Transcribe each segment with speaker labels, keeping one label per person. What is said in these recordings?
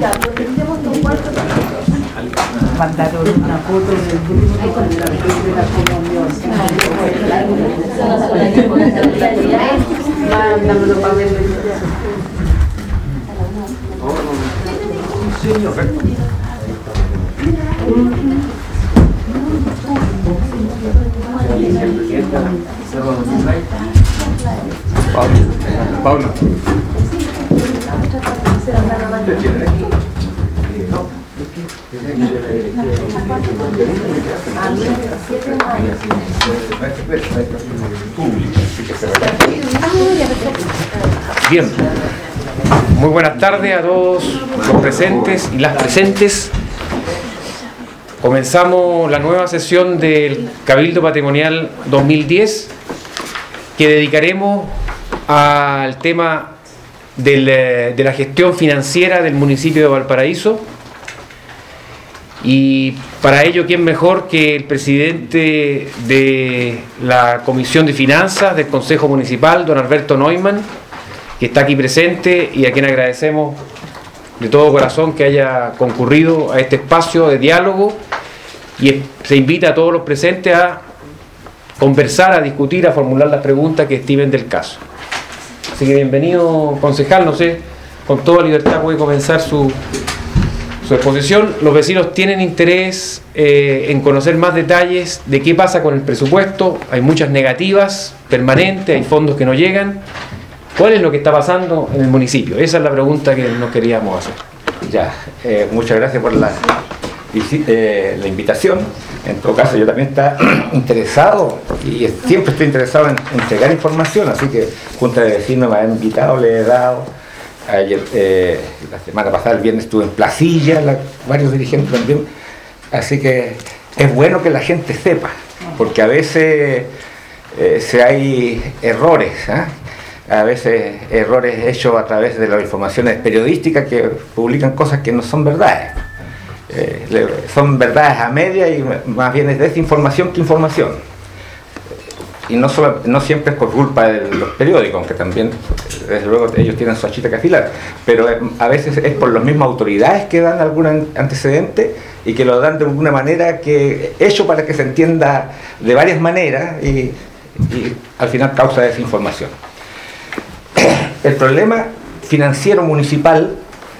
Speaker 1: Mandaron una foto del grupo con la película mandándolo para ver.
Speaker 2: Pablo.
Speaker 3: Bien, muy buenas tardes a todos los presentes y las presentes. Comenzamos la nueva sesión del Cabildo Patrimonial 2010 que dedicaremos al tema de la gestión financiera del municipio de Valparaíso. Y para ello, ¿quién mejor que el presidente de la Comisión de Finanzas del Consejo Municipal, don Alberto Neumann, que está aquí presente y a quien agradecemos de todo corazón que haya concurrido a este espacio de diálogo, y se invita a todos los presentes a conversar, a discutir, a formular las preguntas que estimen del caso. Así que bienvenido, concejal, no sé, con toda libertad puede comenzar su exposición. Los vecinos tienen interés en conocer más detalles de qué pasa con el presupuesto. Hay muchas negativas permanentes, hay fondos que no llegan. ¿Cuál es lo que está pasando en el municipio? Esa es la pregunta que nos queríamos hacer.
Speaker 2: Ya, muchas gracias por la invitación. En todo caso, yo también estoy interesado y siempre estoy interesado en entregar información, así que Junta de Vecinos me ha invitado, le he dado. Ayer, la semana pasada, el viernes, estuve en Placilla, varios dirigentes también, así que es bueno que la gente sepa, porque a veces hay errores, a veces errores hechos a través de las informaciones periodísticas que publican cosas que no son verdades. Son verdades a media y más bien es desinformación que información. Y no siempre es por culpa de los periódicos, aunque también, desde luego, ellos tienen su hachita que afilar, pero a veces es por las mismas autoridades que dan algún antecedente y que lo dan de alguna manera hecho para que se entienda de varias maneras y al final causa desinformación. El problema financiero municipal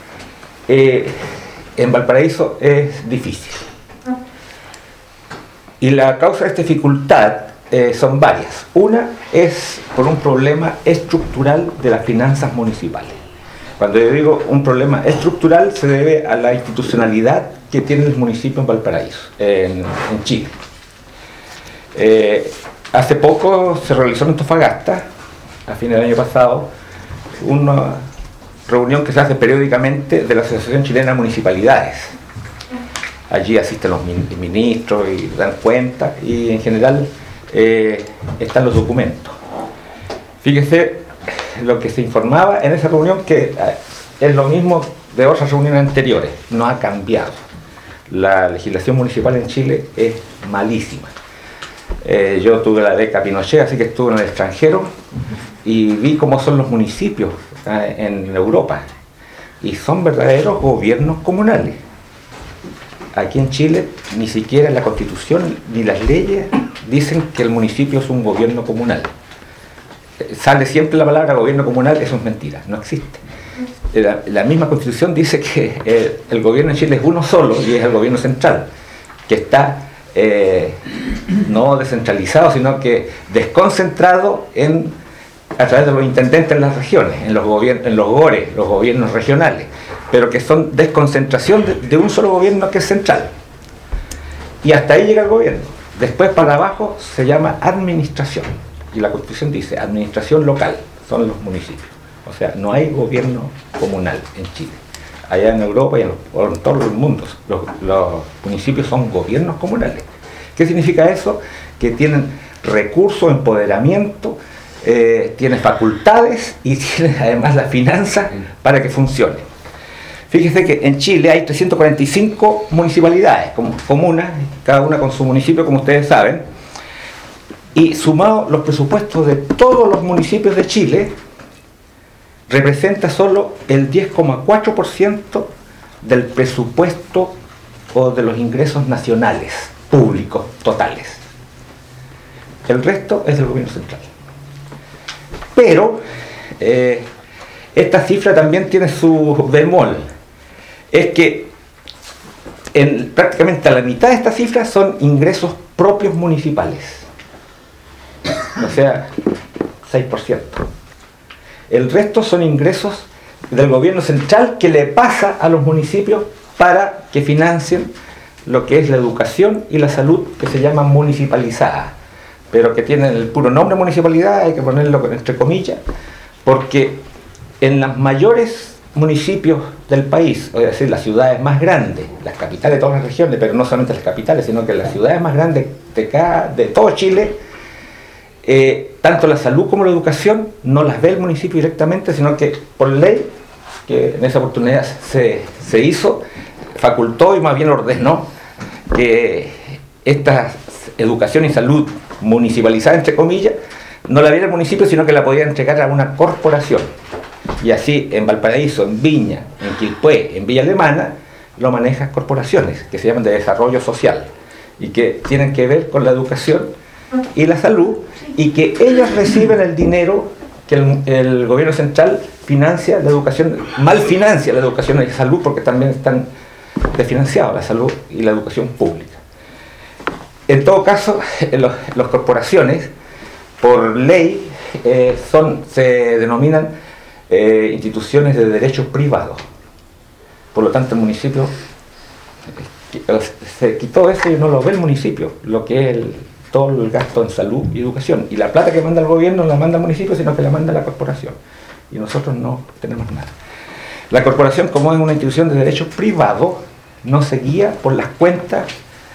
Speaker 2: en Valparaíso es difícil. Y la causa de esta dificultad son varias. Una es por un problema estructural de las finanzas municipales. Cuando yo digo un problema estructural, se debe a la institucionalidad que tiene el municipio en Valparaíso, en Chile. Hace poco se realizó en Antofagasta, a fines del año pasado, una reunión que se hace periódicamente de la Asociación Chilena de Municipalidades. Allí asisten los ministros y dan cuenta, y en general están los documentos. Fíjese lo que se informaba en esa reunión, que es lo mismo de otras reuniones anteriores, no ha cambiado. La legislación municipal en Chile es malísima. Yo tuve la beca Pinochet, así que estuve en el extranjero y vi cómo son los municipios en Europa, y son verdaderos gobiernos comunales. Aquí en Chile ni siquiera la Constitución ni las leyes dicen que el municipio es un gobierno comunal. Sale siempre la palabra gobierno comunal, eso es mentira, no existe. La misma Constitución dice que el gobierno en Chile es uno solo, y es el gobierno central, que está no descentralizado, sino que desconcentrado a través de los intendentes en las regiones, en los GORES, los gobiernos regionales, pero que son desconcentración de un solo gobierno que es central. Y hasta ahí llega el gobierno. Después para abajo se llama administración, y la Constitución dice administración local, son los municipios. O sea, no hay gobierno comunal en Chile. Allá en Europa y en todo el mundo, los municipios son gobiernos comunales. ¿Qué significa eso? Que tienen recursos, empoderamiento, tienen facultades y tienen además las finanzas para que funcione. Fíjese que en Chile hay 345 municipalidades, comunas, cada una con su municipio, como ustedes saben, y sumados los presupuestos de todos los municipios de Chile, representa solo el 10,4% del presupuesto o de los ingresos nacionales, públicos, totales. El resto es del gobierno central. Pero esta cifra también tiene su bemol. Es que prácticamente a la mitad de esta cifra son ingresos propios municipales. O sea, 6%. El resto son ingresos del gobierno central que le pasa a los municipios para que financien lo que es la educación y la salud, que se llama municipalizada, pero que tienen el puro nombre municipalidad, hay que ponerlo entre comillas, porque en los mayores municipios del país, es decir, las ciudades más grandes, las capitales de todas las regiones, pero no solamente las capitales, sino que las ciudades más grandes de todo Chile, tanto la salud como la educación no las ve el municipio directamente, sino que por ley, que en esa oportunidad se hizo, facultó y más bien ordenó que esta educación y salud municipalizada, entre comillas, no la viera el municipio, sino que la podía entregar a una corporación. Y así en Valparaíso, en Viña, en Quilpué, en Villa Alemana, lo manejan corporaciones que se llaman de desarrollo social y que tienen que ver con la educación y la salud, y que ellos reciben el dinero que el gobierno central financia la educación, mal financia la educación y la salud, porque también están desfinanciados la salud y la educación pública. En todo caso, las corporaciones, por ley, se denominan instituciones de derecho privado. Por lo tanto, el municipio se quitó eso y no lo ve el municipio, lo que es todo el gasto en salud y educación. Y la plata que manda el gobierno no la manda el municipio, sino que la manda la corporación. Y nosotros no tenemos nada. La corporación, como es una institución de derecho privado, no se guía por las cuentas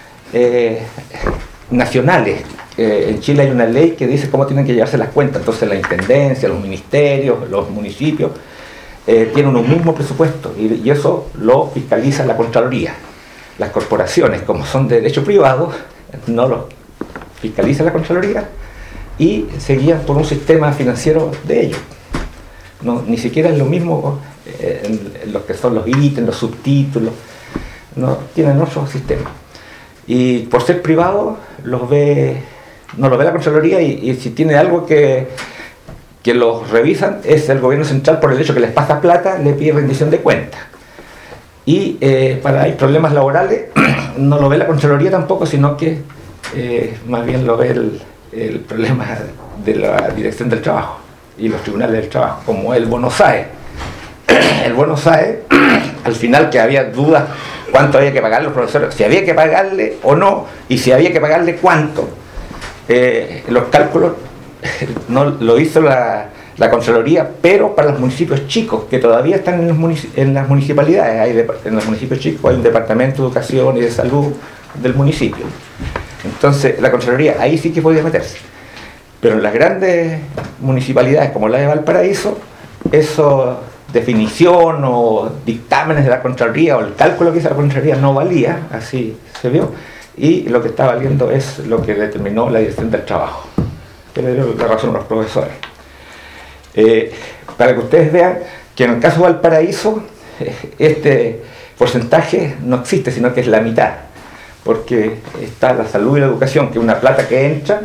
Speaker 2: nacionales. En Chile hay una ley que dice cómo tienen que llevarse las cuentas. Entonces la intendencia, los ministerios, los municipios tienen un mismo presupuesto, y eso lo fiscaliza la Contraloría. Las corporaciones, como son de derecho privado, no lo fiscaliza la Contraloría y se guían por un sistema financiero de ellos. No, ni siquiera es lo mismo en lo que son los ítems, los subtítulos, no, tienen otro sistema. Y por ser privado no lo ve la Contraloría, y si tiene algo que los revisan es el gobierno central, por el hecho que les pasa plata, le pide rendición de cuentas. Y para hay problemas laborales no lo ve la Contraloría tampoco, sino que más bien lo ve el problema de la Dirección del Trabajo y los tribunales del trabajo, como el bono SAE. El bono SAE, al final, que había dudas cuánto había que pagar los profesores, si había que pagarle o no, y si había que pagarle cuánto. Los cálculos no lo hizo la Contraloría, pero para los municipios chicos, que todavía están en las municipalidades. En los municipios chicos hay un departamento de educación y de salud del municipio. Entonces la Contraloría ahí sí que podía meterse. Pero en las grandes municipalidades como la de Valparaíso, eso, definición o dictámenes de la Contraloría o el cálculo que hizo la Contraloría no valía, así se vio, y lo que está valiendo es lo que determinó la Dirección del Trabajo, que le dio la razón a los profesores. Para que ustedes vean que en el caso de Valparaíso este porcentaje no existe, sino que es la mitad, porque está la salud y la educación, que es una plata que entra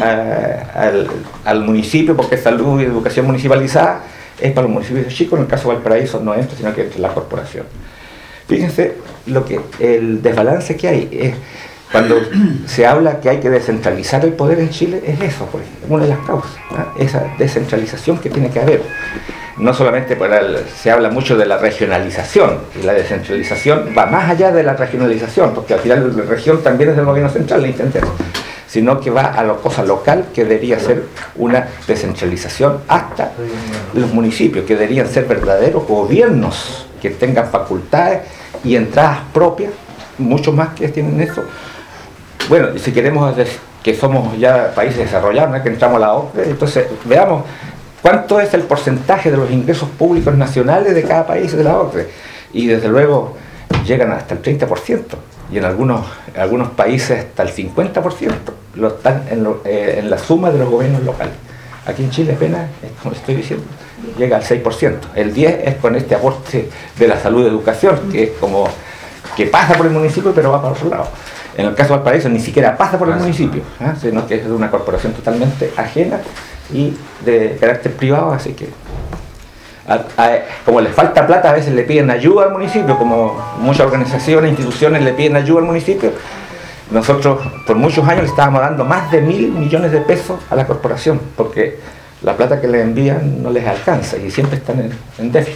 Speaker 2: al municipio, porque es salud y educación municipalizada, es para los municipios chicos. En el caso de Valparaíso no entra, sino que entra la corporación. Fíjense el desbalance que hay. Cuando se habla que hay que descentralizar el poder en Chile, es eso, pues, una de las causas, ¿no? Esa descentralización que tiene que haber. No solamente se habla mucho de la regionalización, y la descentralización va más allá de la regionalización, porque al final la región también es del gobierno central, la intendencia, sino que va a la cosa local, que debería ser una descentralización hasta los municipios, que deberían ser verdaderos gobiernos que tengan facultades y entradas propias, mucho más que tienen eso. Bueno, si queremos que somos ya países desarrollados, ¿no?, que entramos a la OCDE, entonces veamos cuánto es el porcentaje de los ingresos públicos nacionales de cada país de la OCDE, y desde luego llegan hasta el 30%, y en algunos países hasta el 50% están en la suma de los gobiernos locales. Aquí en Chile apenas, como estoy diciendo, llega al 6%. El 10% es con este aporte de la salud y educación, que es como que pasa por el municipio pero va para otro lado. En el caso de Valparaíso ni siquiera pasa por el municipio, sino que es de una corporación totalmente ajena y de carácter privado, así que como les falta plata, a veces le piden ayuda al municipio, como muchas organizaciones, instituciones le piden ayuda al municipio. Nosotros por muchos años le estábamos dando más de 1.000 millones de pesos a la corporación, porque la plata que le envían no les alcanza y siempre están en déficit.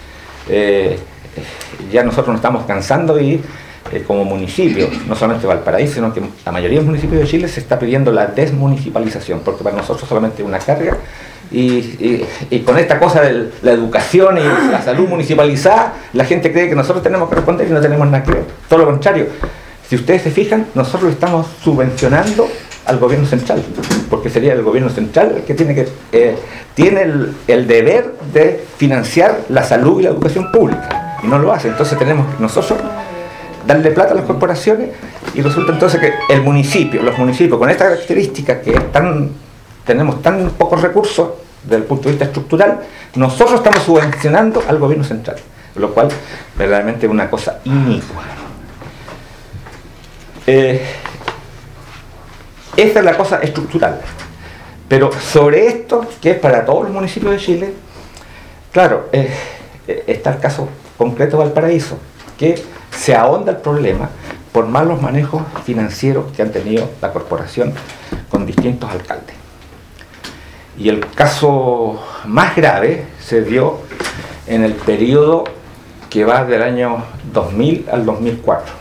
Speaker 2: Ya nosotros nos estamos cansando y como municipio, no solamente Valparaíso, sino que la mayoría de los municipios de Chile se está pidiendo la desmunicipalización, porque para nosotros solamente es una carga. Y con esta cosa de la educación y la salud municipalizada, la gente cree que nosotros tenemos que responder y no tenemos nada que ver. Todo lo contrario. Si ustedes se fijan, nosotros estamos subvencionando al gobierno central, porque sería el gobierno central el que tiene el deber de financiar la salud y la educación pública, y no lo hace. Entonces tenemos que nosotros darle plata a las corporaciones, y resulta entonces que los municipios con esta característica que tenemos tan pocos recursos desde el punto de vista estructural, nosotros estamos subvencionando al gobierno central, lo cual verdaderamente es una cosa inicua. Esa es la cosa estructural. Pero sobre esto, que es para todos los municipios de Chile, claro, está el caso concreto de Valparaíso, que se ahonda el problema por malos manejos financieros que han tenido la corporación con distintos alcaldes. Y el caso más grave se dio en el periodo que va del año 2000 al 2004,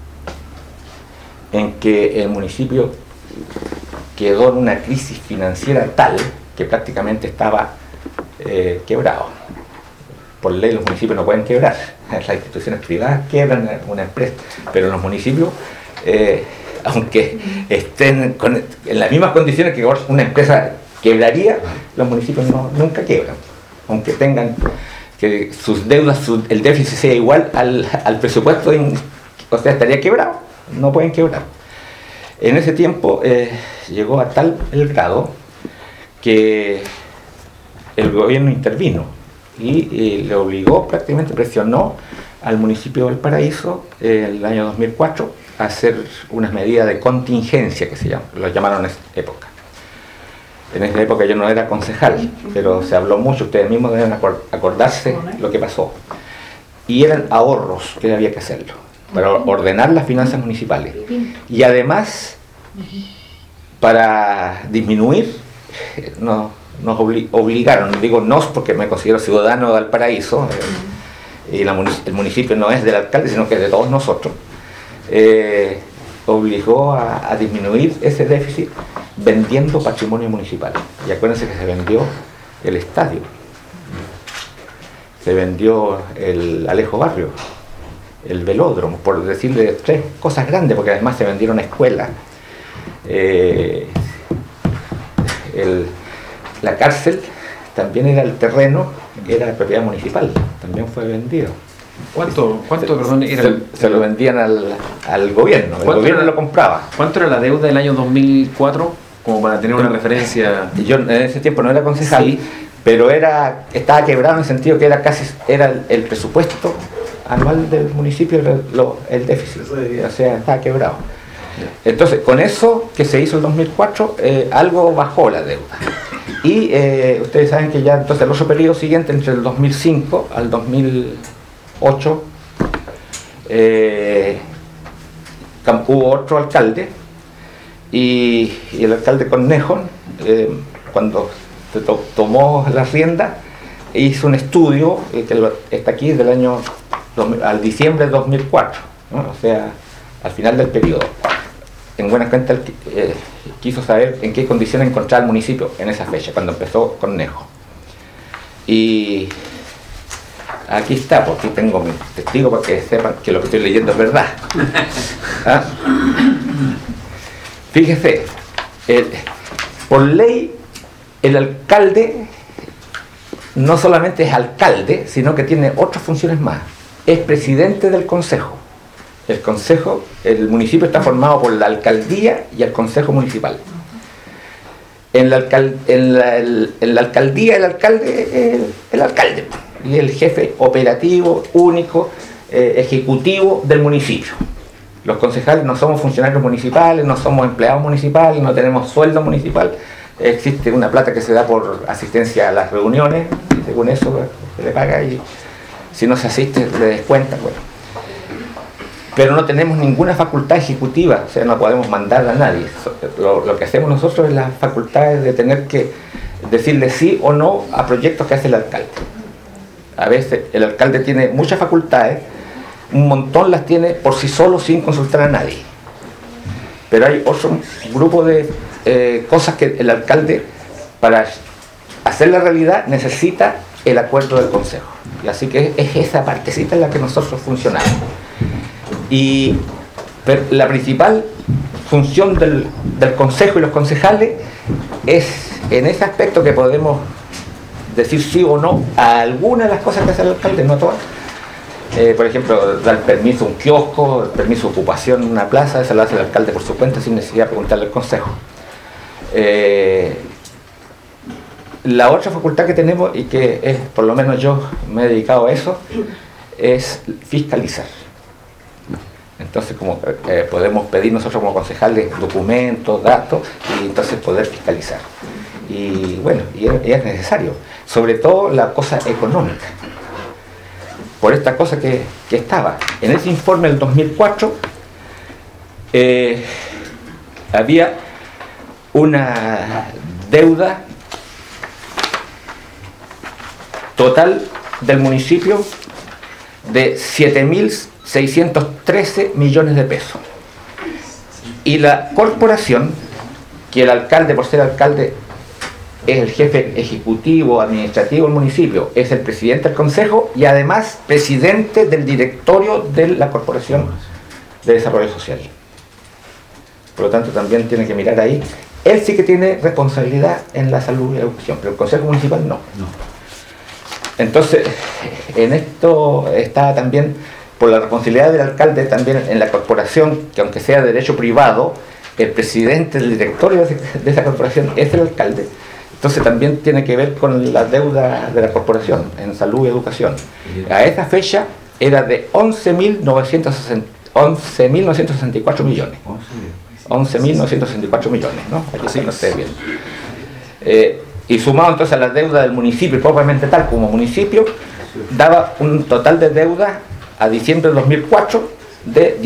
Speaker 2: en que el municipio quedó en una crisis financiera tal que prácticamente estaba quebrado. Por ley los municipios no pueden quebrar, las instituciones privadas quiebran una empresa, pero los municipios, aunque estén en las mismas condiciones que una empresa quebraría, los municipios nunca quiebran, aunque tengan que sus deudas, el déficit sea igual al presupuesto, o sea, estaría quebrado, no pueden quebrar. En ese tiempo llegó a tal el grado que el gobierno intervino y le obligó, prácticamente presionó al municipio de Valparaíso el año 2004 a hacer unas medidas de contingencia, que lo llamaron en esa época. En esa época yo no era concejal, pero se habló mucho, ustedes mismos deben acordarse lo que pasó. Y eran ahorros que había que hacerlo, para ordenar las finanzas municipales. Y además, para disminuir, nos obligaron, digo nos porque me considero ciudadano de Valparaíso, y el municipio no es del alcalde, sino que es de todos nosotros, obligó a disminuir ese déficit vendiendo patrimonio municipal. Y acuérdense que se vendió el estadio, se vendió el Alejo Barrio, el velódromo, por decirle tres cosas grandes, porque además se vendieron escuelas, la cárcel también era el terreno, era de propiedad municipal, también fue vendido.
Speaker 3: ¿Cuánto perdón, era?
Speaker 2: Se lo vendían al gobierno, el gobierno lo compraba.
Speaker 3: ¿Cuánto era la deuda del año 2004? Como para tener una referencia.
Speaker 2: Yo en ese tiempo no era concejal, sí, pero estaba quebrado en el sentido que era el presupuesto anual del municipio, el déficit, o sea, estaba quebrado. Entonces, con eso que se hizo en 2004, algo bajó la deuda. Y ustedes saben que ya entonces el otro periodo siguiente, entre el 2005 al 2008, hubo otro alcalde, y el alcalde Cornejo, cuando se tomó la rienda, hizo un estudio que está aquí del año al diciembre de 2004, ¿no? O sea, al final del periodo. En buena cuenta quiso saber en qué condiciones encontraba el municipio en esa fecha, cuando empezó Cornejo. Y aquí está, porque tengo mi testigo para que sepan que lo que estoy leyendo es verdad. ¿Ah? Fíjese, por ley el alcalde no solamente es alcalde, sino que tiene otras funciones más. Es presidente del consejo. El municipio está formado por la alcaldía y el consejo municipal. En la alcaldía el alcalde es el alcalde y el jefe operativo único ejecutivo del municipio. Los concejales no somos funcionarios municipales, no somos empleados municipales, no tenemos sueldo municipal. Existe una plata que se da por asistencia a las reuniones y según eso se le paga y si no se asiste le descuenta. Bueno. Pero no tenemos ninguna facultad ejecutiva, o sea, no podemos mandar a nadie. Lo que hacemos nosotros es la facultad de tener que decirle sí o no a proyectos que hace el alcalde. A veces el alcalde tiene muchas facultades, un montón las tiene por sí solo sin consultar a nadie. Pero hay otro grupo de cosas que el alcalde, para hacer la realidad, necesita el acuerdo del consejo. Y así que es esa partecita en la que nosotros funcionamos. Y la principal función del consejo y los concejales es en ese aspecto que podemos decir sí o no a algunas de las cosas que hace el alcalde, no todas. Por ejemplo, dar permiso a un kiosco, permiso de ocupación en una plaza, eso lo hace el alcalde por su cuenta sin necesidad de preguntarle al consejo. La otra facultad que tenemos, y que es, por lo menos yo me he dedicado a eso, es fiscalizar. Entonces, como podemos pedir nosotros como concejales documentos, datos, y entonces poder fiscalizar. Y bueno, y es necesario, sobre todo la cosa económica. Por esta cosa que estaba. En ese informe del 2004 había una deuda total del municipio de 7.613 millones de pesos. Y la corporación, que el alcalde, por ser alcalde, es el jefe ejecutivo, administrativo del municipio, es el presidente del consejo y además presidente del directorio de la Corporación de Desarrollo Social. Por lo tanto, también tiene que mirar ahí. Él sí que tiene responsabilidad en la salud y la educación, pero el consejo municipal no. Entonces, en esto está también, por la responsabilidad del alcalde, también en la corporación, que aunque sea de derecho privado, el presidente del directorio de esa corporación es el alcalde. Entonces también tiene que ver con la deuda de la corporación en salud y educación. A esa fecha era de 11.964 millones. 11.964 millones, ¿no? Aquí sí, no esté bien. Y sumado entonces a la deuda del municipio, propiamente tal como municipio, daba un total de deuda a diciembre del 2004 de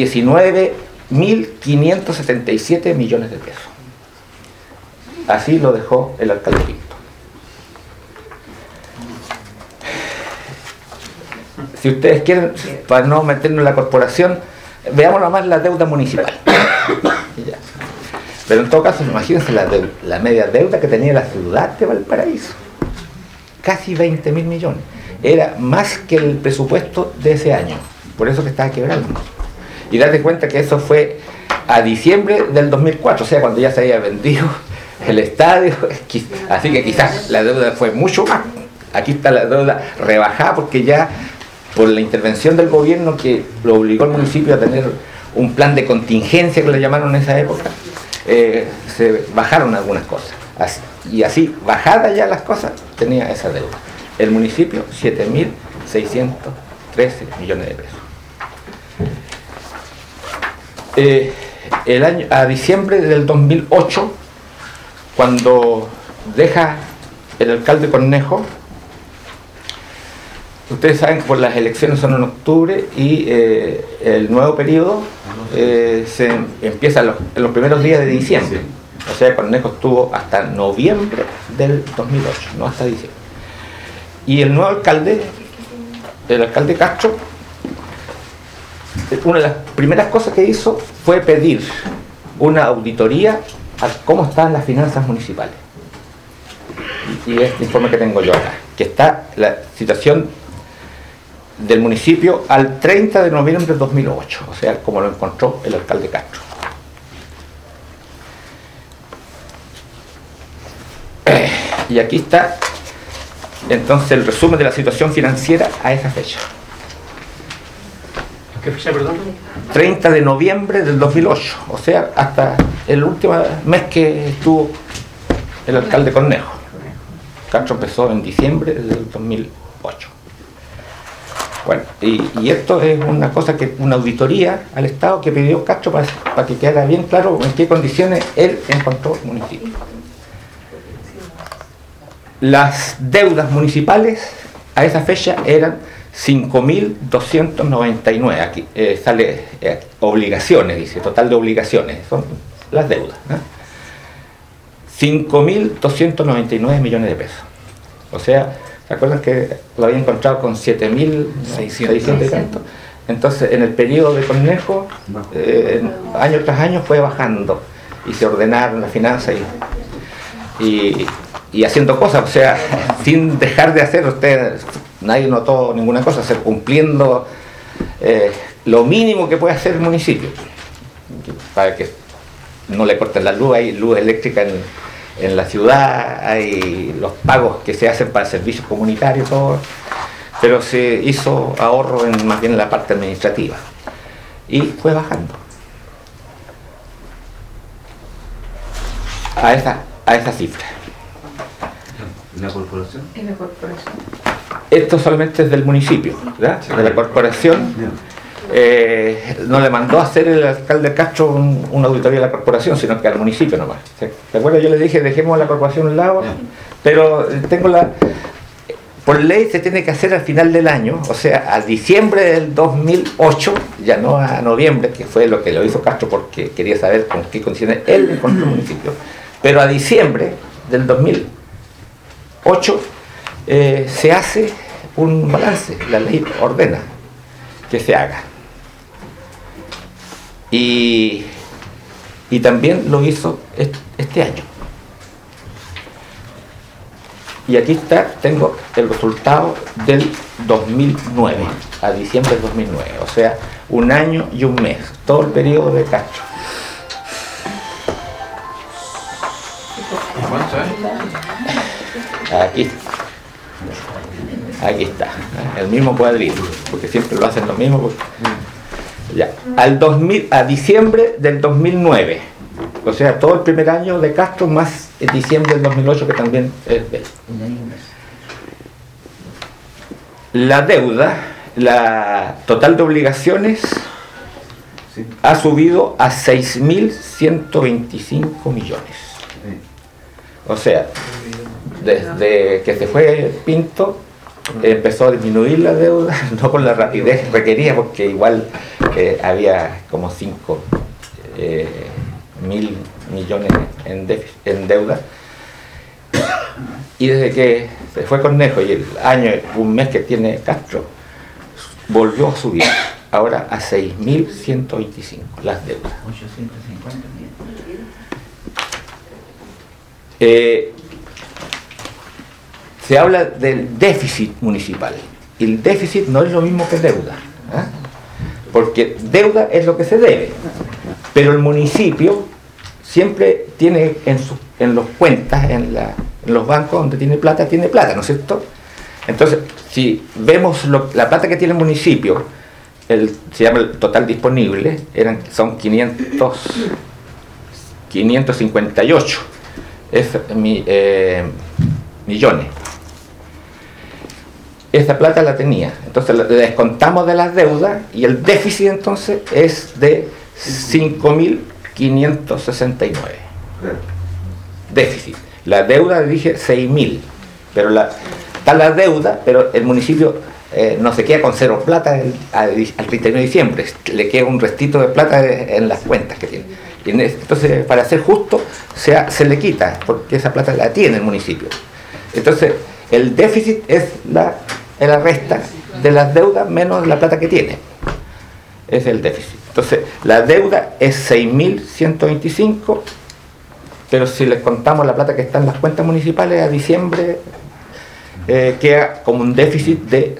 Speaker 2: 19.577 millones de pesos. Así lo dejó el alcalde Pinto. Si ustedes quieren, para no meternos en la corporación, veamos nomás la deuda municipal. Pero en todo caso, imagínense la media deuda que tenía la ciudad de Valparaíso. Casi 20.000 millones. Era más que el presupuesto de ese año. Por eso que estaba quebrando. Y date cuenta que eso fue a diciembre del 2004, o sea, cuando ya se había vendido el estadio, así que quizás la deuda fue mucho más. Aquí está la deuda rebajada porque ya por la intervención del gobierno que lo obligó al municipio a tener un plan de contingencia que le llamaron en esa época, se bajaron algunas cosas. Y así, bajadas ya las cosas, tenía esa deuda. El municipio, 7.613 millones de pesos. A diciembre del 2008, cuando deja el alcalde Cornejo, ustedes saben que por las elecciones son en octubre y el nuevo periodo se empieza en los primeros días de diciembre. O sea, Cornejo estuvo hasta noviembre del 2008, no hasta diciembre. Y el nuevo alcalde, el alcalde Castro, una de las primeras cosas que hizo fue pedir una auditoría a cómo están las finanzas municipales. Y este informe que tengo yo acá, que está la situación del municipio al 30 de noviembre de 2008, o sea, como lo encontró el alcalde Castro. Y aquí está entonces el resumen de la situación financiera a esa fecha.
Speaker 4: ¿Qué fecha, perdón?
Speaker 2: 30 de noviembre del 2008, o sea, hasta el último mes que estuvo el alcalde Cornejo. Castro empezó en diciembre del 2008. Bueno, y esto es una cosa que una auditoría al Estado que pidió Castro para que quedara bien claro en qué condiciones él encontró el municipio. Las deudas municipales a esa fecha eran 5.299. Aquí sale obligaciones, dice, total de obligaciones, son las deudas, ¿no? 5.299 millones de pesos. O sea, ¿se acuerdan que lo había encontrado con 7.600 y tanto? Entonces, en el periodo de Cornejo, año tras año fue bajando y se ordenaron las finanzas y haciendo cosas, o sea, sin dejar de hacer, nadie notó ninguna cosa, cumpliendo lo mínimo que puede hacer el municipio, para que no le corten la luz. Hay luz eléctrica en la ciudad, hay los pagos que se hacen para servicios comunitarios, todo, pero se hizo ahorro más bien en la parte administrativa y fue bajando a esa cifra.
Speaker 4: ¿La corporación?
Speaker 1: ¿Y la corporación?
Speaker 2: Esto solamente es del municipio, ¿verdad? De la corporación. No le mandó a hacer el alcalde Castro una auditoría a la corporación, sino que al municipio nomás. ¿Se acuerdan? Yo le dije, dejemos a la corporación a un lado, pero por ley se tiene que hacer al final del año, o sea, a diciembre del 2008, ya no a noviembre, que fue lo que lo hizo Castro porque quería saber con qué condiciones él encontró el municipio, pero a diciembre del 2008 se hace un balance, la ley ordena que se haga. Y también lo hizo este año. Y aquí tengo el resultado del 2009, a diciembre del 2009, o sea, un año y un mes, todo el periodo de Castro. Aquí está, el mismo cuadrito, porque siempre lo hacen lo mismo. Ya, a diciembre del 2009, o sea, todo el primer año de Castro más el diciembre del 2008, que también es de él. La deuda, la total de obligaciones, ha subido a 6.125 millones. O sea, desde que se fue Pinto, empezó a disminuir la deuda, no con la rapidez que requería, porque igual había como 5.000 millones en deuda. Y desde que se fue Cornejo y el año, un mes que tiene Castro, volvió a subir, ahora a 6.125 las deudas.
Speaker 4: 850 millones.
Speaker 2: Se habla del déficit municipal, y el déficit no es lo mismo que deuda, ¿eh? Porque deuda es lo que se debe, pero el municipio siempre tiene en los cuentas, en los bancos donde tiene plata, ¿no es cierto? Entonces, si vemos la plata que tiene el municipio, se llama el total disponible, son 558 millones. Esa plata la tenía, entonces le descontamos de las deudas y el déficit entonces es de 5.569. Déficit. La deuda dije 6.000, pero está la deuda, pero el municipio no se queda con cero plata al 31 de diciembre, le queda un restito de plata en las cuentas que tiene. Y entonces, para ser justo, se le quita, porque esa plata la tiene el municipio. Entonces, el déficit es la resta de las deudas menos la plata que tiene. Es el déficit. Entonces, la deuda es 6.125, pero si les contamos la plata que está en las cuentas municipales a diciembre, queda como un déficit de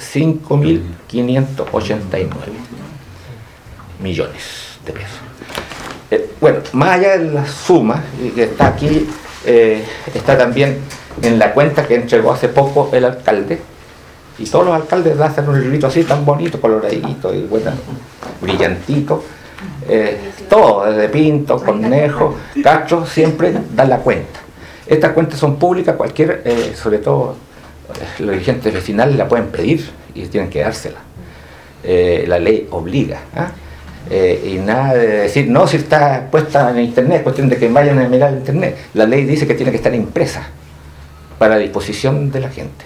Speaker 2: 5.589 millones de pesos. Bueno, más allá de la suma que está aquí, está también en la cuenta que entregó hace poco el alcalde, y todos los alcaldes hacen un librito así tan bonito, coloradito y bueno, brillantito, todo, desde Pinto, Cornejo, Castro, siempre dan la cuenta. Estas cuentas son públicas, cualquier, sobre todo los dirigentes vecinales la pueden pedir y tienen que dársela. La ley obliga. Y nada de decir, no, si está puesta en internet, cuestión de que vayan a mirar el internet. La ley dice que tiene que estar impresa para disposición de la gente.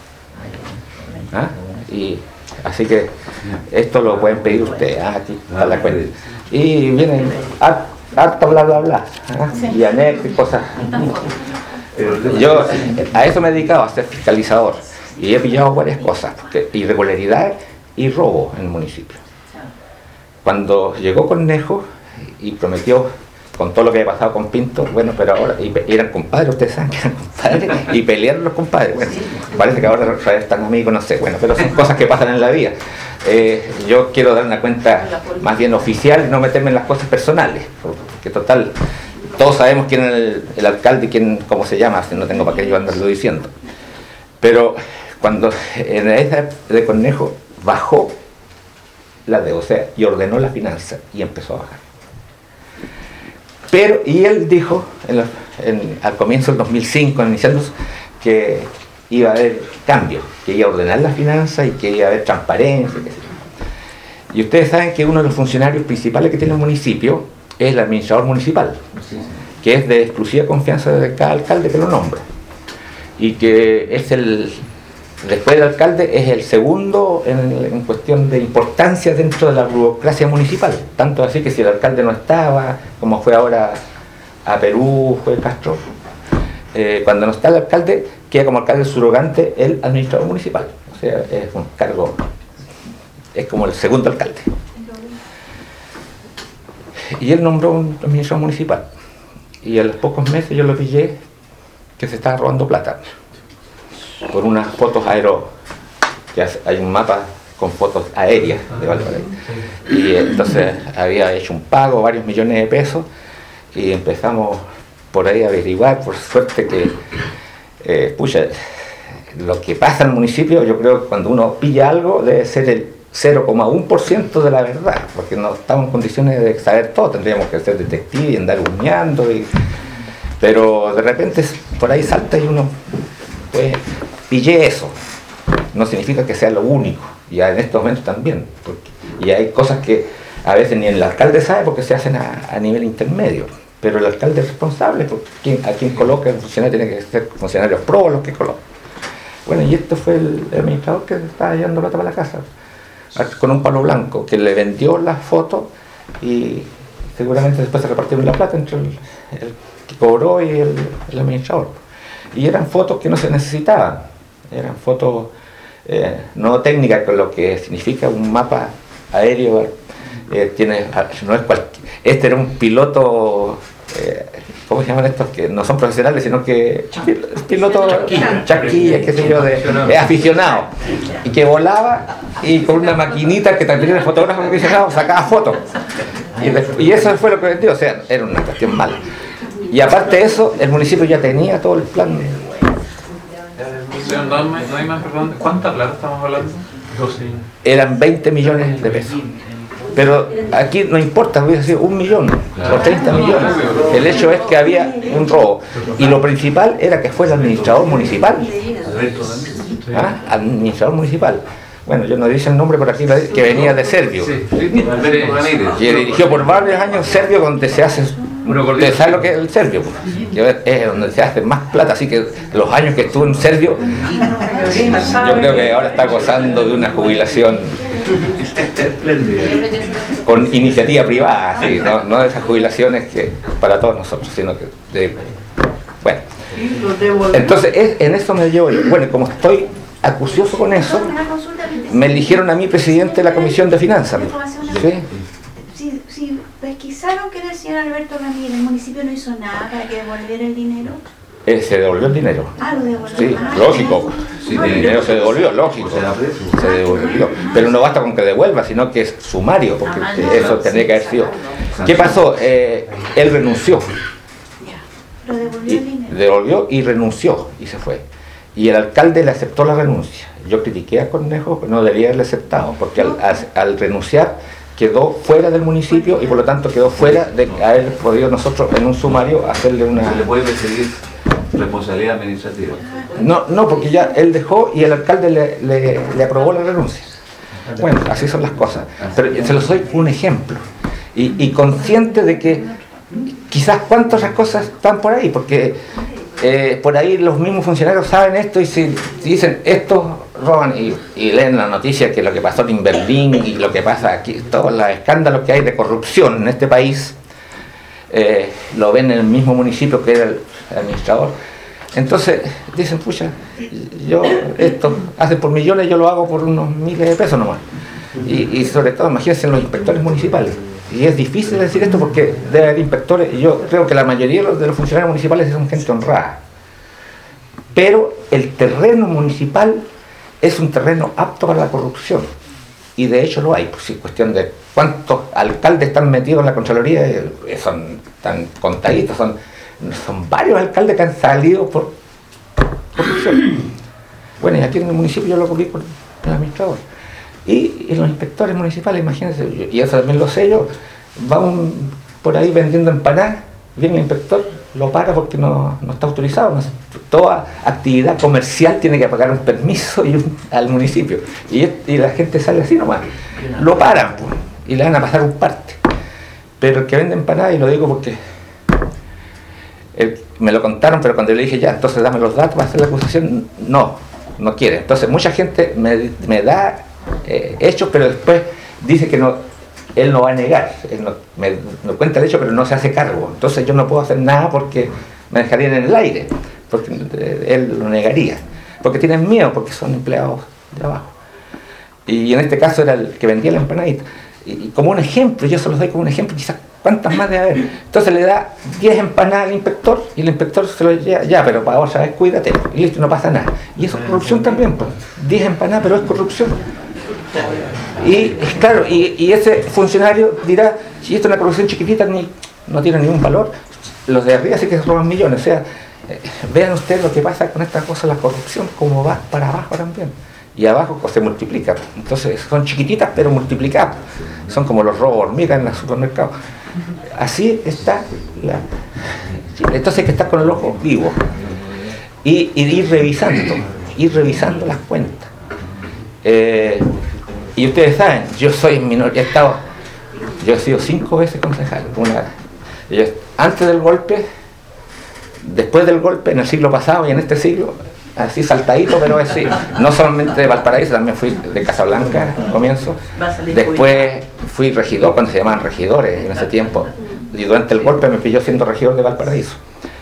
Speaker 2: Y así que esto lo pueden pedir ustedes, aquí a la cuenta. Y vienen harto bla bla bla, y anexos y cosas. Yo a eso me he dedicado, a ser fiscalizador, y he pillado varias cosas, irregularidad y robo en el municipio. Cuando llegó Cornejo y prometió, con todo lo que había pasado con Pinto, bueno, pero ahora, y eran compadres, ustedes saben que eran compadres, y pelearon los compadres. Bueno, parece que ahora están amigos, no sé, bueno, pero son cosas que pasan en la vida. Yo quiero dar una cuenta más bien oficial y no meterme en las cosas personales, porque total, todos sabemos quién es el alcalde y quién, cómo se llama, no tengo para qué yo andarlo diciendo. Pero cuando en esa de Cornejo bajó la deuda, o sea, y ordenó la finanza y empezó a bajar. Pero, y él dijo al comienzo del 2005, iniciando, que iba a haber cambio, que iba a ordenar la finanza y que iba a haber transparencia, qué sé yo. Y ustedes saben que uno de los funcionarios principales que tiene el municipio es el administrador municipal, que es de exclusiva confianza de cada alcalde que lo nombra. Y que es después del alcalde, es el segundo en cuestión de importancia dentro de la burocracia municipal. Tanto así que si el alcalde no estaba, como fue ahora a Perú, fue Castro, cuando no está el alcalde, queda como alcalde surrogante el administrador municipal. O sea, es un cargo, es como el segundo alcalde. Y él nombró un administrador municipal. Y a los pocos meses yo lo pillé que se estaba robando plata. Por unas fotos que hay un mapa con fotos aéreas de Valparaíso. Y entonces había hecho un pago, varios millones de pesos, y empezamos por ahí a averiguar, por suerte que, lo que pasa en el municipio, yo creo que cuando uno pilla algo debe ser el 0,1% de la verdad, porque no estamos en condiciones de saber todo, tendríamos que ser detectives y andar humeando, pero de repente por ahí salta y uno, pues, pillé eso. No significa que sea lo único, ya en estos momentos también, y hay cosas que a veces ni el alcalde sabe porque se hacen a nivel intermedio, pero el alcalde es responsable, porque a quien coloca el funcionario tiene que ser funcionarios pro los que colocan. Bueno, y esto fue el administrador que estaba llevando plata para la casa, con un palo blanco, que le vendió las fotos y seguramente después se repartieron la plata entre el que cobró y el administrador. Y eran fotos que no se necesitaban, eran fotos no técnicas, con lo que significa un mapa aéreo. No es este era un piloto, ¿cómo se llaman estos? Que no son profesionales, sino que piloto chaquillas, qué sé yo, aficionado, y que volaba y con una maquinita que también era fotógrafo aficionado, sacaba fotos. Y eso fue lo que vendió, o sea, era una cuestión mala. Y aparte de eso, el municipio ya tenía todo el plan.
Speaker 5: Señor Neumann, perdón, ¿cuánta plata estamos hablando? 12.
Speaker 2: Eran 20 millones de pesos. Pero aquí no importa, hubiera sido 1 millón o 30 millones. El hecho es que había un robo. Y lo principal era que fue el administrador municipal. Administrador municipal. Bueno, yo no dije el nombre por aquí, que venía de Servio. Y dirigió por varios años Servio, donde se hace. ¿Ustedes saben lo que es el Servio? Es donde se hace más plata, así que los años que estuvo en Servio, yo creo que ahora está gozando de una jubilación con iniciativa privada, ¿sí? No de esas jubilaciones que para todos nosotros, sino que bueno. Entonces en eso me llevo yo. Bueno, como estoy acucioso con eso, me eligieron a mí presidente de la Comisión de Finanzas. ¿Sí?
Speaker 6: Si pesquisaron que era el señor Alberto Ramírez, el municipio no hizo nada para que devolviera el dinero.
Speaker 2: Se devolvió el dinero.
Speaker 6: Lo devolvió.
Speaker 2: Sí, lógico. Sí, el dinero se devolvió, lógico. Se devolvió. Pero no basta con que devuelva, sino que es sumario, porque eso tendría que haber sido. ¿Qué pasó? Él renunció.
Speaker 6: Lo devolvió el dinero.
Speaker 2: Devolvió y renunció y se fue. Y el alcalde le aceptó la renuncia. Yo critiqué a Cornejo, pero no debía haberle aceptado, porque al renunciar quedó fuera del municipio y por lo tanto quedó fuera de haber podido nosotros en un sumario hacerle una...
Speaker 4: ¿Le puede perseguir? Responsabilidad administrativa.
Speaker 2: No, porque ya él dejó y el alcalde le aprobó la renuncia. Bueno, así son las cosas. Pero se los doy un ejemplo. Y consciente de que quizás cuántas otras cosas están por ahí, porque por ahí los mismos funcionarios saben esto y si dicen esto roban y leen la noticia que lo que pasó en Berlín y lo que pasa aquí, todos los escándalos que hay de corrupción en este país, lo ven en el mismo municipio que era el administrador. Entonces dicen, pucha, yo esto hace por millones, yo lo hago por unos miles de pesos nomás. Y sobre todo, imagínense los inspectores municipales. Y es difícil decir esto porque debe haber inspectores, y yo creo que la mayoría de los funcionarios municipales son gente honrada. Pero el terreno municipal es un terreno apto para la corrupción. Y de hecho lo hay, pues es cuestión de cuántos alcaldes están metidos en la Contraloría, son tan contaditos, son varios alcaldes que han salido por corrupción. Bueno, y aquí en el municipio yo lo cubrí con el administrador. Y los inspectores municipales, imagínense, y eso también lo sé yo, van por ahí vendiendo empanadas, viene el inspector, lo para porque no está autorizado. Toda actividad comercial tiene que pagar un permiso al municipio. Y la gente sale así nomás. Lo paran, pues, y le van a pasar un parte. Pero el que vende empanadas, y lo digo porque me lo contaron, pero cuando yo le dije ya, entonces dame los datos para hacer la acusación, no quiere. Entonces mucha gente me da hechos, pero después dice que él no va a negar, él me cuenta el hecho, pero no se hace cargo. Entonces yo no puedo hacer nada porque me dejarían en el aire, porque él lo negaría, porque tienen miedo, porque son empleados de abajo. Y en este caso era el que vendía la empanadita. Y como un ejemplo, yo se los doy como un ejemplo, quizás cuántas más debe haber. Entonces le da 10 empanadas al inspector y el inspector se lo lleva, ya, pero para otra vez cuídate, y listo, no pasa nada. Y eso es corrupción también, pues. 10 empanadas, pero es corrupción. Y claro, y ese funcionario dirá, si esto es una corrupción chiquitita, no tiene ningún valor, los de arriba sí que se roban millones. O sea, vean ustedes lo que pasa con estas cosas, la corrupción, cómo va para abajo también. Y abajo se multiplica. Entonces son chiquititas pero multiplicadas. Son como los robos hormigas en los supermercados. Así está entonces hay que estar con el ojo vivo y ir revisando las cuentas. Y ustedes saben, yo soy minoría, yo he sido 5 veces concejal. Antes del golpe, después del golpe, en el siglo pasado y en este siglo, así saltadito, pero así, no solamente de Valparaíso, también fui de Casablanca al comienzo, después fui regidor, cuando se llamaban regidores en ese tiempo, y durante el golpe me pilló siendo regidor de Valparaíso.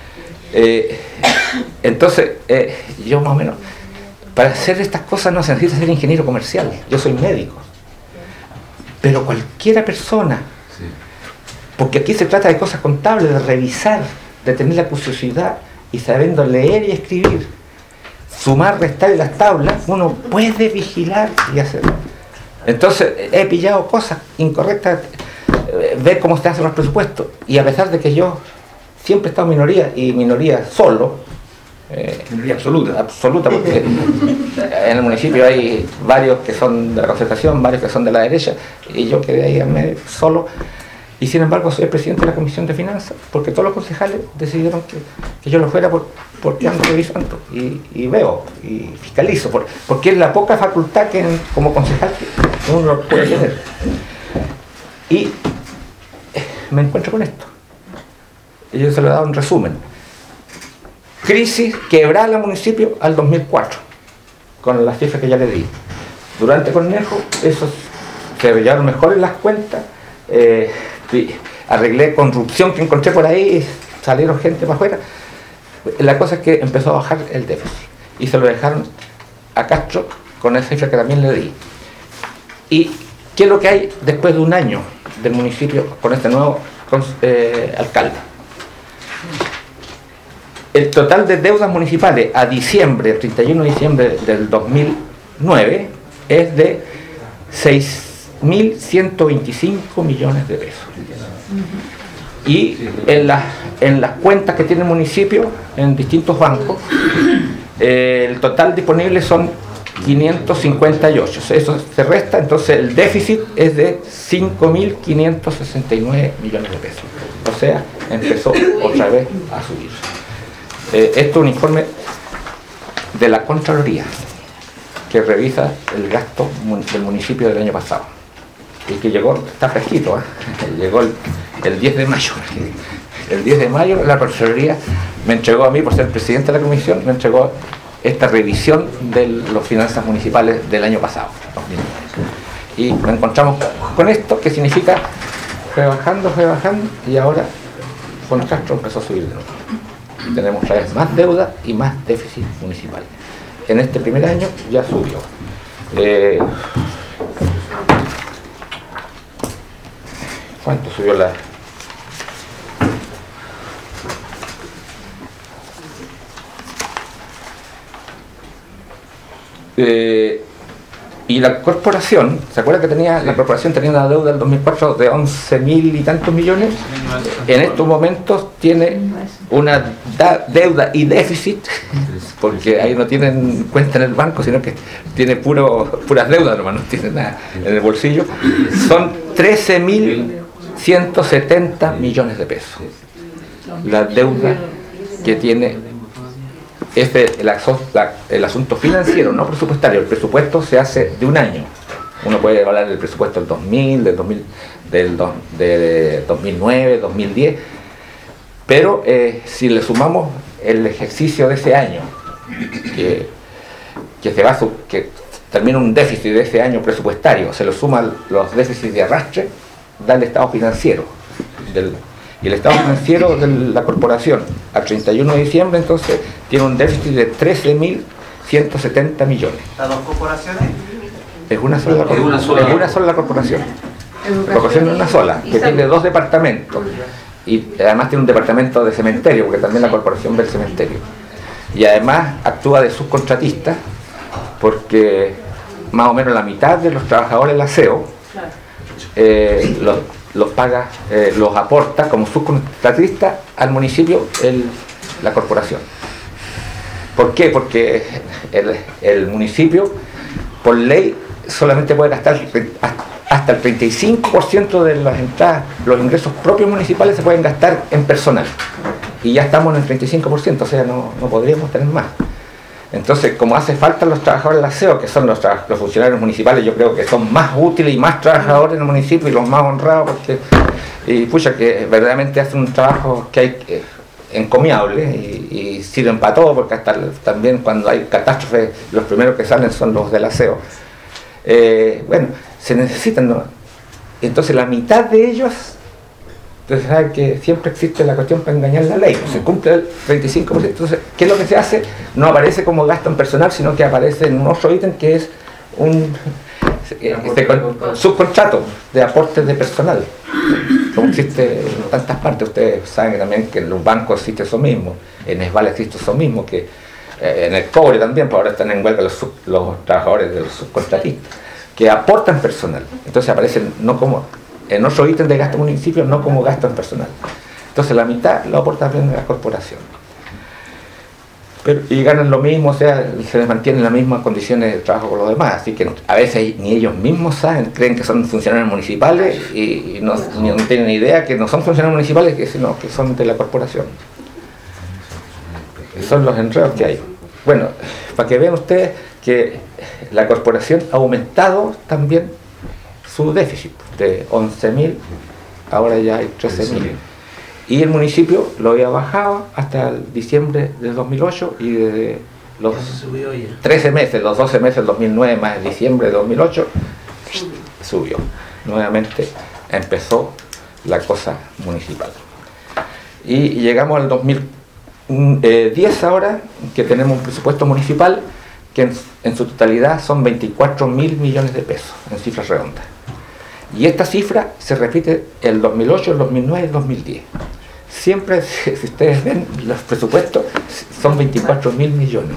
Speaker 2: Entonces, yo más o menos, para hacer estas cosas no se necesita ser ingeniero comercial, yo soy médico, pero cualquiera persona, porque aquí se trata de cosas contables, de revisar, de tener la curiosidad y sabiendo leer y escribir, sumar, restar en las tablas, uno puede vigilar y hacerlo. Entonces he pillado cosas incorrectas, ver cómo se hacen los presupuestos, y a pesar de que yo siempre he estado minoría solo, minoría absoluta, porque en el municipio hay varios que son de la concertación, varios que son de la derecha, y yo quedé ahí en medio solo. Y sin embargo soy el presidente de la Comisión de Finanzas, porque todos los concejales decidieron que yo lo fuera porque ando revisando y veo y fiscalizo, porque es la poca facultad que como concejal que uno puede tener. Y me encuentro con esto. Y yo se lo he dado un resumen. Crisis, quebrada el municipio al 2004, con las cifras que ya le di. Durante Cornejo, eso se vellaron mejor en las cuentas. Arreglé corrupción que encontré por ahí, salieron gente para afuera. La cosa es que empezó a bajar el déficit y se lo dejaron a Castro con esa cifra que también le di. ¿Y qué es lo que hay después de un año del municipio con este nuevo alcalde? El total de deudas municipales a diciembre, el 31 de diciembre del 2009, es de 6.125 millones de pesos. Y en las cuentas que tiene el municipio, en distintos bancos, el total disponible son 558. Eso se resta, entonces el déficit es de 5.569 millones de pesos. O sea, empezó otra vez a subir. Esto es un informe de la Contraloría que revisa el gasto del municipio del año pasado y que llegó, está fresquito, llegó el 10 de mayo. El 10 de mayo la Contraloría me entregó a mí, por ser presidente de la comisión, me entregó esta revisión de las finanzas municipales del año pasado, 2009. Y nos encontramos con esto, que significa fue bajando, y ahora con Castro empezó a subir de nuevo. Y tenemos otra vez más deuda y más déficit municipal. En este primer año ya subió. ¿Cuánto subió la...? Y la corporación, ¿se acuerda que la corporación tenía una deuda del 2004 de 11.000 y tantos millones? En estos momentos tiene una deuda y déficit, porque ahí no tienen cuenta en el banco, sino que tiene puras deudas, nomás, no tiene nada en el bolsillo. Son 13.170 millones de pesos. La deuda que tiene el asunto financiero, no presupuestario. El presupuesto se hace de un año. Uno puede hablar del presupuesto del 2000, de 2009, 2010, pero si le sumamos el ejercicio de ese año, que termina un déficit de ese año presupuestario, se le suman los déficits de arrastre, da el estado financiero y el estado financiero de la corporación al 31 de diciembre entonces tiene un déficit de 13.170 millones.
Speaker 7: ¿Las dos corporaciones?
Speaker 2: Es una sola corporación. La corporación es una sola, que tiene 2 departamentos y además tiene un departamento de cementerio, porque también la corporación ve el cementerio. Y además actúa de subcontratista, porque más o menos la mitad de los trabajadores del aseo los paga, los aporta como subcontratista al municipio la corporación. ¿Por qué? Porque el municipio, por ley, solamente puede gastar hasta el 35% de las entradas, los ingresos propios municipales se pueden gastar en personal. Y ya estamos en el 35%, o sea, no podríamos tener más. Entonces, como hace falta los trabajadores del aseo, que son los funcionarios municipales, yo creo que son más útiles y más trabajadores en el municipio y los más honrados, que verdaderamente hacen un trabajo que hay encomiable y sirven para todo, porque hasta también cuando hay catástrofes, los primeros que salen son los del aseo. Se necesitan, ¿no? Entonces la mitad de ellos, entonces saben que siempre existe la cuestión para engañar la ley, se cumple el 35%. Entonces, ¿qué es lo que se hace? No aparece como gasto en personal, sino que aparece en un otro ítem que es un subcontrato de aportes de personal, como existe en tantas partes. Ustedes saben también que en los bancos existe eso mismo, en Esval existe eso mismo, que en el cobre también, pero ahora están en huelga los trabajadores de los subcontratistas, que aportan personal. Entonces aparecen no como en otro ítem de gasto municipio, no como gasto en personal. Entonces la mitad lo aporta bien la corporación. Y ganan lo mismo, o sea, se les mantienen las mismas condiciones de trabajo con los demás, así que a veces ni ellos mismos saben, creen que son funcionarios municipales y no tienen ni idea que no son funcionarios municipales, sino que son de la corporación. Son los enredos que hay. Bueno, para que vean ustedes que la corporación ha aumentado también su déficit de 11.000, ahora ya hay 13.000. Y el municipio lo había bajado hasta el diciembre del 2008 y desde los 13 meses, los 12 meses del 2009 más el diciembre de 2008, subió. Nuevamente empezó la cosa municipal. Y llegamos al 2010 ahora, que tenemos un presupuesto municipal que en su totalidad son 24.000 millones de pesos, en cifras redondas. Y esta cifra se repite el 2008, el 2009 y el 2010. Siempre, si ustedes ven, los presupuestos son 24.000 millones.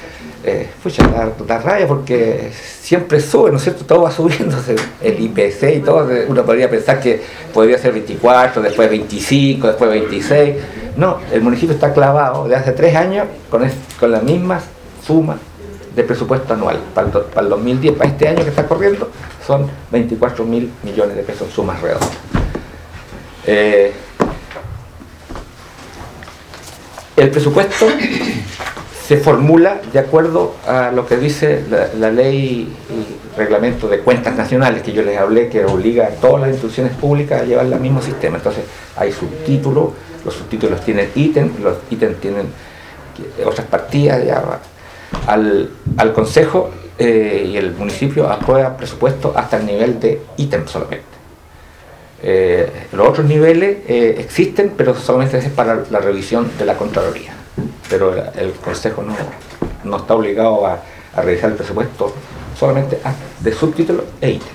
Speaker 2: Da rabia porque siempre sube, ¿no es cierto? Todo va subiendo, el IPC y todo. Uno podría pensar que podría ser 24, después 25, después 26. No, el municipio está clavado de hace 3 años con la misma suma de presupuesto anual. Para el 2010, para este año que está corriendo, son 24.000 millones de pesos, sumas redondas. El presupuesto se formula de acuerdo a lo que dice la ley y reglamento de cuentas nacionales, que yo les hablé, que obliga a todas las instituciones públicas a llevar el mismo sistema. Entonces hay subtítulos, los subtítulos tienen ítems, los ítems tienen otras partidas. Ya al Consejo y el municipio aprueba presupuesto hasta el nivel de ítem solamente. Los otros niveles existen, pero solamente es para la revisión de la Contraloría. Pero el Consejo no está obligado a revisar el presupuesto solamente de subtítulos e ítems.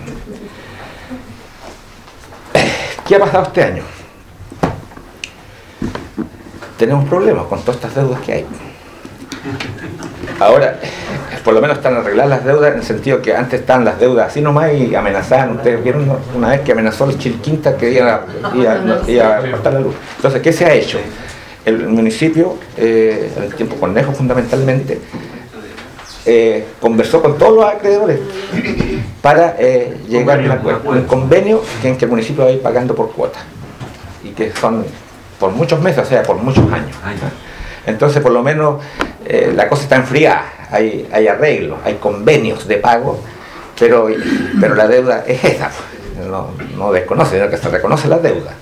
Speaker 2: ¿Qué ha pasado este año? Tenemos problemas con todas estas deudas que hay. Ahora, por lo menos están arregladas las deudas en el sentido que antes estaban las deudas así nomás y amenazaban. Ustedes vieron una vez que amenazó el Chilquinta que iba a cortar la luz. Entonces, ¿qué se ha hecho? El municipio, en el tiempo Cornejo fundamentalmente, conversó con todos los acreedores para llegar a un convenio en que el municipio va a ir pagando por cuotas y que son por muchos meses, o sea, por muchos años. Entonces, por lo menos, la cosa está enfriada, hay arreglos, hay convenios de pago, pero la deuda es esa, no desconoce, sino que se reconoce la deuda.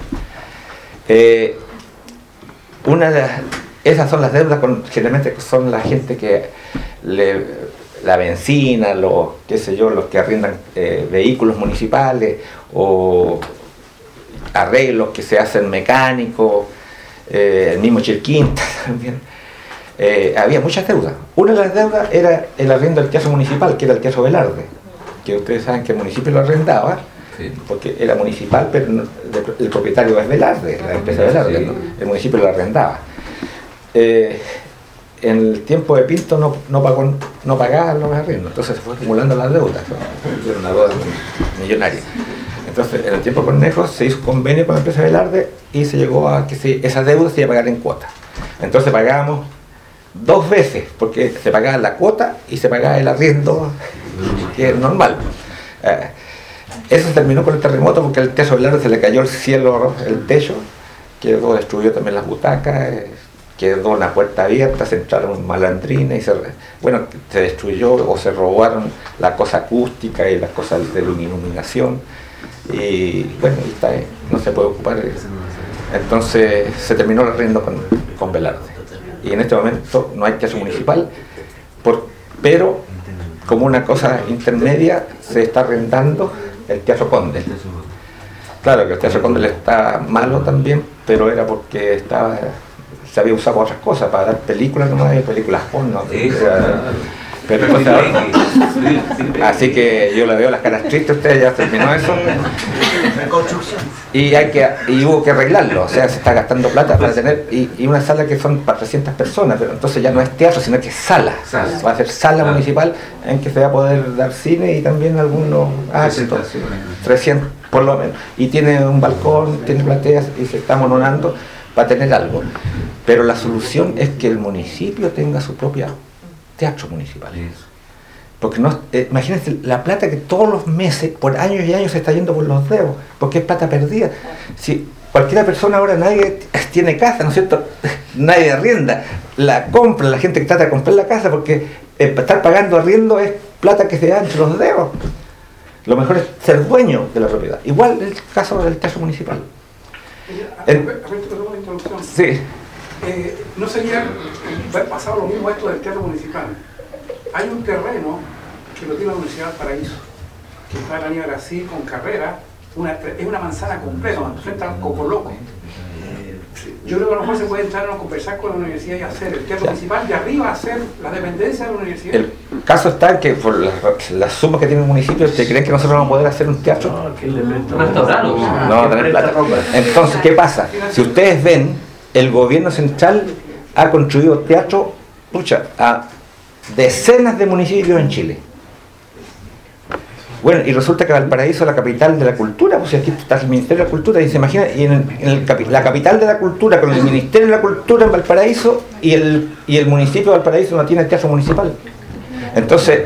Speaker 2: Esas son las deudas, generalmente son la gente que la benzina, los que arriendan vehículos municipales o arreglos que se hacen mecánicos, el mismo Chilquinta también. Había muchas deudas. Una de las deudas era el arriendo del teatro municipal, que era el Teatro Velarde, que ustedes saben que el municipio lo arrendaba, porque era municipal, pero el propietario es Velarde, la empresa Velarde, ¿no? El municipio lo arrendaba. En el tiempo de Pinto no pagaban los arriendos, entonces se fue acumulando las deudas, era una deuda millonaria. Entonces, en el tiempo de Cornejo se hizo un convenio con la empresa Velarde y se llegó a que esa deuda se iba a pagar en cuotas. Entonces pagábamos 2 veces, porque se pagaba la cuota y se pagaba el arriendo, que es normal. Eso terminó con el terremoto porque al Teatro Velarde se le cayó el cielo, el techo, quedó destruyó también las butacas, quedó una puerta abierta, se entraron malandrines y se destruyó o se robaron la cosa acústica y las cosas de la iluminación y bueno, no se puede ocupar. Entonces se terminó el arriendo con Velarde y en este momento no hay teatro municipal, pero como una cosa intermedia se está arrendando el Teatro Conde. Claro que el Teatro Conde está malo también, pero era porque se había usado para otras cosas, para dar películas nomás, películas porno. Así que yo le veo las caras tristes, ustedes ya terminó eso. Y hubo que arreglarlo, o sea, se está gastando plata para tener, y una sala que son para 300 personas, pero entonces ya no es teatro, sino que es sala. Va a ser sala municipal en que se va a poder dar cine y también algunos actos, 300 por lo menos. Y tiene un balcón, tiene plateas y se está mononando para tener algo. Pero la solución es que el municipio tenga su propia teatro municipal. Porque imagínense la plata que todos los meses, por años y años, se está yendo por los dedos, porque es plata perdida. Si cualquier persona ahora, nadie tiene casa, ¿no es cierto? Nadie arrienda, la compra, la gente que trata de comprar la casa, porque estar pagando arriendo es plata que se da entre los dedos. Lo mejor es ser dueño de la propiedad. Igual el caso del teatro municipal.
Speaker 7: Una interrupción.
Speaker 2: Sí.
Speaker 7: ¿No sería pasado lo mismo esto del teatro municipal? Hay un terreno que lo tiene la Universidad del Paraíso, que está en la avenida Brasil con carrera, es una manzana completa, frente al Cocoloco. Yo creo que a lo mejor se puede entrar a conversar con la universidad y hacer el teatro municipal, de arriba hacer la dependencia de la universidad.
Speaker 2: El caso está en que por las sumas que tiene el municipio, ¿se creen que nosotros vamos a poder hacer un teatro?
Speaker 5: No, tener
Speaker 2: plata. Entonces, ¿qué pasa? Si ustedes ven, el gobierno central ha construido teatro a decenas de municipios en Chile. Bueno, y resulta que Valparaíso es la capital de la cultura, pues aquí está el Ministerio de la Cultura, y se imagina, y la capital de la cultura con el Ministerio de la Cultura en Valparaíso, y el municipio de Valparaíso no tiene teatro municipal. Entonces,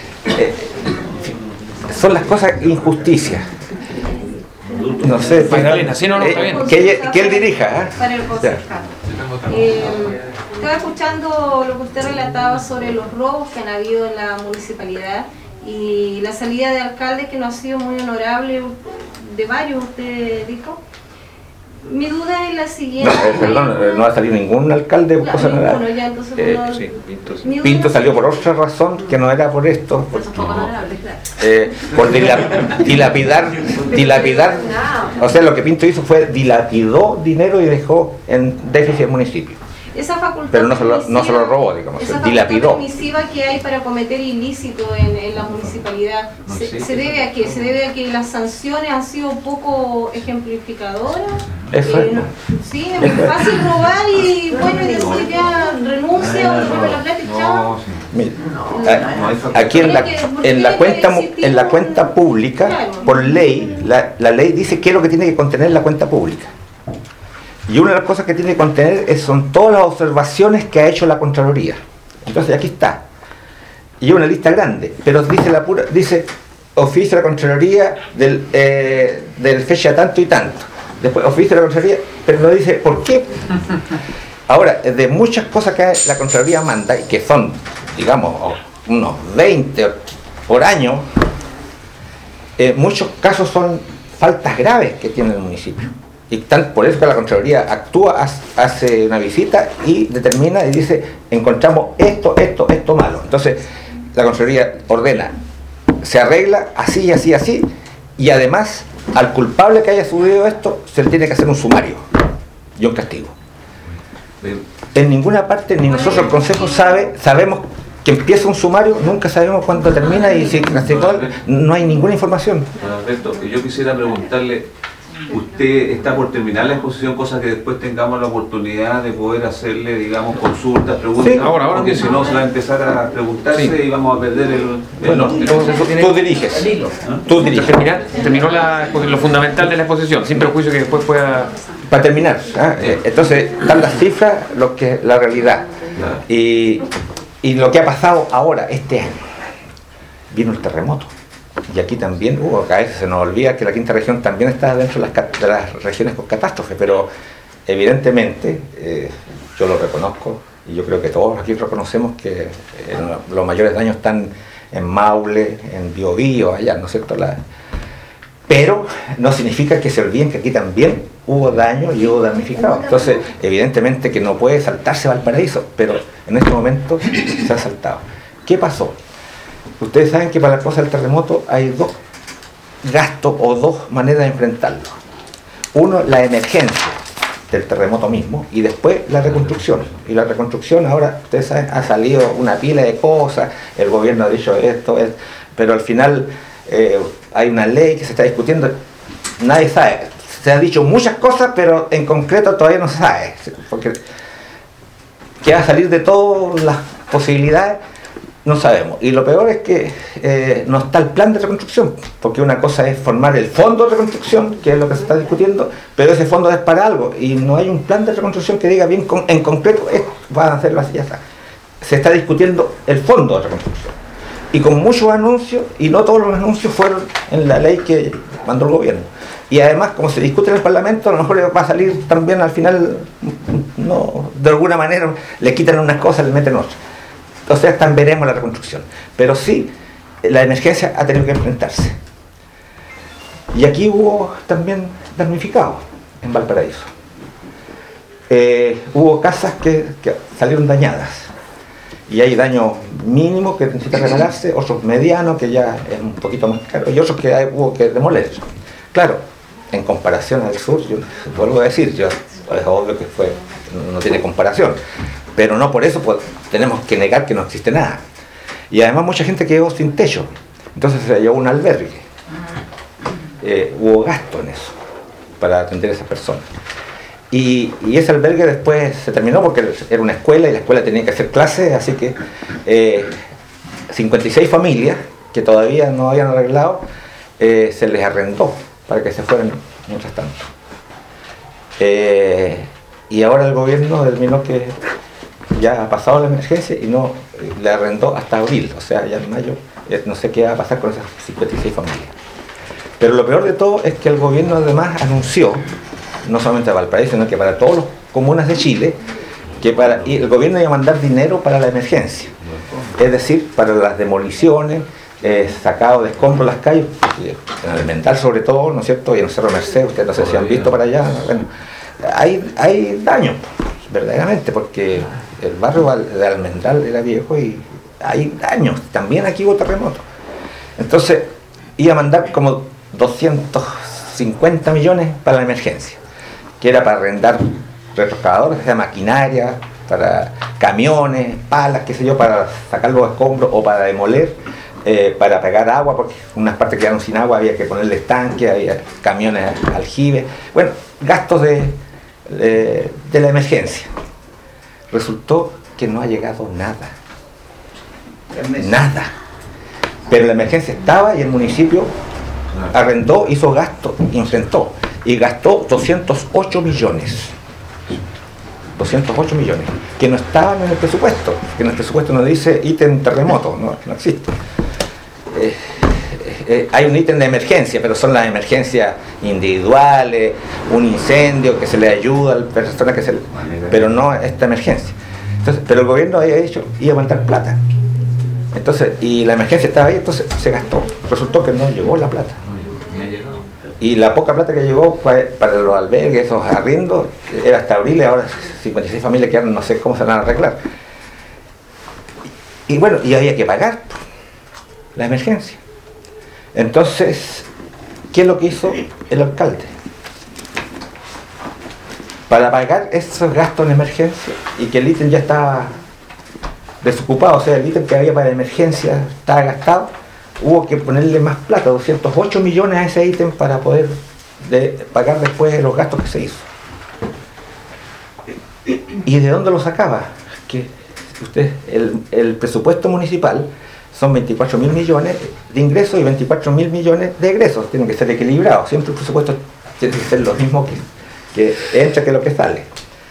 Speaker 2: son las cosas injusticias. No sé,
Speaker 3: Magdalena, sí, no, está bien.
Speaker 2: que él dirija.
Speaker 6: Para el concejal.
Speaker 8: Estaba escuchando lo que usted relataba sobre los robos que han habido en la municipalidad y la salida de alcaldes que no ha sido muy honorable, de varios, usted dijo. Mi duda es la siguiente.
Speaker 2: No, perdón, no va a salir ningún alcalde por cosa nada.
Speaker 8: Ninguno, ya, entonces no-
Speaker 3: Sí, Pinto, sí.
Speaker 8: Mi duda-
Speaker 2: Pinto salió por otra razón que no era por esto,
Speaker 1: Eso es poco honorable, claro.
Speaker 2: por dilapidar, o sea, lo que Pinto hizo fue dilapidó dinero y dejó en déficit el municipio.
Speaker 8: Esa facultad
Speaker 2: Pero no se lo
Speaker 8: permisiva-
Speaker 2: robó, digamos,
Speaker 8: esa
Speaker 2: dilapidó.
Speaker 8: facultad permisiva que hay para cometer ilícito en la municipalidad,
Speaker 4: No
Speaker 8: ¿se,
Speaker 4: existe.
Speaker 8: se debe a qué? ¿Se debe a que las sanciones han sido poco ejemplificadoras?
Speaker 2: Eso es.
Speaker 8: Sí, es muy fácil robar y bueno, y decir ya renuncia o devuelve la plata y chao.
Speaker 4: No, sí.
Speaker 2: Mire,
Speaker 4: no hay factor.
Speaker 2: aquí en la
Speaker 8: Porque
Speaker 2: cuenta pública,
Speaker 8: Claro.
Speaker 2: por ley, la ley dice qué es lo que tiene que contener la cuenta pública. Y una de las cosas que tiene que contener son todas las observaciones que ha hecho la Contraloría. Entonces aquí está. Y es una lista grande, pero dice oficio de la Contraloría del fecha tanto y tanto. Después oficio de la Contraloría, pero no dice por qué. Ahora, de muchas cosas que la Contraloría manda, y que son, digamos, unos 20 por año, muchos casos son faltas graves que tiene el municipio. Y por eso que la Contraloría actúa, hace una visita y determina y dice, encontramos esto malo. Entonces, la Contraloría ordena, se arregla así, así, así, y además, al culpable que haya subido esto, se le tiene que hacer un sumario y un castigo. En ninguna parte, ni nosotros el Consejo sabemos que empieza un sumario, nunca sabemos cuándo termina y si no hay ninguna información.
Speaker 4: Don Alberto, yo quisiera preguntarle, usted está por terminar la exposición, cosa que después tengamos la oportunidad de poder hacerle, digamos, consultas, preguntas,
Speaker 2: Sí,
Speaker 3: ahora
Speaker 4: porque si no se va a empezar a preguntarse
Speaker 2: Sí.
Speaker 4: y vamos a perder el
Speaker 2: Bueno,
Speaker 4: norte.
Speaker 2: tú diriges. Tú diriges.
Speaker 3: Terminó lo fundamental de la exposición, sin perjuicio que después pueda...
Speaker 2: Para terminar, entonces están las cifras, la realidad.
Speaker 4: Claro.
Speaker 2: Y lo que ha pasado ahora, este año, vino el terremoto. Y aquí también a veces se nos olvida que la quinta región también está dentro de las regiones con catástrofe, pero evidentemente, yo lo reconozco, y yo creo que todos aquí reconocemos que los mayores daños están en Maule, en Biobío, allá, ¿no es cierto? Pero no significa que se olviden que aquí también hubo daño y hubo damnificados. Entonces, evidentemente que no puede saltarse Valparaíso, pero en este momento se ha saltado. ¿Qué pasó? Ustedes saben que para la cosa del terremoto hay dos gastos o dos maneras de enfrentarlo. Uno, la emergencia del terremoto mismo, y después la reconstrucción. Y la reconstrucción ahora, ustedes saben, ha salido una pila de cosas, el gobierno ha dicho esto, pero al final hay una ley que se está discutiendo, nadie sabe. Se han dicho muchas cosas, pero en concreto todavía no se sabe, porque qué va a salir de todas las posibilidades, no sabemos. Y lo peor es que no está el plan de reconstrucción, porque una cosa es formar el fondo de reconstrucción, que es lo que se está discutiendo, pero ese fondo es para algo, y no hay un plan de reconstrucción que diga bien en concreto, van a hacerlo así, ya está. Se está discutiendo el fondo de reconstrucción. Y con muchos anuncios, y no todos los anuncios fueron en la ley que mandó el gobierno. Y además, como se discute en el Parlamento, a lo mejor va a salir también al final, no, de alguna manera le quitan unas cosas, le meten otras. Entonces también veremos la reconstrucción. Pero sí, la emergencia ha tenido que enfrentarse. Y aquí hubo también damnificados en Valparaíso. Hubo casas que salieron dañadas. Y hay daños mínimos que necesitan repararse, otros medianos que ya es un poquito más caro, y otros que hubo que demoler. Claro, en comparación al sur, yo vuelvo a decir, es obvio que no tiene comparación, pero no por eso tenemos que negar que no existe nada. Y además mucha gente quedó sin techo, entonces se llevó un albergue. Hubo gasto en eso, para atender a esas personas. Y ese albergue después se terminó porque era una escuela y la escuela tenía que hacer clases, así que 56 familias que todavía no habían arreglado, se les arrendó para que se fueran mientras tanto. Y ahora el gobierno determinó que ya ha pasado la emergencia y no le arrendó hasta abril, o sea, ya en mayo, no sé qué va a pasar con esas 56 familias. Pero lo peor de todo es que el gobierno además anunció, no solamente a Valparaíso, sino que para todas las comunas de Chile, y el gobierno iba a mandar dinero para la emergencia, es decir, para las demoliciones, sacado de escombros las calles, en Almendral sobre todo, ¿no es cierto? Y en el Cerro Merced, ustedes no sé si han visto para allá, bueno, hay daños, verdaderamente, porque el barrio de Almendral era viejo y hay daños, también aquí hubo terremotos. Entonces, iba a mandar como 250 millones para la emergencia, que era para arrendar retroexcavadores, o sea, maquinaria, para camiones, palas, qué sé yo, para sacar los escombros o para demoler, para pegar agua, porque unas partes quedaron sin agua, había que ponerle estanque, había camiones aljibes, bueno, gastos de la emergencia. Resultó que no ha llegado nada. Nada. Pero la emergencia estaba y el municipio arrendó, hizo gasto, enfrentó y gastó 208 millones. 208 millones, que no estaban en el presupuesto, que en el presupuesto no dice ítem terremoto, no existe. Hay un ítem de emergencia, pero son las emergencias individuales, un incendio que se le ayuda a la persona pero no esta emergencia. Entonces, pero el gobierno había dicho, iba a mandar plata. Entonces, y la emergencia estaba ahí, entonces se gastó. Resultó que no llegó la plata. Y la poca plata que llegó para los albergues, esos arriendos, era hasta abril, y ahora 56 familias quedaron, no sé cómo se van a arreglar. Y bueno, y había que pagar la emergencia. Entonces, ¿qué es lo que hizo el alcalde? Para pagar esos gastos en emergencia y que el ítem ya estaba desocupado, o sea, el ítem que había para emergencia estaba gastado, hubo que ponerle más plata, 208 millones a ese ítem para poder pagar después los gastos que se hizo. ¿Y de dónde lo sacaba? Que el presupuesto municipal son 24.000 millones de ingresos y 24.000 millones de egresos, tienen que ser equilibrados, siempre el presupuesto tiene que ser lo mismo que entra que lo que sale.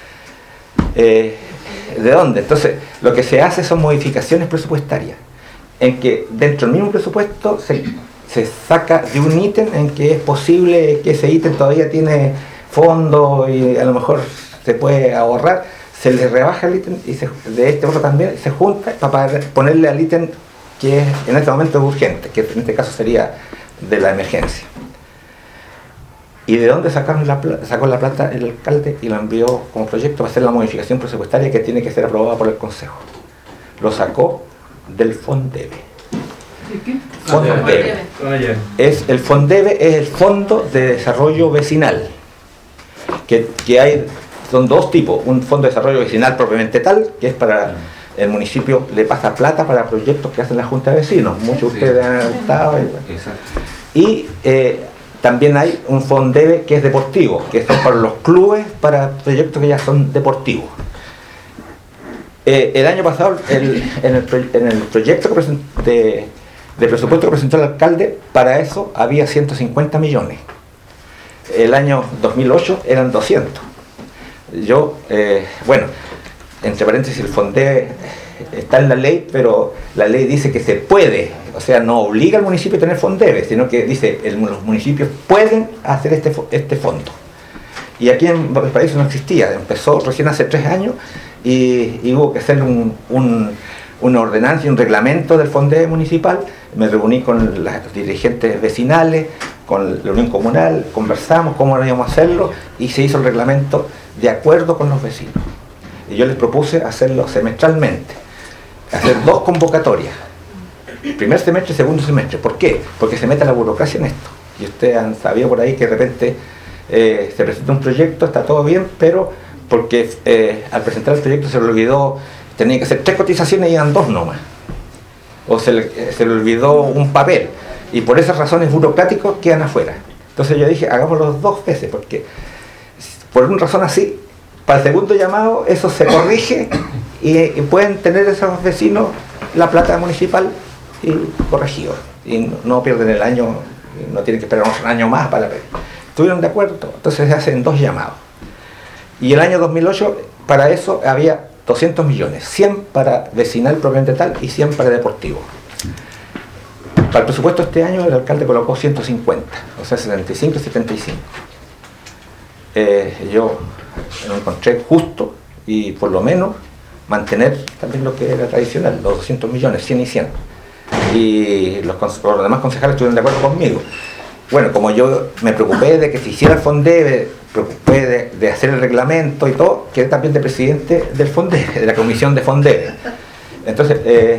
Speaker 2: ¿De dónde? Entonces, lo que se hace son modificaciones presupuestarias, en que dentro del mismo presupuesto se saca de un ítem en que es posible que ese ítem todavía tiene fondo y a lo mejor se puede ahorrar, se le rebaja el ítem y de este otro también se junta para ponerle al ítem que es, en este momento es urgente, que en este caso sería de la emergencia. ¿Y de dónde sacó la plata el alcalde y lo envió como proyecto para hacer la modificación presupuestaria que tiene que ser aprobada por el Consejo? Lo sacó del FONDEVE. FONDEVE. El FONDEVE es el Fondo de Desarrollo Vecinal, que hay, son dos tipos: un Fondo de Desarrollo Vecinal propiamente tal, que es para el municipio, le pasa plata para proyectos que hacen la Junta de Vecinos, muchos de ustedes han estado, y también hay un FONDEVE que es deportivo, que son para los clubes, para proyectos que ya son deportivos. El año pasado, en el proyecto de presupuesto que presentó el alcalde, para eso había 150 millones. El año 2008 eran 200. Bueno, entre paréntesis, el FONDEVE está en la ley, pero la ley dice que se puede, o sea, no obliga al municipio a tener FONDEVE, sino que dice los municipios pueden hacer este fondo. Y aquí en Valparaíso no existía, empezó recién hace 3 años y hubo que hacer una ordenanza y un reglamento del FONDEVE municipal. Me reuní con los dirigentes vecinales, con la Unión Comunal, conversamos cómo íbamos a hacerlo y se hizo el reglamento de acuerdo con los vecinos. Y yo les propuse hacerlo semestralmente, hacer 2 convocatorias, primer semestre y segundo semestre. ¿Por qué? Porque se mete la burocracia en esto. Y ustedes han sabido por ahí que de repente se presenta un proyecto, está todo bien, pero porque al presentar el proyecto se le olvidó, tenía que hacer 3 cotizaciones y eran 2 nomás. O se le olvidó un papel. Y por esas razones burocráticas quedan afuera. Entonces yo dije, hagámoslo 2 veces, porque por una razón así, para el segundo llamado eso se corrige y pueden tener esos vecinos la plata municipal y corregido. Y no pierden el año, no tienen que esperar un año más para ver. ¿Estuvieron de acuerdo? Entonces se hacen 2 llamados. Y el año 2008 para eso había 200 millones, 100 para vecinal propiamente tal y 100 para deportivo. Para el presupuesto este año el alcalde colocó 150, o sea 75 y 75. Yo lo encontré justo y por lo menos mantener también lo que era tradicional, los 200 millones, 100 y 100. Y los demás concejales estuvieron de acuerdo conmigo. Bueno, como yo me preocupé de que se hiciera el FONDEVE, preocupé de hacer el reglamento y todo, quedé también de presidente del FONDEVE, de la comisión de FONDEVE. Entonces,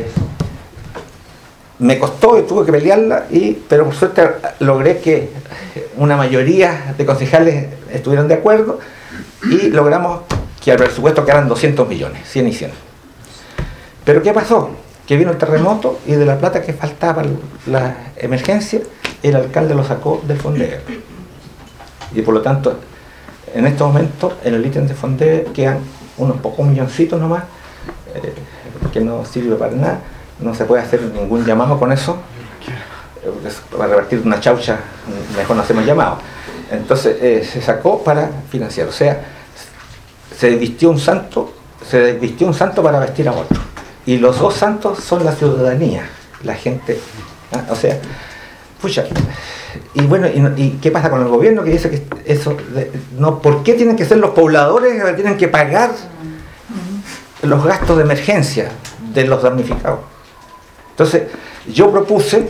Speaker 2: me costó y tuve que pelearla, pero por suerte logré que una mayoría de concejales estuvieran de acuerdo y logramos que al presupuesto quedaran 200 millones, 100 y 100. Pero ¿qué pasó? Que vino el terremoto y de la plata que faltaba la emergencia, el alcalde lo sacó del FONDEVE. Y por lo tanto, en estos momentos, en el ítem de FONDEVE quedan unos pocos milloncitos nomás, que no sirve para nada, no se puede hacer ningún llamado con eso, para revertir una chaucha, mejor no hacemos llamado. Entonces se sacó para financiar, o sea, se desvistió un santo para vestir a otro. Y los dos santos son la ciudadanía, la gente, o sea, pucha. Y bueno, ¿y qué pasa con el gobierno que dice que eso, no, ¿por qué tienen que ser los pobladores que tienen que pagar los gastos de emergencia de los damnificados? Entonces, yo propuse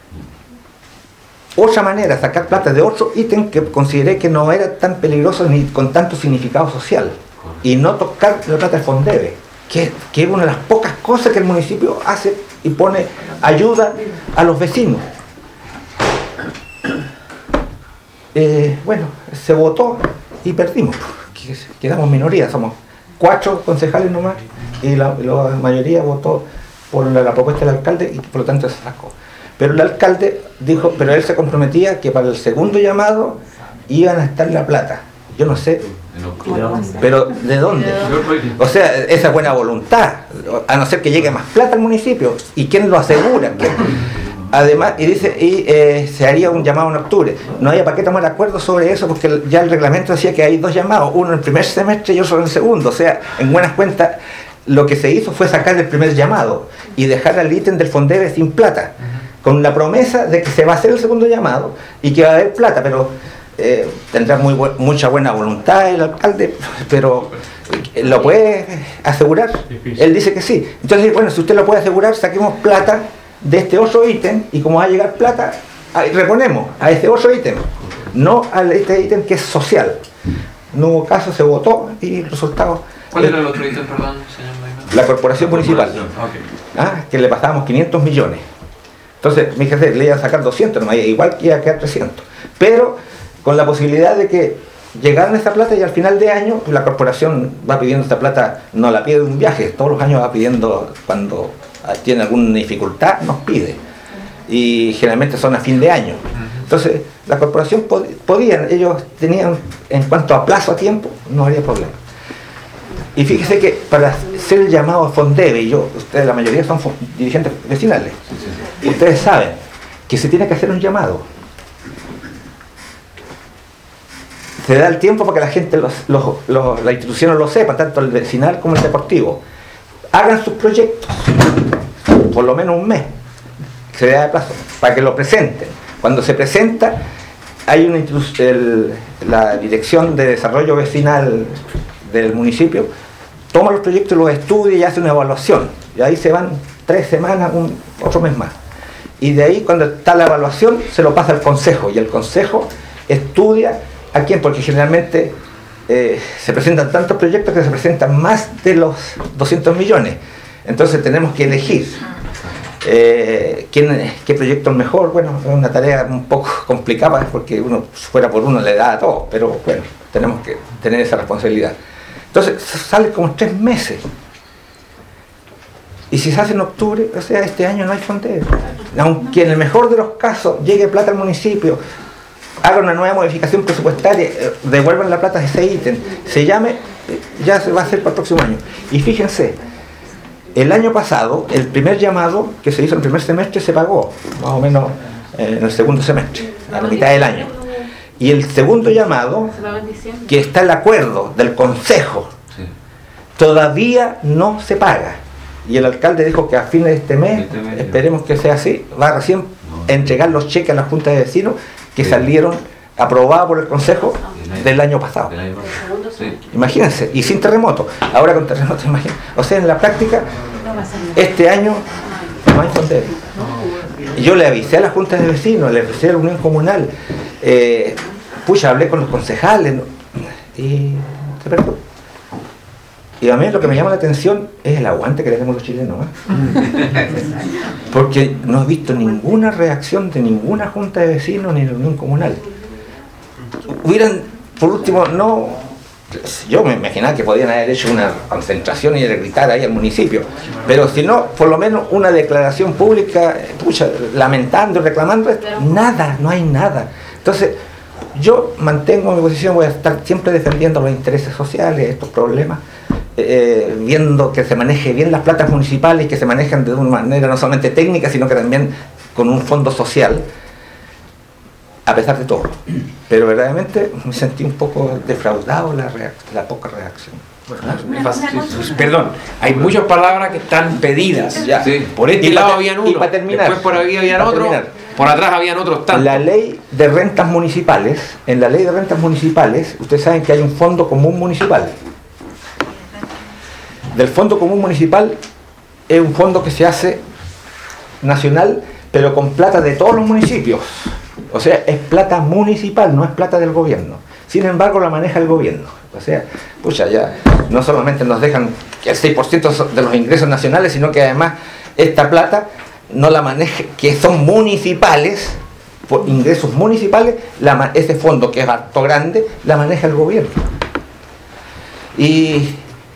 Speaker 2: otra manera, sacar plata de otro ítem que consideré que no era tan peligroso ni con tanto significado social, y no tocar la plata del FONDEVE, que es una de las pocas cosas que el municipio hace y pone ayuda a los vecinos. Bueno, se votó y perdimos, quedamos minoría, somos 4 concejales nomás y la mayoría votó por la propuesta del alcalde y por lo tanto se sacó. Pero el alcalde dijo, pero él se comprometía que para el segundo llamado iban a estar la plata. Yo no sé, pero ¿de dónde? O sea, esa buena voluntad, a no ser que llegue más plata al municipio. ¿Y quién lo asegura? Además, y dice, se haría un llamado en octubre. No había para qué tomar acuerdo sobre eso, porque ya el reglamento decía que hay 2 llamados, uno en el primer semestre y otro en el segundo. O sea, en buenas cuentas, lo que se hizo fue sacar el primer llamado y dejar al ítem del FONDEVE sin plata, con la promesa de que se va a hacer el segundo llamado y que va a haber plata, pero tendrá mucha buena voluntad el alcalde, pero ¿lo puede asegurar? Él dice que sí. Entonces, bueno, si usted lo puede asegurar, saquemos plata de este otro ítem y como va a llegar plata, reponemos a este otro ítem, no a este ítem que es social. No hubo caso, se votó y el resultado...
Speaker 5: ¿Cuál era el otro ítem, perdón, señor Maimón?
Speaker 2: La corporación municipal, que le pasábamos 500 millones. Entonces, mi jefe le iba a sacar 200, nomás, igual que iba a quedar 300. Pero con la posibilidad de que llegaran esta plata y al final de año la corporación va pidiendo esta plata, no la pide de un viaje, todos los años va pidiendo, cuando tiene alguna dificultad nos pide, y generalmente son a fin de año. Entonces la corporación ellos tenían, en cuanto a plazo, a tiempo, no había problema. Y fíjese que para hacer el llamado a FONDEVE, y ustedes la mayoría son dirigentes vecinales, ustedes saben que se tiene que hacer un llamado. Se da el tiempo para que la gente, las instituciones lo sepan, tanto el vecinal como el deportivo. Hagan sus proyectos, por lo menos un mes, se le da de plazo, para que lo presenten. Cuando se presenta, hay la Dirección de Desarrollo Vecinal del municipio, toma los proyectos, los estudia y hace una evaluación. Y ahí se van 3 semanas, otro mes más. Y de ahí, cuando está la evaluación, se lo pasa al consejo, y el consejo estudia a quién, porque generalmente se presentan tantos proyectos que se presentan más de los 200 millones. Entonces tenemos que elegir qué proyecto es mejor. Bueno, es una tarea un poco complicada porque uno fuera por uno le da a todo, pero bueno, tenemos que tener esa responsabilidad. Entonces sale como 3 meses. Y si se hace en octubre, o sea, este año no hay FONDEVE. Aunque en el mejor de los casos llegue plata al municipio, haga una nueva modificación presupuestaria, devuelvan la plata de ese ítem, se llame, ya se va a hacer para el próximo año. Y fíjense, el año pasado, el primer llamado que se hizo en el primer semestre se pagó, más o menos en el segundo semestre, a la mitad del año. Y el segundo llamado, que está el acuerdo del consejo, todavía no se paga. Y el alcalde dijo que a fines de este mes, esperemos que sea así, va recién a entregar los cheques a la Junta de Vecinos que salieron aprobados por el Consejo del año pasado.
Speaker 4: Sí.
Speaker 2: Imagínense, y sin terremoto. Ahora con terremoto, imagínense. O sea, en la práctica, este año no hay Fondero. Y yo le avisé a la Junta de Vecinos, le avisé a la Unión Comunal, hablé con los concejales, ¿no? Y se perdió. Y a mí lo que me llama la atención es el aguante que tenemos los chilenos, porque no he visto ninguna reacción de ninguna Junta de Vecinos ni de la Unión Comunal. Hubieran, por último, no, yo me imaginaba que podían haber hecho una concentración y gritar ahí al municipio, pero si no, por lo menos una declaración pública, lamentando, reclamando, nada, no hay nada. Entonces, yo mantengo mi posición, voy a estar siempre defendiendo los intereses sociales, estos problemas, viendo que se maneje bien las platas municipales y que se manejen de una manera no solamente técnica, sino que también con un fondo social, a pesar de todo. Pero verdaderamente me sentí un poco defraudado la poca reacción.
Speaker 3: Perdón, hay muchas palabras que están pedidas. Ya.
Speaker 4: Sí.
Speaker 3: Por este lado habían uno,
Speaker 2: y para terminar,
Speaker 3: después por aquí habían otro, por atrás habían otros tantos.
Speaker 2: La ley de rentas municipales, en la ley de rentas municipales, ustedes saben que hay un fondo común municipal. Del fondo común municipal es un fondo que se hace nacional, pero con plata de todos los municipios. O sea, es plata municipal, no es plata del gobierno. Sin embargo, la maneja el gobierno. O sea, ya no solamente nos dejan el 6% de los ingresos nacionales, sino que además esta plata no la maneja, que son municipales, por ingresos municipales, ese fondo que es harto grande, la maneja el gobierno. Y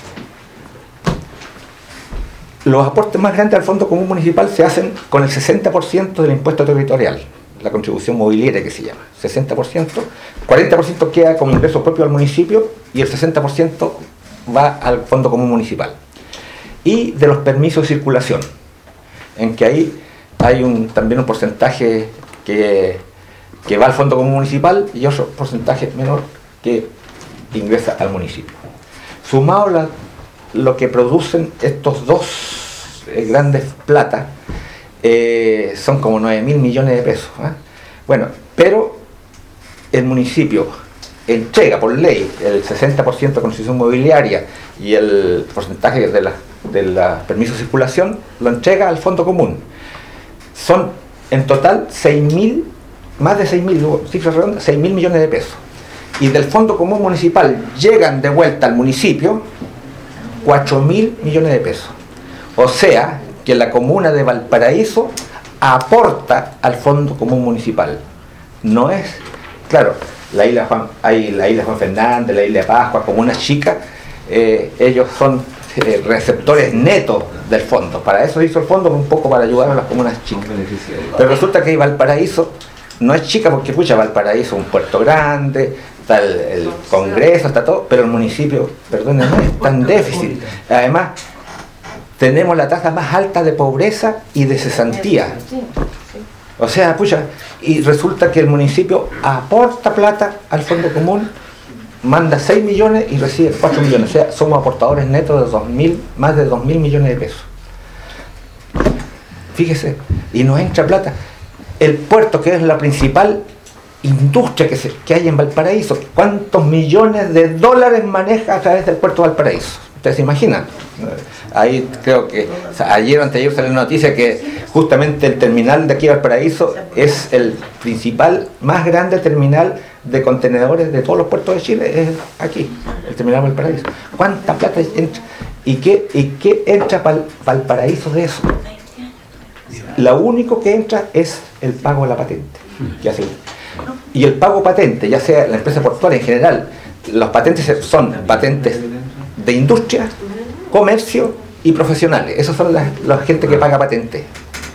Speaker 2: los aportes más grandes al Fondo Común Municipal se hacen con el 60% del impuesto territorial, la contribución mobiliaria que se llama, 60%, 40% queda como ingreso propio al municipio y el 60% va al Fondo Común Municipal. Y de los permisos de circulación, en que ahí hay también un porcentaje que va al Fondo Común Municipal y otro porcentaje menor que ingresa al municipio. Sumado lo que producen estos dos grandes platas, son como 9.000 millones de pesos. Bueno, pero el municipio entrega por ley el 60% de construcción mobiliaria y el porcentaje de la permiso de circulación lo entrega al fondo común. Son en total más de 6.000, cifras redondas, 6.000 millones de pesos. Y del fondo común municipal llegan de vuelta al municipio 4.000 millones de pesos. O sea, que la comuna de Valparaíso aporta al Fondo Común Municipal. No es, claro, la isla Juan Fernández, la isla de Pascua, comunas chicas, ellos son receptores netos del fondo. Para eso hizo el fondo, un poco para ayudar a las comunas chicas. Pero resulta que Valparaíso no es chica porque Valparaíso es un puerto grande, está el Congreso, está todo, pero el municipio, perdónenme, está en déficit. Además, tenemos la tasa más alta de pobreza y de cesantía. O sea, y resulta que el municipio aporta plata al fondo común, manda 6 millones y recibe 4 millones. O sea, somos aportadores netos de más de 2.000 millones de pesos. Fíjese, y nos entra plata. El puerto, que es la principal industria que hay en Valparaíso, ¿cuántos millones de dólares maneja a través del puerto de Valparaíso? ¿Ustedes se imaginan? Ahí creo que ayer o anteayer salió una noticia que justamente el terminal de aquí de Valparaíso es el principal, más grande terminal de contenedores de todos los puertos de Chile, es aquí, el terminal de Valparaíso. ¿Cuánta plata entra? ¿Y qué entra para Valparaíso de eso? Lo único que entra es el pago de la patente. Y el pago patente, ya sea la empresa portuaria en general, los patentes son patentes de industria, comercio y profesionales. Esos son la gente que paga patente.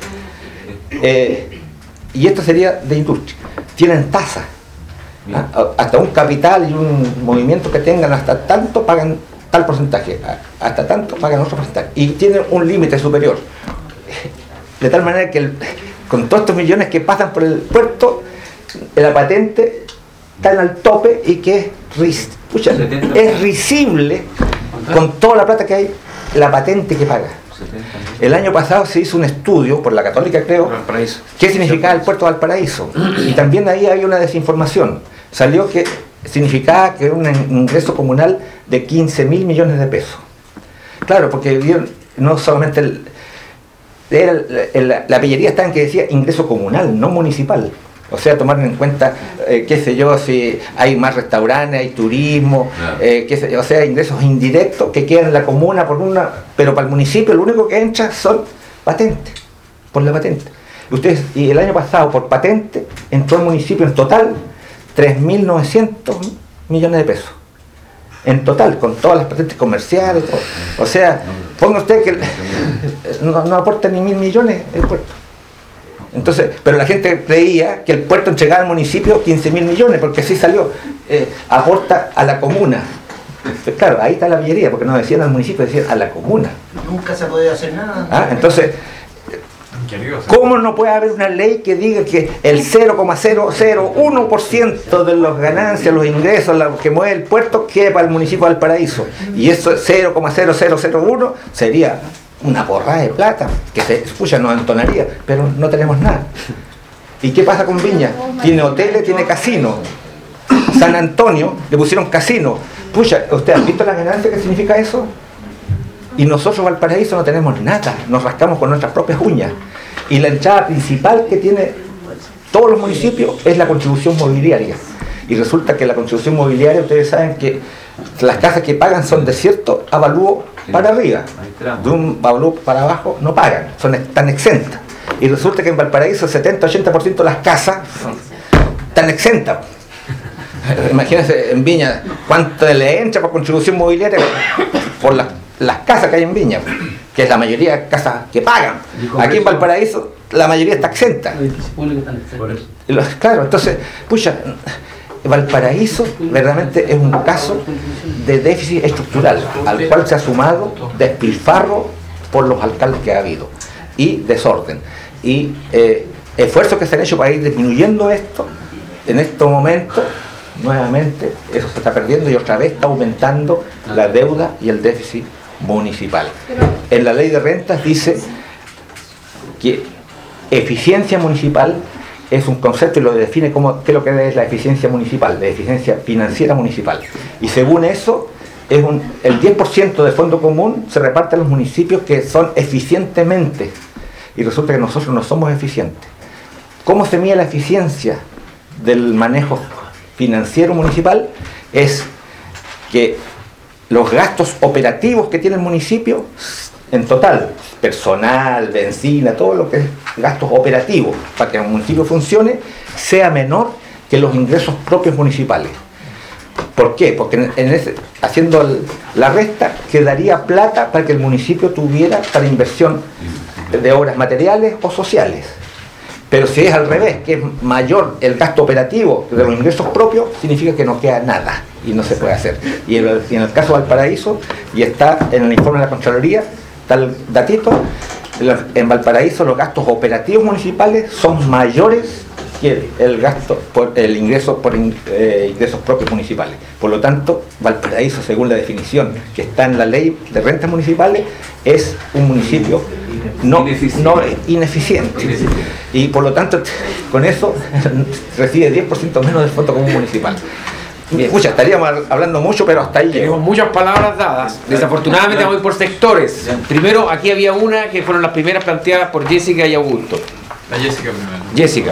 Speaker 2: Y esto sería de industria. Tienen tasa. Hasta un capital y un movimiento que tengan hasta tanto pagan tal porcentaje, hasta tanto pagan otro porcentaje. Y tienen un límite superior. De tal manera que con todos estos millones que pasan por el puerto, la patente está al tope y que es risible con toda la plata que hay, la patente que paga. El año pasado se hizo un estudio por la Católica, creo, qué significaba el puerto de Valparaíso, y también ahí había una desinformación. Salió que significaba que era un ingreso comunal de 15.000 millones de pesos. Claro, porque no solamente la pillería estaba en que decía ingreso comunal, no municipal. O sea, tomar en cuenta, qué sé yo, si hay más restaurantes, hay turismo, o sea, ingresos indirectos que quedan en la comuna pero para el municipio lo único que entra son patentes, por la patente. Y el año pasado, por patente, entró al municipio en total 3.900 millones de pesos. En total, con todas las patentes comerciales, todo. O sea, ponga usted que no aporta ni 1.000 millones el puerto. Entonces, pero la gente creía que el puerto entregaba al municipio 15.000 millones, porque así salió, aporta a la comuna. Entonces, claro, ahí está la pillería, porque no decían al municipio, decían a la comuna.
Speaker 9: Nunca se podía hacer nada.
Speaker 2: Entonces, ¿cómo no puede haber una ley que diga que el 0,001% de las ganancias, los ingresos, que mueve el puerto, quede para el municipio de Valparaíso? Y eso 0,0001 sería una porrada de plata, que se escucha, nos entonaría, pero no tenemos nada. ¿Y qué pasa con Viña? Tiene hoteles, tiene casino. San Antonio le pusieron casino. Pucha, ¿usted ha visto la ganancia que significa eso? Y nosotros, Valparaíso, no tenemos nada, nos rascamos con nuestras propias uñas. Y la entrada principal que tiene todos los municipios es la contribución mobiliaria. Y resulta que la contribución mobiliaria, ustedes saben que las casas que pagan son de cierto avalúo para arriba, de un avalúo para abajo no pagan, están exentas. Y resulta que en Valparaíso el 70-80% de las casas están exentas. Imagínense en Viña cuánto le entra por contribución mobiliaria por las casas que hay en Viña, que es la mayoría de casas que pagan. Aquí en Valparaíso la mayoría está exenta. Claro, entonces, pucha, Valparaíso verdaderamente es un caso de déficit estructural, al cual se ha sumado despilfarro por los alcaldes que ha habido, y desorden, y esfuerzos que se han hecho para ir disminuyendo esto. En estos momentos, nuevamente, eso se está perdiendo y otra vez está aumentando la deuda y el déficit municipal. En la ley de rentas dice que eficiencia municipal es un concepto y lo define como qué es lo que es la eficiencia municipal, la eficiencia financiera municipal. Y según eso, el 10% de fondo común se reparte a los municipios que son eficientemente. Y resulta que nosotros no somos eficientes. ¿Cómo se mide la eficiencia del manejo financiero municipal? Es que los gastos operativos que tiene el municipio, en total, personal, benzina, todo lo que es gastos operativos para que el municipio funcione, sea menor que los ingresos propios municipales. ¿Por qué? Porque haciendo la resta quedaría plata para que el municipio tuviera para inversión de obras materiales o sociales. Pero si es al revés, que es mayor el gasto operativo de los ingresos propios, significa que no queda nada y no se puede hacer. Y en el caso de Valparaíso, y está en el informe de la Contraloría, está el datito, en Valparaíso los gastos operativos municipales son mayores que el ingreso por ingresos propios municipales. Por lo tanto, Valparaíso, según la definición que está en la ley de rentas municipales, es un municipio ineficiente. Y por lo tanto, con eso recibe 10% menos del fondo común municipal. Escucha, estaríamos hablando mucho, pero hasta ahí
Speaker 3: tenemos muchas palabras dadas. Desafortunadamente voy por sectores. Primero, aquí había una que fueron las primeras planteadas por Jessica y Augusto.
Speaker 5: La Jessica primero.
Speaker 3: Jessica.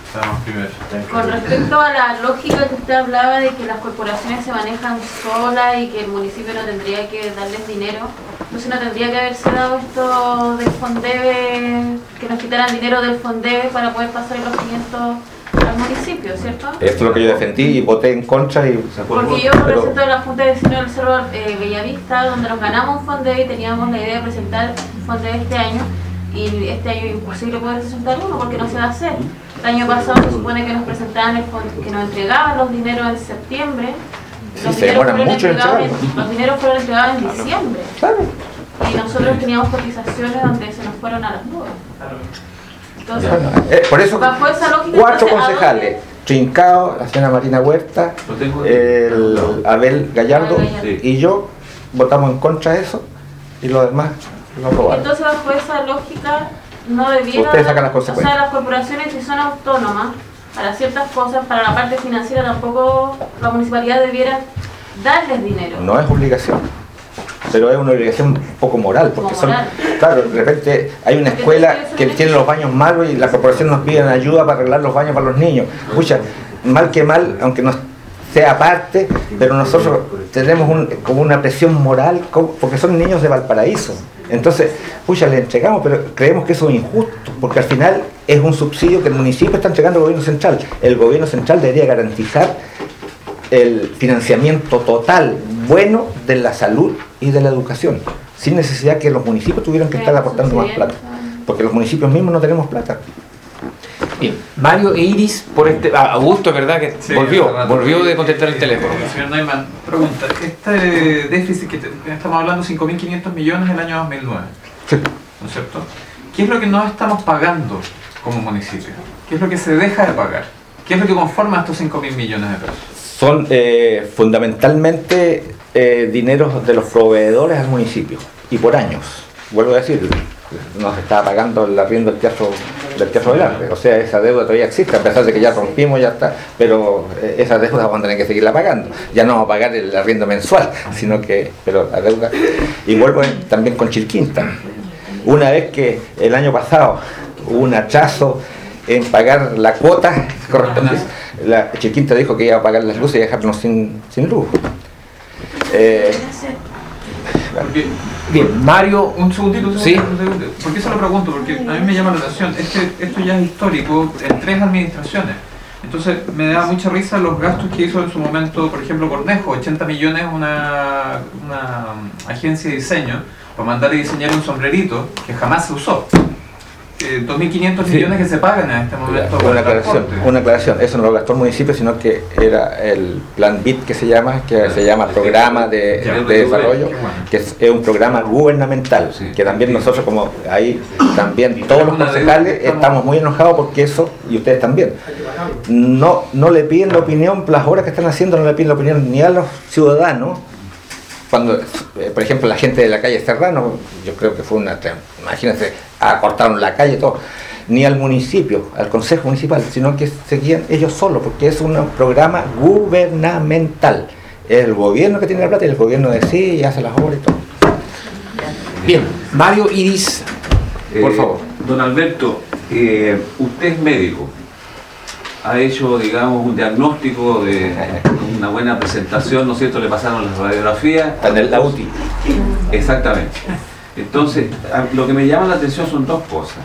Speaker 8: Con respecto a la lógica que usted hablaba de que las corporaciones se manejan solas y que el municipio no tendría que darles dinero, entonces no tendría que haberse dado esto del Fondeve, que nos quitaran dinero del Fondeve para poder pasar los 500 al municipio, ¿cierto?
Speaker 2: Esto es lo que yo defendí y voté en contra.
Speaker 8: Porque yo represento a la Junta de Vecinos del Cerro Bellavista, donde nos ganamos un Fondeve y teníamos la idea de presentar un Fondeve este año, y este año es imposible poder presentar uno porque no se va a hacer. El año pasado se supone que nos presentaban que nos entregaban los dineros en septiembre. Los dineros fueron entregados en diciembre.
Speaker 2: Claro.
Speaker 8: Y nosotros teníamos cotizaciones donde se nos fueron a las nubes. Entonces,
Speaker 2: por eso,
Speaker 8: bajo esa lógica,
Speaker 2: 4 concejales, Trincao, la señora Marina Huerta, el Abel Gallardo y yo votamos en contra de eso y los demás lo aprobaron.
Speaker 8: Entonces, bajo esa lógica, no debiera.
Speaker 2: Ustedes sacan las consecuencias.
Speaker 8: O sea, las corporaciones, si son autónomas,
Speaker 10: para ciertas cosas, para la parte financiera tampoco la municipalidad debiera darles dinero.
Speaker 2: No es obligación, pero es una obligación un poco moral, porque son, claro, de repente hay una escuela que tiene los baños malos y la corporación nos pide ayuda para arreglar los baños para los niños. Escucha, mal que mal, aunque no sea parte, pero nosotros tenemos como una presión moral, porque son niños de Valparaíso. Entonces, pucha, le entregamos, pero creemos que eso es injusto, porque al final es un subsidio que el municipio está entregando al gobierno central. El gobierno central debería garantizar el financiamiento total, bueno, de la salud y de la educación, sin necesidad que los municipios tuvieran que estar aportando más plata, porque los municipios mismos no tenemos plata.
Speaker 3: Bien, Mario e Iris, por Augusto, es verdad que sí, volvió de contestar el teléfono.
Speaker 5: Señor Neumann, pregunta, este déficit que estamos hablando, 5.500 millones en el año 2009,
Speaker 2: sí,
Speaker 5: ¿no es cierto? ¿Qué es lo que no estamos pagando como municipio? ¿Qué es lo que se deja de pagar? ¿Qué es lo que conforma estos 5.000 millones de pesos?
Speaker 2: Son fundamentalmente dineros de los proveedores al municipio, y por años, vuelvo a decir, nos está pagando el arriendo del Teatro del Arte, o sea, esa deuda todavía existe, a pesar de que ya rompimos, ya está, pero esa deuda vamos a tener que seguirla pagando, ya no vamos a pagar el arriendo mensual, sino que, pero la deuda, y vuelvo también con Chilquinta, una vez que el año pasado hubo un atraso en pagar la cuota correspondiente, la Chilquinta dijo que iba a pagar las luces y dejarnos sin luz.
Speaker 3: Bien, Mario,
Speaker 5: un segundito.
Speaker 3: ¿sí?
Speaker 5: ¿Por qué se lo pregunto? Porque a mí me llama la atención. Esto ya es histórico en 3 administraciones. Entonces me da mucha risa los gastos que hizo en su momento, por ejemplo, Cornejo, 80 millones una agencia de diseño para mandar a diseñar un sombrerito que jamás se usó. 2.500 millones que se pagan en este momento.
Speaker 2: Una aclaración, eso no lo gastó el municipio, sino que era el plan BIT que se llama Programa de Desarrollo, que es un programa gubernamental, que también nosotros, como ahí también todos los concejales estamos muy enojados porque eso, y ustedes también, no le piden la opinión, las obras que están haciendo no le piden la opinión ni a los ciudadanos. Cuando, por ejemplo, la gente de la calle Serrano, yo creo que fue imagínense, cortaron la calle y todo, ni al municipio, al consejo municipal, sino que seguían ellos solos, porque es un programa gubernamental. Es el gobierno que tiene la plata y el gobierno decide y hace las obras y todo.
Speaker 3: Bien, Mario, Iris, por favor.
Speaker 4: Don Alberto, usted es médico. Ha hecho, digamos, un diagnóstico de una buena presentación, ¿no es cierto? Le pasaron las radiografías.
Speaker 2: En la UTI.
Speaker 4: Exactamente. Entonces, lo que me llama la atención son 2 cosas.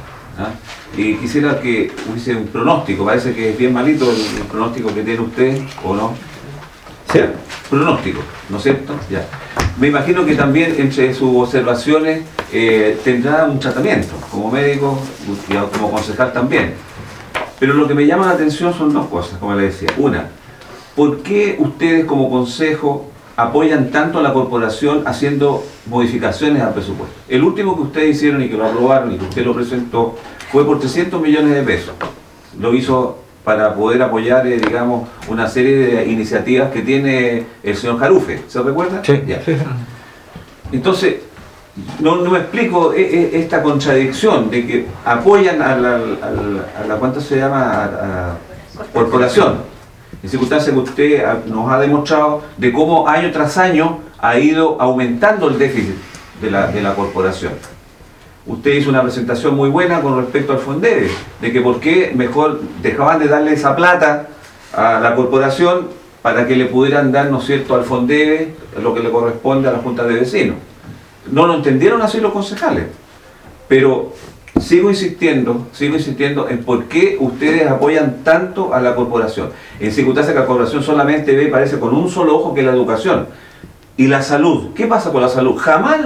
Speaker 4: Y quisiera que hubiese un pronóstico. Parece que es bien malito el pronóstico que tiene usted, ¿o no?
Speaker 2: Sí.
Speaker 4: Pronóstico, ¿no es cierto? Ya. Me imagino que también entre sus observaciones tendrá un tratamiento, como médico y como concejal también. Pero lo que me llama la atención son 2 cosas, como le decía. Una, ¿por qué ustedes como consejo apoyan tanto a la corporación haciendo modificaciones al presupuesto? El último que ustedes hicieron y que lo aprobaron y que usted lo presentó fue por 300 millones de pesos. Lo hizo para poder apoyar, digamos, una serie de iniciativas que tiene el señor Jarufe. ¿Se recuerda?
Speaker 2: Sí.
Speaker 4: Ya. Entonces, no me explico esta contradicción de que apoyan a la ¿cuánto se llama? A corporación, en circunstancias que usted nos ha demostrado de cómo año tras año ha ido aumentando el déficit de la corporación. Usted hizo una presentación muy buena con respecto al Fondeve, de que por qué mejor dejaban de darle esa plata a la corporación para que le pudieran dar, ¿no es cierto?, al Fondeve lo que le corresponde a la Junta de Vecinos. No lo entendieron así los concejales, pero sigo insistiendo en por qué ustedes apoyan tanto a la corporación, en circunstancias que la corporación solamente ve, parece, con un solo ojo, que la educación. Y la salud, ¿qué pasa con la salud? Jamás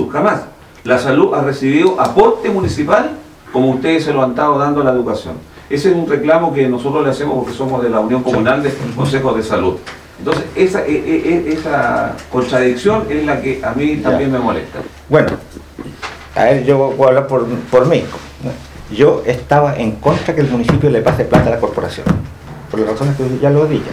Speaker 4: la salud ha recibido aporte municipal como ustedes se lo han estado dando a la educación. Ese es un reclamo que nosotros le hacemos porque somos de la Unión Comunal de Consejos de Salud. Entonces, esa contradicción es la que a mí también me molesta.
Speaker 2: Bueno, a ver, yo puedo hablar por mí. Yo estaba en contra que el municipio le pase plata a la corporación, por las razones que ya lo dije.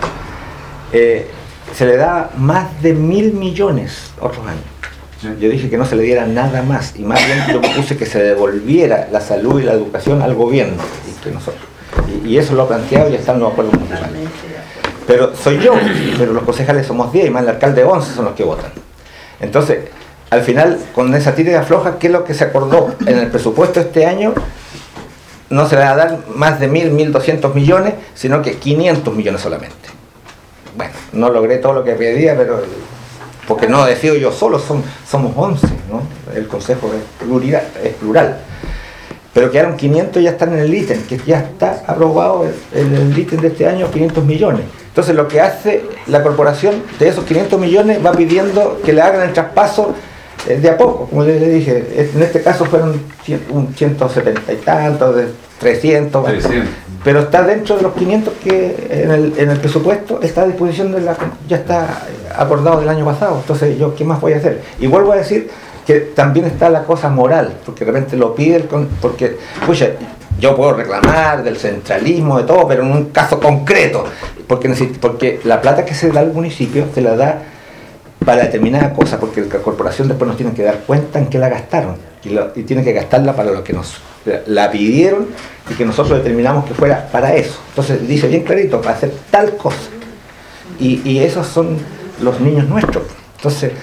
Speaker 2: Se le da más de 1.000 millones otros años. Sí. Yo dije que no se le diera nada más, y más bien yo propuse que se devolviera la salud y la educación al gobierno, y que nosotros. Y eso lo ha planteado y está en los acuerdos municipales. Pero soy yo, pero los concejales somos 10 y más el alcalde 11 son los que votan. Entonces, al final, con esa tira de afloja, ¿qué es lo que se acordó en el presupuesto este año? No se le va a dar más de 1.200 millones, sino que 500 millones solamente. Bueno, no logré todo lo que pedía, pero porque no decido yo solo, somos 11, ¿no? El consejo es plural. Pero quedaron 500 y ya están en el ítem, que ya está aprobado el ítem de este año, 500 millones. Entonces lo que hace la corporación de esos 500 millones va pidiendo que le hagan el traspaso de a poco, como les dije. En este caso fueron un 170 y tantos, de 300, pero está dentro de los 500 que en el presupuesto está a disposición ya está acordado del año pasado. Entonces yo, ¿qué más voy a hacer? Y vuelvo a decir que también está la cosa moral, porque de repente lo pide, porque, pucha, yo puedo reclamar del centralismo, de todo, pero en un caso concreto, porque la plata que se da al municipio se la da para determinada cosa, porque la corporación después nos tiene que dar cuenta en qué la gastaron, y tiene que gastarla para lo que nos la pidieron y que nosotros determinamos que fuera para eso. Entonces dice bien clarito, para hacer tal cosa, y esos son los niños nuestros. Entonces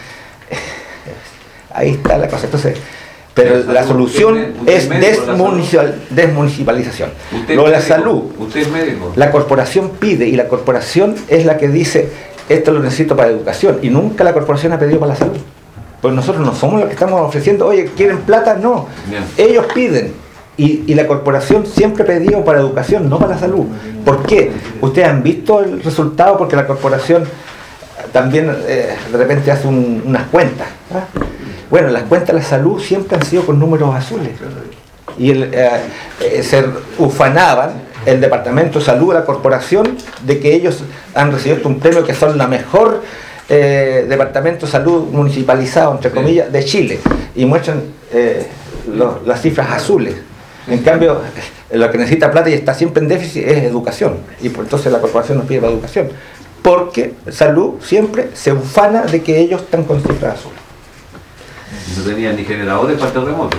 Speaker 2: ahí está la cosa. Entonces, pero la solución es desmunicipalización. Lo de la salud,
Speaker 4: usted es médico.
Speaker 2: La corporación pide, y la corporación es la que dice, esto lo necesito para educación, y nunca la corporación ha pedido para la salud. Pues nosotros no somos los que estamos ofreciendo, oye, ¿quieren plata? No. Bien. Ellos piden, y la corporación siempre ha pedido para educación, no para la salud. ¿Por qué? Ustedes han visto el resultado, porque la corporación también de repente hace unas cuentas, ¿ah? Bueno, las cuentas de la salud siempre han sido con números azules, y se ufanaban el Departamento de Salud de la corporación de que ellos han recibido un premio, que son la mejor Departamento de Salud municipalizado, entre comillas, de Chile, y muestran las cifras azules. En cambio, lo que necesita plata y está siempre en déficit es educación, y por entonces la corporación nos pide para educación, porque salud siempre se ufana de que ellos están con cifras azules.
Speaker 4: No tenían ni generadores para terremotos.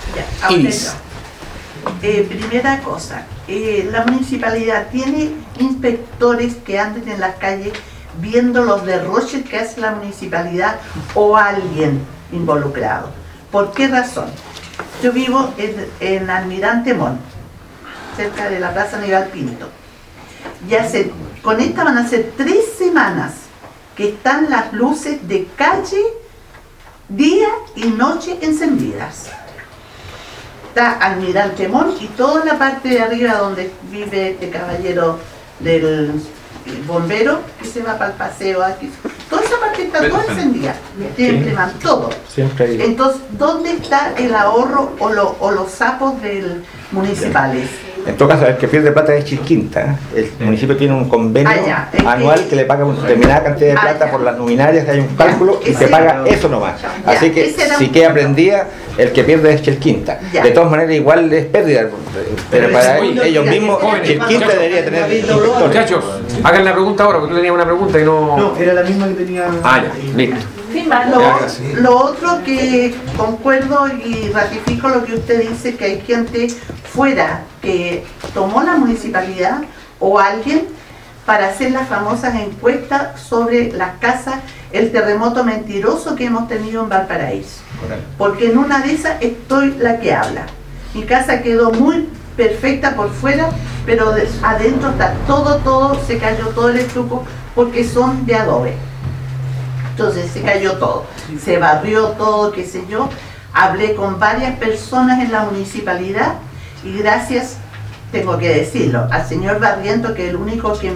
Speaker 11: Primera cosa, la municipalidad tiene inspectores que anden en las calles viendo los derroches que hace la municipalidad, o alguien involucrado. ¿Por qué razón? Yo vivo en Almirante Montt, cerca de la Plaza Aníbal Pinto. Con esta van a ser 3 semanas que están las luces de calle día y noche encendidas. Está Almirante Montt y toda la parte de arriba donde vive este caballero del bombero que se va para el paseo aquí. Toda esa parte está toda encendida. Siempre van todo. Entonces, ¿dónde está el ahorro o los sapos municipales?
Speaker 2: En todo caso, el que pierde plata es Chilquinta. El municipio tiene un convenio anual que le paga una determinada cantidad de plata por las luminarias, que hay un cálculo, y se paga eso nomás. Así que si queda prendida, el que pierde es Chilquinta. De todas maneras, igual es pérdida, pero para ellos mismos, Chilquinta debería tener.
Speaker 3: Muchachos, hagan la pregunta ahora, porque tú tenías una pregunta y no.
Speaker 9: No, era la misma que tenía.
Speaker 3: Ah, ya, listo.
Speaker 11: Lo otro que concuerdo y ratifico lo que usted dice, que hay gente fuera que tomó la municipalidad o alguien para hacer las famosas encuestas sobre las casas, el terremoto mentiroso que hemos tenido en Valparaíso. Porque en una de esas estoy la que habla. Mi casa quedó muy perfecta por fuera, pero adentro está todo, se cayó todo el estuco porque son de adobe. Entonces se cayó todo, se barrió todo, qué sé yo. Hablé con varias personas en la municipalidad y gracias, tengo que decirlo, al señor Barriento, que es el único que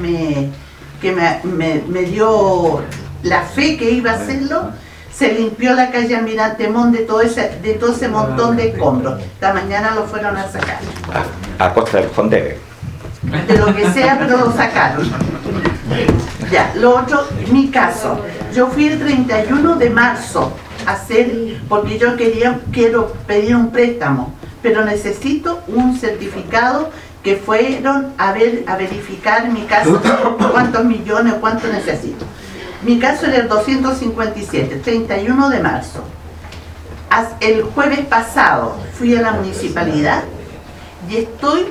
Speaker 11: me dio la fe que iba a hacerlo, se limpió la calle Almirante Montt de todo ese montón de escombros. Esta mañana lo fueron a sacar.
Speaker 2: A costa del Fondeve.
Speaker 11: De lo que sea, pero lo sacaron. Ya, lo otro, mi caso. Yo fui el 31 de marzo a hacer, porque yo quiero pedir un préstamo, pero necesito un certificado que fueron a verificar mi caso, cuántos millones, cuánto necesito. Mi caso era el 257, 31 de marzo. El jueves pasado fui a la municipalidad y estoy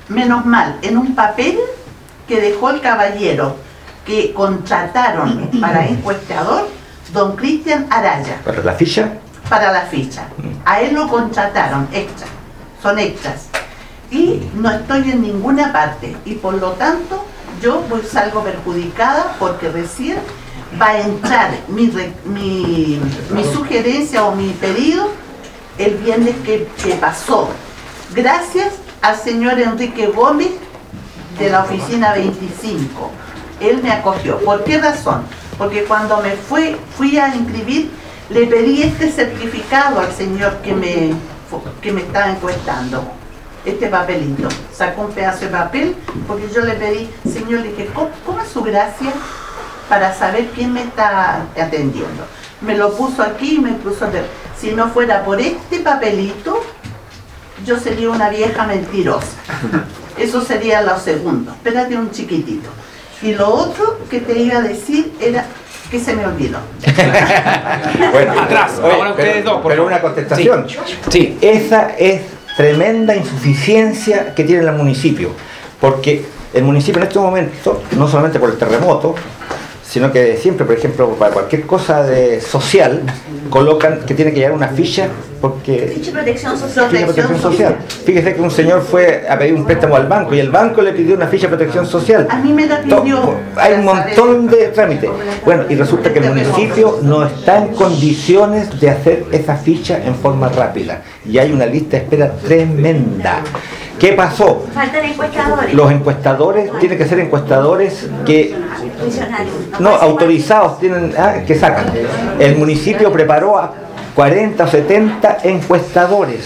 Speaker 11: menos mal, en un papel que dejó el caballero que contrataron para encuestador, don Cristian Araya.
Speaker 2: ¿Para la ficha?
Speaker 11: Para la ficha. A él lo contrataron, extras, son extras. Y no estoy en ninguna parte. Y por lo tanto, yo salgo perjudicada porque recién va a entrar mi sugerencia o mi pedido el viernes que pasó. Gracias al señor Enrique Gómez de la oficina 25. Él me acogió. ¿Por qué razón? Porque cuando fui a inscribir, le pedí este certificado al señor que me estaba encuestando. Este papelito. Sacó un pedazo de papel porque yo le pedí, señor, le dije, ¿cómo es su gracia para saber quién me está atendiendo? Me lo puso aquí y me puso a ver. Si no fuera por este papelito, yo sería una vieja mentirosa. Eso sería lo segundo. Espérate un chiquitito. Y lo otro que te iba a decir era que se me olvidó.
Speaker 2: Bueno, atrás, ahora ustedes dos. Pero una contestación. Sí, esa es tremenda insuficiencia que tiene el municipio. Porque el municipio en este momento, no solamente por el terremoto, sino que siempre, por ejemplo, para cualquier cosa social, colocan que tiene que llevar una ficha porque
Speaker 6: Ficha de protección social.
Speaker 2: tiene protección social. Fíjese que un señor fue a pedir un préstamo al banco y el banco le pidió una ficha de protección social.
Speaker 11: A mí me la pidió.
Speaker 2: Hay un montón de trámites. Bueno, y resulta que el municipio no está en condiciones de hacer esa ficha en forma rápida. Y hay una lista de espera tremenda. ¿Qué pasó?
Speaker 6: Faltan encuestadores.
Speaker 2: Los encuestadores tienen que ser encuestadores que no autorizados, tienen que sacan. El municipio preparó a 40 o 70 encuestadores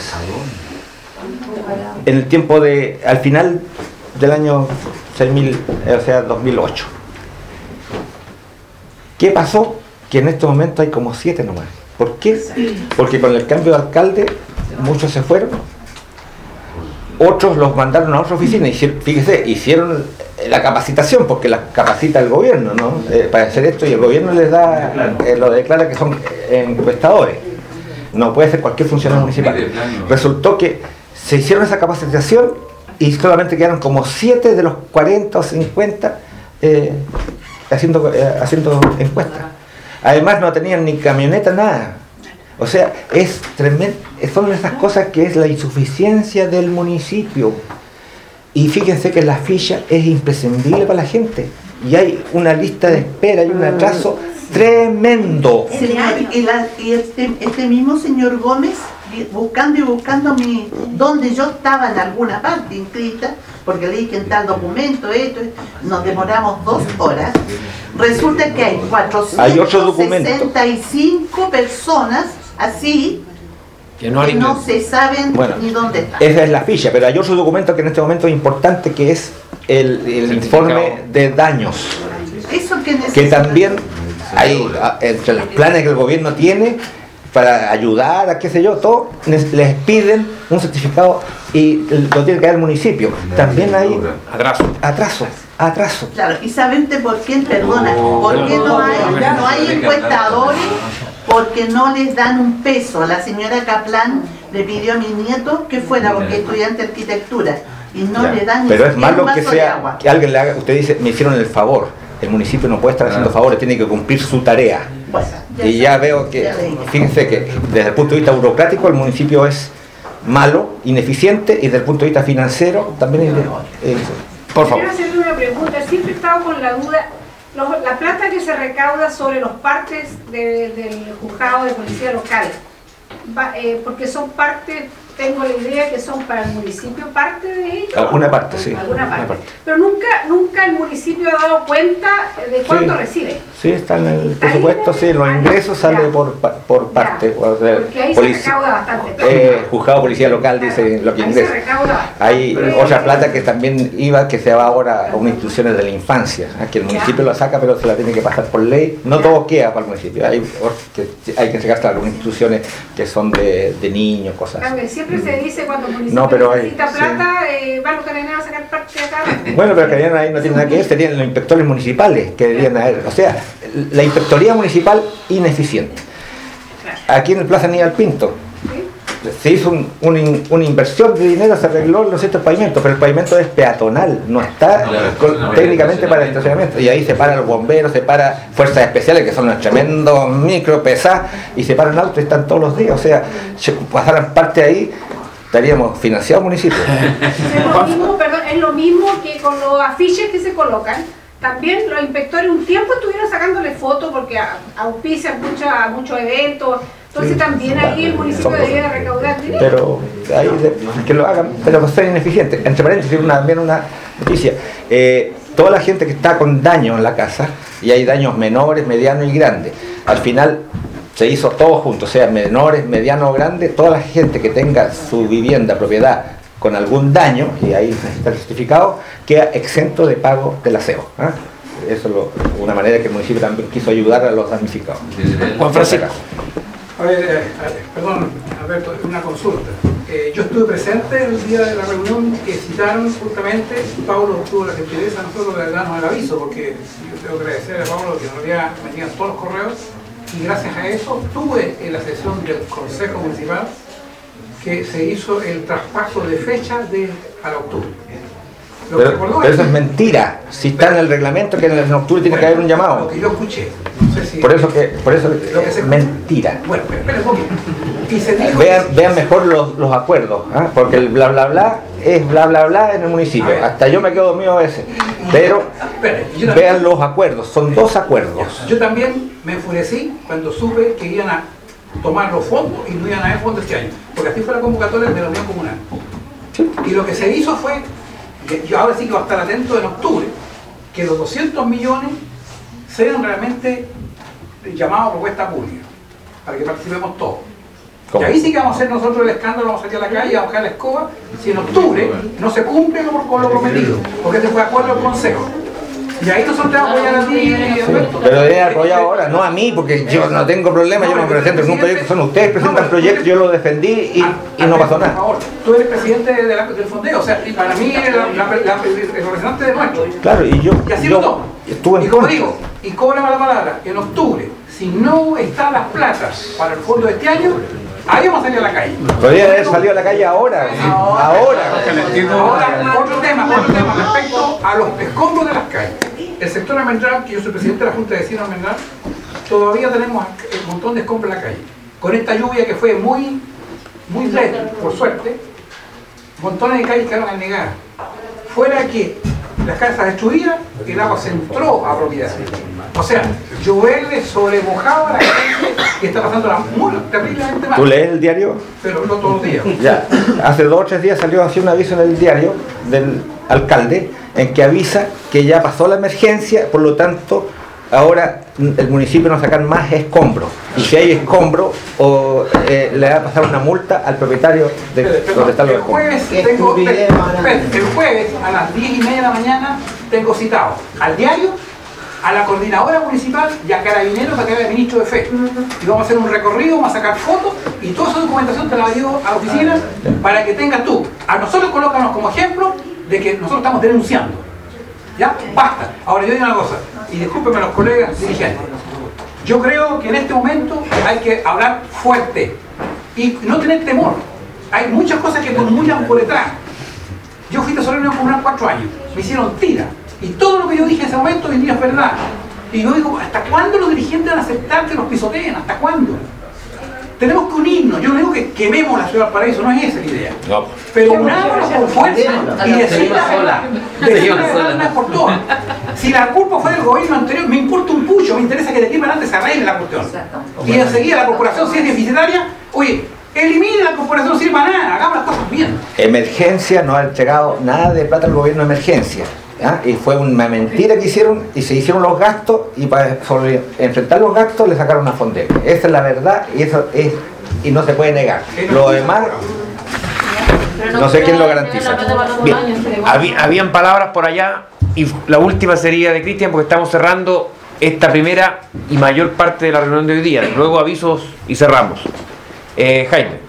Speaker 2: en el tiempo al final del año 2008. ¿Qué pasó? Que en este momento hay como 7 nomás. ¿Por qué? Porque con el cambio de alcalde muchos se fueron. Otros los mandaron a otra oficina y fíjese, hicieron la capacitación, porque la capacita el gobierno, ¿no? Para hacer esto, y el gobierno les da, lo declara que son encuestadores. No puede ser cualquier funcionario municipal. Resultó que se hicieron esa capacitación y solamente quedaron como 7 de los 40 o 50 haciendo encuestas. Además no tenían ni camioneta, nada. O sea, es tremendo, son esas cosas que es la insuficiencia del municipio. Y fíjense que la ficha es imprescindible para la gente. Y hay una lista de espera y un atraso tremendo.
Speaker 11: Y este mismo señor Gómez, buscando donde yo estaba en alguna parte inscrita, porque le dije en tal documento, nos demoramos 2 horas. Resulta que hay 465 personas así que no se saben ni dónde están.
Speaker 2: Esa es la ficha, pero hay otro documento que en este momento es importante, que es el informe de daños.
Speaker 11: Eso
Speaker 2: que también hay entre los planes que el gobierno tiene para ayudar a qué sé yo, todo, les piden un certificado y lo tiene que dar el municipio. También hay atraso.
Speaker 11: Claro, y ¿saben usted por qué? Perdona, ¿por qué no hay encuestadores? Porque no les dan un peso. La señora Kaplan le pidió a mi nieto que fuera, porque es estudiante de arquitectura, y no le dan ni
Speaker 2: pero es malo
Speaker 11: un vaso
Speaker 2: que sea que alguien le haga, usted dice, me hicieron el favor. El municipio no puede estar haciendo favores, tiene que cumplir su tarea.
Speaker 11: Bueno,
Speaker 2: y ya veo que, fíjense que desde el punto de vista burocrático el municipio es malo, ineficiente, y desde el punto de vista financiero también es por favor.
Speaker 12: Quiero hacerle una pregunta. Siempre he estado con la duda, la plata que se recauda sobre los partes del juzgado de policía local, porque son partes, tengo la idea que son para el municipio parte de ellos.
Speaker 2: Alguna parte, sí.
Speaker 12: Alguna parte. Pero nunca el municipio ha dado cuenta de cuánto recibe.
Speaker 2: Sí, está en el presupuesto, sí, los ingresos salen por parte.
Speaker 12: Porque ahí se recauda bastante.
Speaker 2: Juzgado policía local dice lo que ingresa. Hay otra plata que también que se va ahora a unas instituciones de la infancia, que el municipio la saca, pero se la tiene que pasar por ley. No todo queda para el municipio, hay que sacarse algunas instituciones que son de niños, cosas así.
Speaker 12: Siempre se dice cuando el municipio necesita plata, va a los carabineros a sacar parte de acá.
Speaker 2: Bueno, pero carabineros ahí no tiene nada que ver, serían los inspectores municipales que deberían haber. O sea, la inspectoría municipal ineficiente. Aquí en el Plaza Aníbal Pinto, se hizo una inversión de dinero, se arregló los ciertos pavimentos, pero el pavimento es peatonal, no está técnicamente para el estacionamiento, y ahí se paran los bomberos, se para fuerzas especiales que son unos tremendos micro pesados, y se paran autos y están todos los días, o sea, si pasaran parte ahí, estaríamos financiados municipios.
Speaker 12: Es lo mismo que con los afiches que se colocan. También los inspectores un tiempo estuvieron sacándole fotos porque auspician muchos eventos. Entonces también ahí el municipio debería recaudar dinero.
Speaker 2: Pero ahí que lo hagan, pero no sean ineficientes. Entre paréntesis, también una noticia. Toda la gente que está con daño en la casa, y hay daños menores, medianos y grandes, al final se hizo todo junto, o sea, menores, medianos o grandes, toda la gente que tenga su vivienda, propiedad, con algún daño, y ahí está certificado, queda exento de pago del aseo. Eso es una manera que el municipio también quiso ayudar a los damnificados. Juan Francisco.
Speaker 7: A ver, perdón, Alberto, una consulta. Yo estuve presente el día de la reunión que citaron justamente. Pablo tuvo la gentileza, nosotros de darnos el aviso, porque yo tengo que agradecer a Pablo que nos había metido todos los correos, y gracias a eso tuve en la sesión del Consejo Municipal que se hizo el traspaso de fecha a octubre.
Speaker 2: Pero eso es mentira. Si está en el reglamento que en octubre tiene que haber un llamado.
Speaker 7: Lo que yo escuché. No sé si
Speaker 2: por eso es mentira.
Speaker 7: Bueno, espera un poquito. Y se dijo
Speaker 2: vean mejor los acuerdos, porque el bla bla bla es bla bla bla en el municipio. Hasta yo me quedo dormido a veces. Pero vean los acuerdos, son 2 acuerdos.
Speaker 7: Yo también me enfurecí cuando supe que iban a tomar los fondos y no iban a haber fondos este año, porque así fue la convocatoria de la Unión Comunal. Y lo que se hizo fue, yo ahora sí que voy a estar atento en octubre, que los 200 millones sean realmente llamados a propuesta pública, para que participemos todos. Y ahí sí que vamos a hacer nosotros el escándalo, vamos a salir a la calle a buscar la escoba, si en octubre no se cumple con lo prometido, porque este fue acuerdo del Consejo. Y ahí nosotros te vamos a apoyar a ti, Alberto.
Speaker 2: Pero debe apoyar ahora, no a mí, porque yo no tengo problema, yo me presento en un proyecto, son ustedes presentan proyectos, yo lo defendí y no pasó nada.
Speaker 7: Por favor, tú eres presidente del fondeo, o sea, para mí el representante de nuestro.
Speaker 2: Claro, y yo estuve en
Speaker 7: y como digo, y cóbrame la palabra, en octubre, si no están las platas para el fondo de este año, ahí vamos a salir a la calle.
Speaker 2: Podría haber salido a la calle ahora.
Speaker 7: Ahora, otro tema respecto a los escombros de las calles. El sector Almendral, que yo soy presidente de la Junta de Vecinos Almendral, todavía tenemos un montón de escombros en la calle. Con esta lluvia que fue muy leve, por suerte, montones de calles quedaron anegadas. Fuera que las casas destruidas, el agua se entró a propiedad. O sea, lloverle sobremojaba a la gente que está pasando muy terriblemente mal.
Speaker 2: ¿Tú lees el diario?
Speaker 7: Pero no todos los días.
Speaker 2: Ya, hace 2 o 3 días salió así un aviso en el diario del alcalde en que avisa que ya pasó la emergencia, por lo tanto ahora el municipio no va a sacar más escombros, y si hay escombros le va a pasar una multa al propietario de donde están los escombros.
Speaker 7: El jueves a las 10:30 de la mañana tengo citado al diario, a la coordinadora municipal y a Carabineros para que haga el ministro de Fe. Y vamos a hacer un recorrido, vamos a sacar fotos y toda esa documentación te la llevo a la oficina para que tengas tú. A nosotros colócanos como ejemplo de que nosotros estamos denunciando. ¿Ya? Basta. Ahora yo digo una cosa, y discúlpenme los colegas dirigentes. Yo creo que en este momento hay que hablar fuerte y no tener temor. Hay muchas cosas que murmuran por detrás. Yo fui tesorero de Comunal 4 años, me hicieron tira. Y todo lo que yo dije en ese momento hoy día es verdad. Y yo digo, ¿hasta cuándo los dirigentes van a aceptar que nos pisoteen? ¿Hasta cuándo? Tenemos que unirnos. Yo no digo que quememos la ciudad del paraíso, no es esa la idea.
Speaker 2: No.
Speaker 7: Pero unámonos con fuerza y decir la verdad. Decir la verdad una vez por todas. Si la culpa fue del gobierno anterior, me importa un pucho, me interesa que de aquí para adelante se arregle la cuestión. Y enseguida la corporación, si es deficitaria, oye, elimine la corporación, no sirve para nada, hagamos las cosas bien.
Speaker 2: Emergencia no ha entregado nada de plata al gobierno de emergencia. Y fue una mentira que hicieron, y se hicieron los gastos, y para enfrentar los gastos le sacaron una fondera. Esa es la verdad, y no se puede negar. Lo demás, no sé quién lo garantiza.
Speaker 3: Bien. Habían palabras por allá, y la última sería de Cristian, porque estamos cerrando esta primera y mayor parte de la reunión de hoy día. Luego avisos y cerramos. Jaime.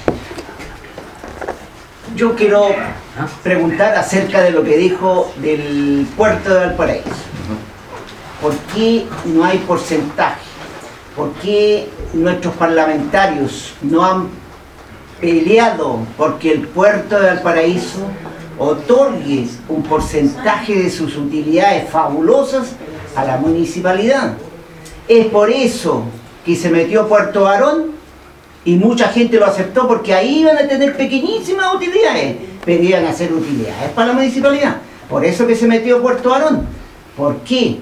Speaker 9: Yo quiero preguntar acerca de lo que dijo del puerto de Valparaíso. ¿Por qué no hay porcentaje? ¿Por qué nuestros parlamentarios no han peleado porque el puerto de Valparaíso otorgue un porcentaje de sus utilidades fabulosas a la municipalidad. Es por eso que se metió Puerto Barón y mucha gente lo aceptó, porque ahí iban a tener pequeñísimas utilidades, pero iban a ser utilidades para la municipalidad. Por eso que se metió Puerto Barón. ¿Por qué?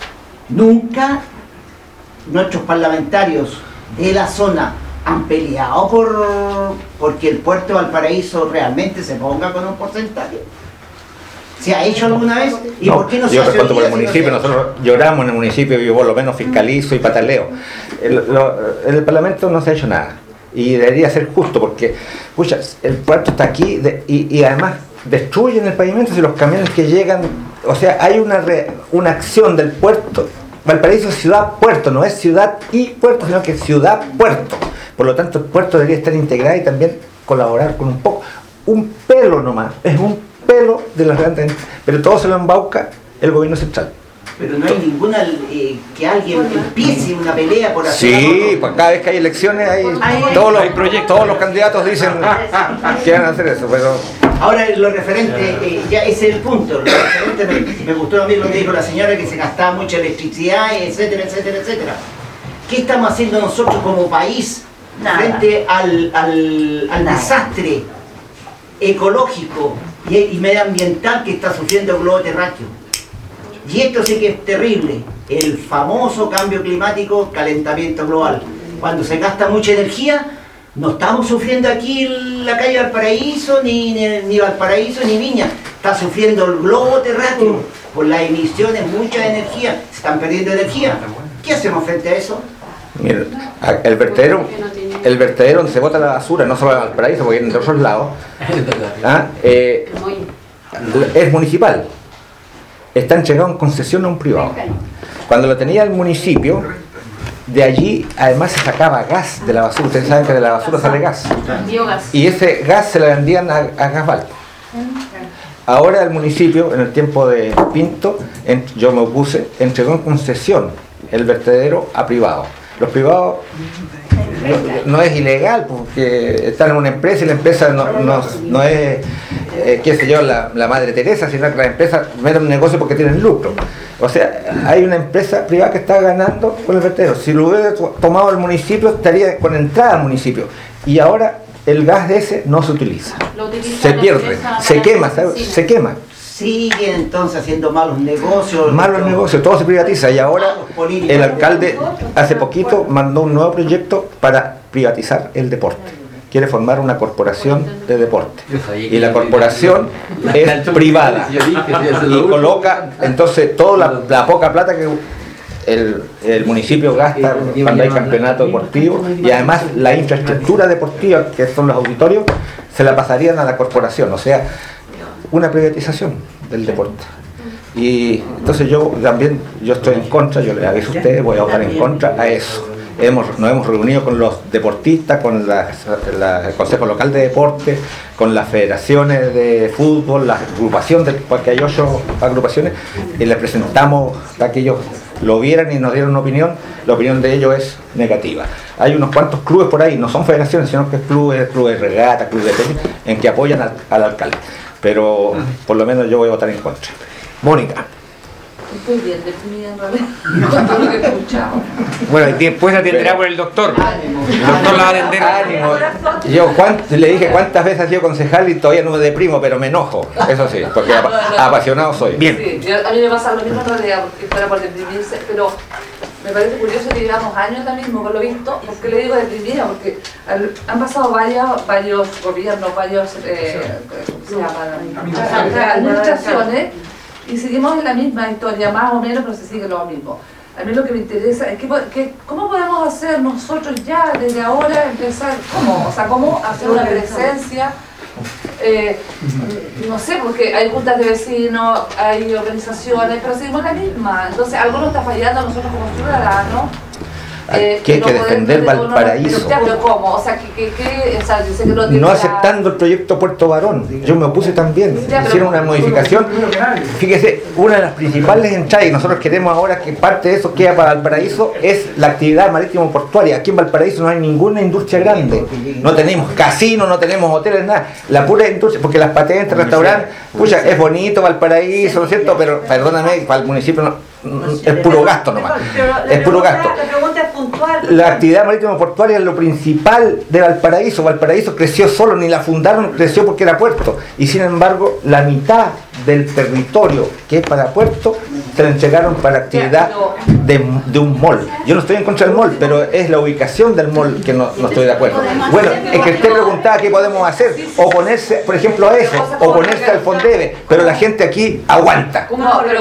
Speaker 9: Nunca nuestros parlamentarios de la zona han peleado porque el puerto de Valparaíso realmente se ponga con un porcentaje. ¿Se ha hecho alguna vez? ¿Y
Speaker 2: no,
Speaker 9: por qué no se
Speaker 2: yo
Speaker 9: hace?
Speaker 2: respondo por el municipio, nosotros lloramos en el municipio, yo por lo menos fiscalizo y pataleo. En el Parlamento no se ha hecho nada. Y debería ser justo, porque pucha, el puerto está aquí y además destruyen el pavimento si los camiones que llegan, o sea, hay una acción del puerto. Valparaíso es ciudad-puerto, no es ciudad y puerto, sino que es ciudad-puerto. Por lo tanto, el puerto debería estar integrado y también colaborar con un pelo nomás, es un pelo de las grandes, pero todo se lo embauca el gobierno central.
Speaker 9: Pero no hay ninguna que alguien empiece una pelea por hacer
Speaker 2: Sí, pues cada vez que hay elecciones todos los candidatos dicen que van a hacer eso, pero...
Speaker 9: Ahora lo referente, ya ese es el punto, lo referente me gustó a mí lo que dijo la señora, que se gastaba mucha electricidad, etcétera, etcétera, etcétera. ¿Qué estamos haciendo nosotros como país frente al desastre ecológico y medioambiental que está sufriendo el globo terráqueo? Y esto sí que es terrible, el famoso cambio climático, calentamiento global. Cuando se gasta mucha energía, no estamos sufriendo aquí la calle Valparaíso, ni Valparaíso, ni Viña. Está sufriendo el globo terráqueo por las emisiones, mucha energía. Se están perdiendo energía. ¿Qué hacemos frente a eso?
Speaker 2: Mira, el vertedero donde se bota la basura, no solo en Valparaíso, porque viene de otros lados, es municipal. Está entregado en concesión a un privado. Cuando lo tenía el municipio, de allí además se sacaba gas de la basura. Ustedes saben que de la basura sale gas.
Speaker 10: Biogás.
Speaker 2: Y ese gas se lo vendían a Gasval. Ahora el municipio, en el tiempo de Pinto, yo me opuse, entregó en concesión el vertedero a privados. Los privados no es ilegal porque están en una empresa y la empresa no es, qué sé yo, la Madre Teresa, sino que las empresas meten un negocio porque tienen lucro. O sea, hay una empresa privada que está ganando con el vertedero. Si lo hubiera tomado el municipio, estaría con entrada al municipio. Y ahora el gas de ese no se utiliza. Se pierde, se quema, se quema.
Speaker 9: Siguen entonces haciendo malos negocios.
Speaker 2: Malos negocios, todo se privatiza. Y ahora el alcalde hace poquito mandó un nuevo proyecto para privatizar el deporte. Quiere formar una corporación de deporte. Y la corporación es privada. Y coloca entonces toda la poca plata que el municipio gasta cuando hay campeonato deportivo, y además la infraestructura deportiva, que son los auditorios, se la pasarían a la corporación. O sea, una privatización del deporte. Y entonces yo estoy en contra, yo le aviso a ustedes, voy a votar en contra a eso. Nos hemos reunido con los deportistas, con el Consejo Local de Deporte, con las federaciones de fútbol, la agrupación, porque hay 8 agrupaciones, y les presentamos para que ellos lo vieran y nos dieran una opinión. La opinión de ellos es negativa. Hay unos cuantos clubes por ahí, no son federaciones, sino que es clubes de regata, clubes de tenis, en que apoyan al alcalde. Pero por lo menos yo voy a votar en contra. Mónica.
Speaker 10: Estoy bien definida en realidad, todo lo que he escuchado.
Speaker 3: Bueno, y después atenderá por el doctor. El doctor la va a atender.
Speaker 2: Ánimo. Yo le dije cuántas veces he sido concejal y todavía no me deprimo, pero me enojo. Eso sí, porque apasionado soy.
Speaker 3: Bien.
Speaker 10: Sí, a mí me pasa lo mismo en realidad, porque fuera por deprimirse, pero me parece curioso que llevamos años ahora mismo con lo visto. ¿Por qué le digo deprimida? Porque han pasado varios gobiernos, varios administraciones, y seguimos en la misma historia, más o menos, pero se sigue lo mismo. A mí lo que me interesa es cómo podemos hacer nosotros ya desde ahora empezar, cómo hacer una presencia, no sé, porque hay juntas de vecinos, hay organizaciones, pero seguimos la misma. Entonces algo nos está fallando a nosotros como ciudadanos.
Speaker 2: Aquí hay que defender Valparaíso.
Speaker 10: Pero ¿cómo? O sea, o sea, yo sé que no tiene
Speaker 2: No aceptando el proyecto Puerto Barón. Yo me opuse también. Hicieron una modificación. Fíjese, una de las principales entradas, y nosotros queremos ahora que parte de eso queda para Valparaíso, es la actividad marítimo portuaria. Aquí en Valparaíso no hay ninguna industria grande. No tenemos casinos, no tenemos hoteles, nada. La pura industria, porque las patentes, restaurantes, pucha, es bonito Valparaíso, ¿no es cierto? Pero perdóname, para el municipio no. Es puro gasto nomás, es puro gasto. La actividad marítimo portuaria es lo principal de Valparaíso. Valparaíso creció solo, ni la fundaron, creció porque era puerto. Y sin embargo, la mitad del territorio que es para puerto se lo entregaron para actividad de un mall. Yo no estoy en contra del mall, pero es la ubicación del mall que no estoy de acuerdo. Bueno, es que usted preguntaba qué podemos hacer, oponerse, por ejemplo, a eso, oponerse al Fondeve, pero la gente aquí aguanta.
Speaker 10: No, pero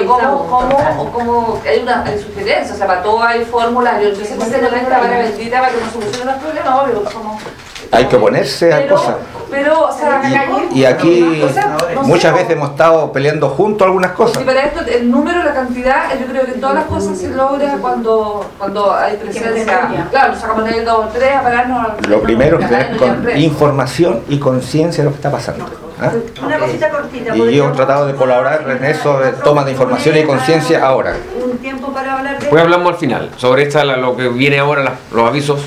Speaker 10: ¿cómo hay sugerencias? O sea, para todo hay fórmulas. Yo sé que se no esta vara bendita para que no solucionen los problemas, obvio.
Speaker 2: Hay que oponerse a cosas.
Speaker 10: Pero, o sea,
Speaker 2: y aquí muchas veces hemos estado peleando juntos algunas cosas.
Speaker 10: Y para esto, el número, la cantidad, yo creo que todas las cosas se logra cuando hay presencia. Claro, nos sacamos el 2 o 3 a pararnos.
Speaker 2: Lo primero es tener información y conciencia de lo que está pasando. ¿Ah?
Speaker 6: Una cosita cortita.
Speaker 2: Y yo he tratado de colaborar en eso, de toma de información y conciencia ahora.
Speaker 6: Un tiempo para hablar de
Speaker 3: Después hablamos al final sobre lo que viene ahora, los avisos.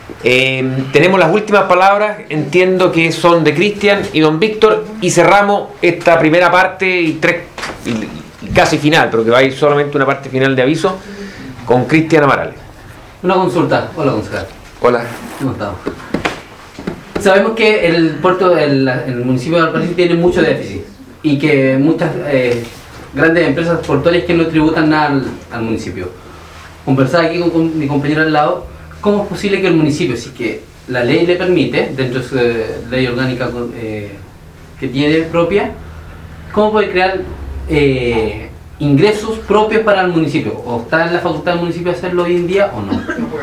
Speaker 3: Tenemos las últimas palabras, entiendo que son de Cristian y don Víctor, y cerramos esta primera parte y casi final, pero que va a ir solamente una parte final de aviso con Cristian Amarales.
Speaker 13: Una consulta. Hola, concejal.
Speaker 2: Hola.
Speaker 13: ¿Cómo estamos? Sabemos que el puerto, el municipio de Valparaíso tiene mucho déficit y que muchas grandes empresas portuarias que no tributan nada al municipio. Conversaba aquí con mi compañero al lado. ¿Cómo es posible que el municipio, si que la ley le permite, dentro de su ley orgánica que tiene propia, cómo puede crear ingresos propios para el municipio? ¿O está en la facultad del municipio hacerlo hoy en día o no?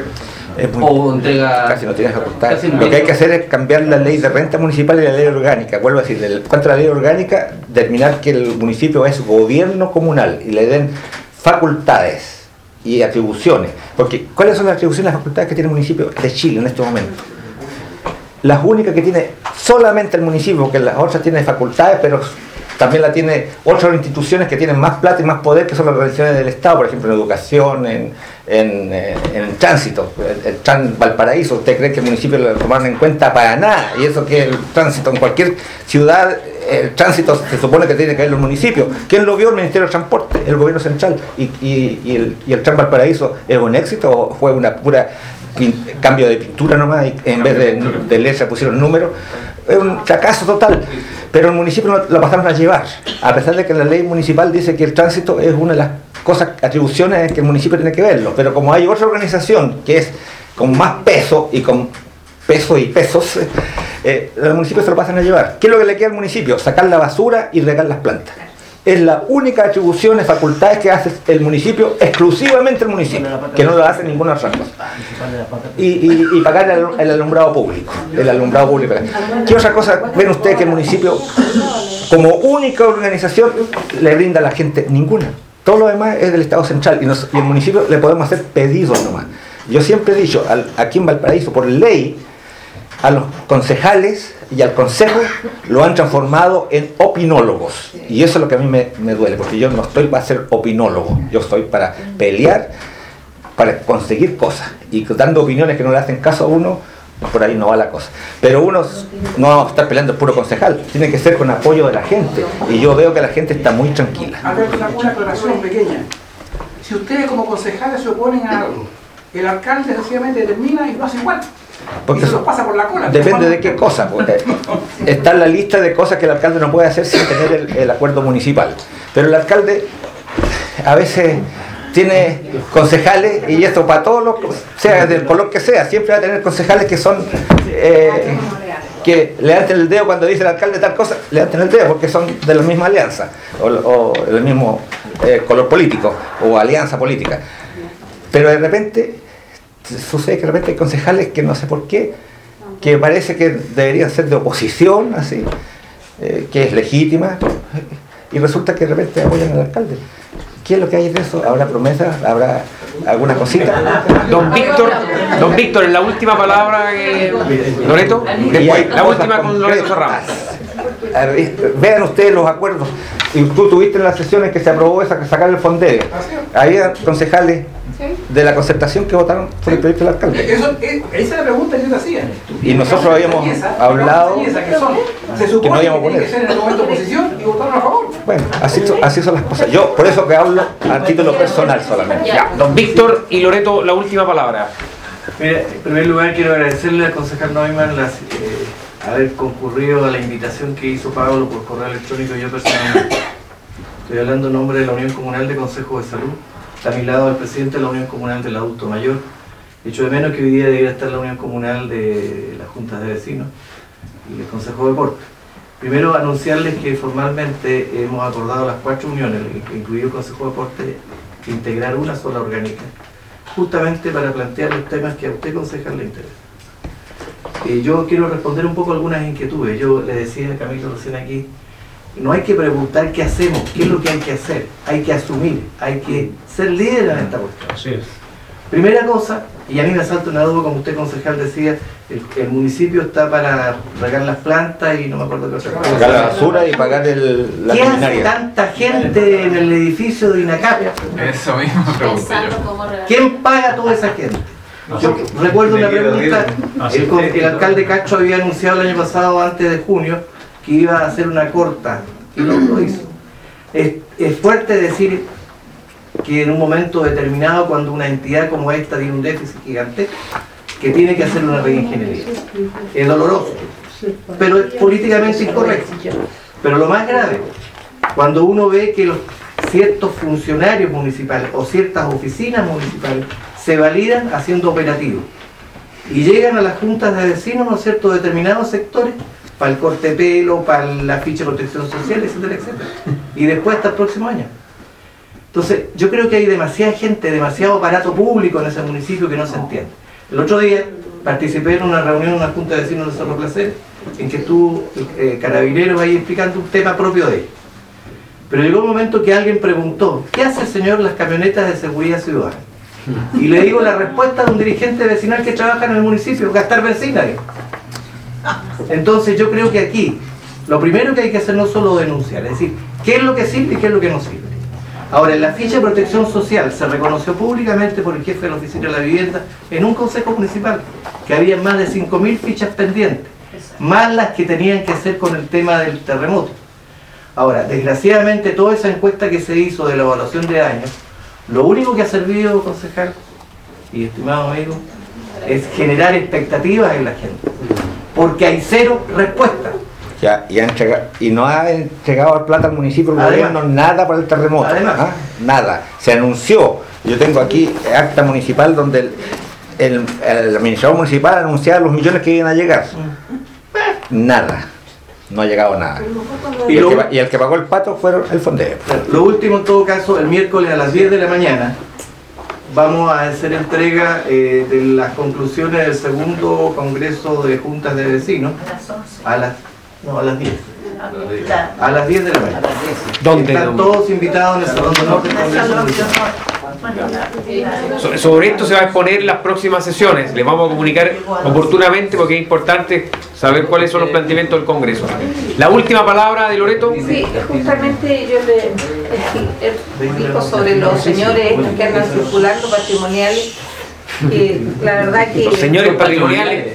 Speaker 13: O entrega...
Speaker 2: Casi no tiene facultad. Lo que hay que hacer es cambiar la ley de renta municipal y la ley orgánica. Vuelvo a decir, en cuanto a la ley orgánica, determinar que el municipio es gobierno comunal y le den facultades y atribuciones, porque ¿cuáles son las atribuciones y las facultades que tiene el municipio de Chile en este momento? Las únicas que tiene solamente el municipio, porque las otras tienen facultades, pero también la tiene otras instituciones que tienen más plata y más poder, que son las organizaciones del Estado, por ejemplo en educación, en tránsito, el Tran Valparaíso. ¿Usted cree que el municipio lo tomaron en cuenta? Para nada. Y eso que el tránsito en cualquier ciudad, el tránsito se supone que tiene que ver los municipios. ¿Quién lo vio? El Ministerio de Transporte, el gobierno central. ¿Y el Tran Valparaíso es un éxito o fue una pura cambio de pintura nomás y en vez de letra pusieron números? Es un fracaso total. Pero el municipio lo pasaron a llevar, a pesar de que la ley municipal dice que el tránsito es una de las cosas, atribuciones que el municipio tiene que verlo. Pero como hay otra organización que es con más peso y con peso y pesos, los municipios se lo pasan a llevar. ¿Qué es lo que le queda al municipio? Sacar la basura y regar las plantas. Es la única atribución y facultades que hace el municipio, exclusivamente el municipio, que no lo hace ninguna otra cosa. Y pagar el alumbrado público. ¿Qué otra cosa ven ustedes que el municipio, como única organización, le brinda a la gente? Ninguna. Todo lo demás es del Estado central y el municipio le podemos hacer pedidos nomás. Yo siempre he dicho, aquí en Valparaíso, por ley, a los concejales y al consejo lo han transformado en opinólogos, y eso es lo que a mí me duele, porque yo no estoy para ser opinólogo, yo estoy para pelear, para conseguir cosas, y dando opiniones que no le hacen caso a uno, por ahí no va la cosa. Pero uno no va a estar peleando el puro concejal, tiene que ser con apoyo de la gente, y yo veo que la gente está muy tranquila.
Speaker 7: A ver, una aclaración pequeña. Si ustedes como concejales se oponen a algo, el alcalde sencillamente determina y lo hace igual.
Speaker 2: Porque
Speaker 7: eso pasa por la cola.
Speaker 2: Depende de qué cosa, porque está en la lista de cosas que el alcalde no puede hacer sin tener el acuerdo municipal. Pero el alcalde a veces tiene concejales, y esto para todos los, sea del color que sea, siempre va a tener concejales que son que levanten el dedo cuando dice el alcalde tal cosa, levanten el dedo porque son de la misma alianza o del mismo color político o alianza política. Pero de repente sucede que de repente hay concejales que no sé por qué, que parece que deberían ser de oposición, así, que es legítima, y resulta que de repente apoyan al alcalde. ¿Qué es lo que hay en eso? ¿Habrá promesas? ¿Habrá ¿Alguna cosita?
Speaker 3: Don Víctor, en la última palabra, Loreto, después, la última con Loreto cerramos.
Speaker 2: Vean ustedes los acuerdos. Y tú tuviste en las sesiones que se aprobó sacar el Fondeo. Había concejales de la concertación que votaron por el proyecto del alcalde.
Speaker 7: Esa es la pregunta que yo te hacía.
Speaker 2: Y nosotros habíamos hablado
Speaker 7: que
Speaker 2: no íbamos a poner.
Speaker 7: Que ser en el momento de oposición y votaron a favor.
Speaker 2: Bueno, así son las cosas. Yo por eso que hablo a título personal solamente.
Speaker 3: Ya, don Víctor y Loreto, la última palabra.
Speaker 14: Mira, en primer lugar quiero agradecerle al concejal Neumann haber concurrido a la invitación que hizo Pablo por correo electrónico y yo personalmente. Estoy hablando en nombre de la Unión Comunal de Consejos de Salud. Está a mi lado el presidente de la Unión Comunal del Adulto Mayor. Echo de menos que hoy día debiera estar la Unión Comunal de las Juntas de Vecinos y el Consejo de Deporte. Primero, anunciarles que formalmente hemos acordado las 4 uniones, incluido el Consejo de Deporte, integrar una sola orgánica, justamente para plantear los temas que a usted, concejal, le interesan. Yo quiero responder un poco a algunas inquietudes. Yo le decía a Camilo recién aquí, no hay que preguntar qué hacemos, qué es lo que hay que hacer, hay que asumir, hay que ser líder en esta cuestión.
Speaker 3: Así es.
Speaker 14: Primera cosa, y a mí me salta una duda, como usted, concejal, decía, el municipio está para regar las plantas y no me acuerdo qué otra cosa.
Speaker 2: Pagar la basura y pagar la
Speaker 14: ¿Qué hace
Speaker 2: maquinaria?
Speaker 14: tanta gente en el edificio de INACAP?
Speaker 5: Eso mismo pregunté yo.
Speaker 14: ¿Quién paga a toda esa gente? Yo recuerdo una pregunta, el alcalde Castro había anunciado el año pasado, antes de junio, que iba a hacer una corta, y no lo hizo. Es fuerte decir que en un momento determinado, cuando una entidad como esta tiene un déficit gigante, que tiene que hacer una reingeniería. Es doloroso, pero es políticamente incorrecto. Pero lo más grave, cuando uno ve que ciertos funcionarios municipales o ciertas oficinas municipales se validan haciendo operativos y llegan a las juntas de vecinos, ¿no es cierto?, determinados sectores, para el corte de pelo, para la ficha de protección social, etcétera, etcétera, y después hasta el próximo año. Entonces, yo creo que hay demasiada gente, demasiado aparato público en ese municipio que no se entiende. El otro día participé en una reunión en una junta de vecinos de Cerro Placer, en que estuvo Carabineros ahí explicando un tema propio de ellos. Pero llegó un momento que alguien preguntó, ¿qué hace, señor, las camionetas de seguridad ciudadana? Y le digo la respuesta de un dirigente vecinal que trabaja en el municipio: gastar benzina. Entonces yo creo que aquí lo primero que hay que hacer no es solo denunciar, es decir, qué es lo que sirve y qué es lo que no sirve. Ahora, en la ficha de protección social se reconoció públicamente por el jefe de la oficina de la vivienda en un consejo municipal que había más de 5.000 fichas pendientes, más las que tenían que hacer con el tema del terremoto. Ahora, desgraciadamente, toda esa encuesta que se hizo de la evaluación de daños, lo único que ha servido, concejal y estimado amigo, es generar expectativas en la gente, porque hay cero respuesta.
Speaker 2: Ya, y no ha entregado plata al municipio, el gobierno, nada para el terremoto. ¿Ah? Nada. Se anunció, yo tengo aquí acta municipal donde el administrador municipal anunciaba los millones que iban a llegar. Nada. No ha llegado nada. Y el que pagó el pato fue el Fondeo.
Speaker 14: Lo último, en todo caso, el miércoles a las 10 de la mañana vamos a hacer entrega de las conclusiones del segundo Congreso de Juntas de Vecinos a las 10. A las 10 de la mañana.
Speaker 3: ¿Dónde?
Speaker 14: Están todos invitados en el Salón de Honor del Congreso Municipal.
Speaker 3: Sobre esto se va a exponer en las próximas sesiones. Les vamos a comunicar oportunamente porque es importante saber cuáles son los planteamientos del Congreso. La última palabra de Loreto.
Speaker 15: Sí, justamente yo le dijo sobre los señores estos que andan circulando patrimoniales, que la verdad que
Speaker 3: Los señores patrimoniales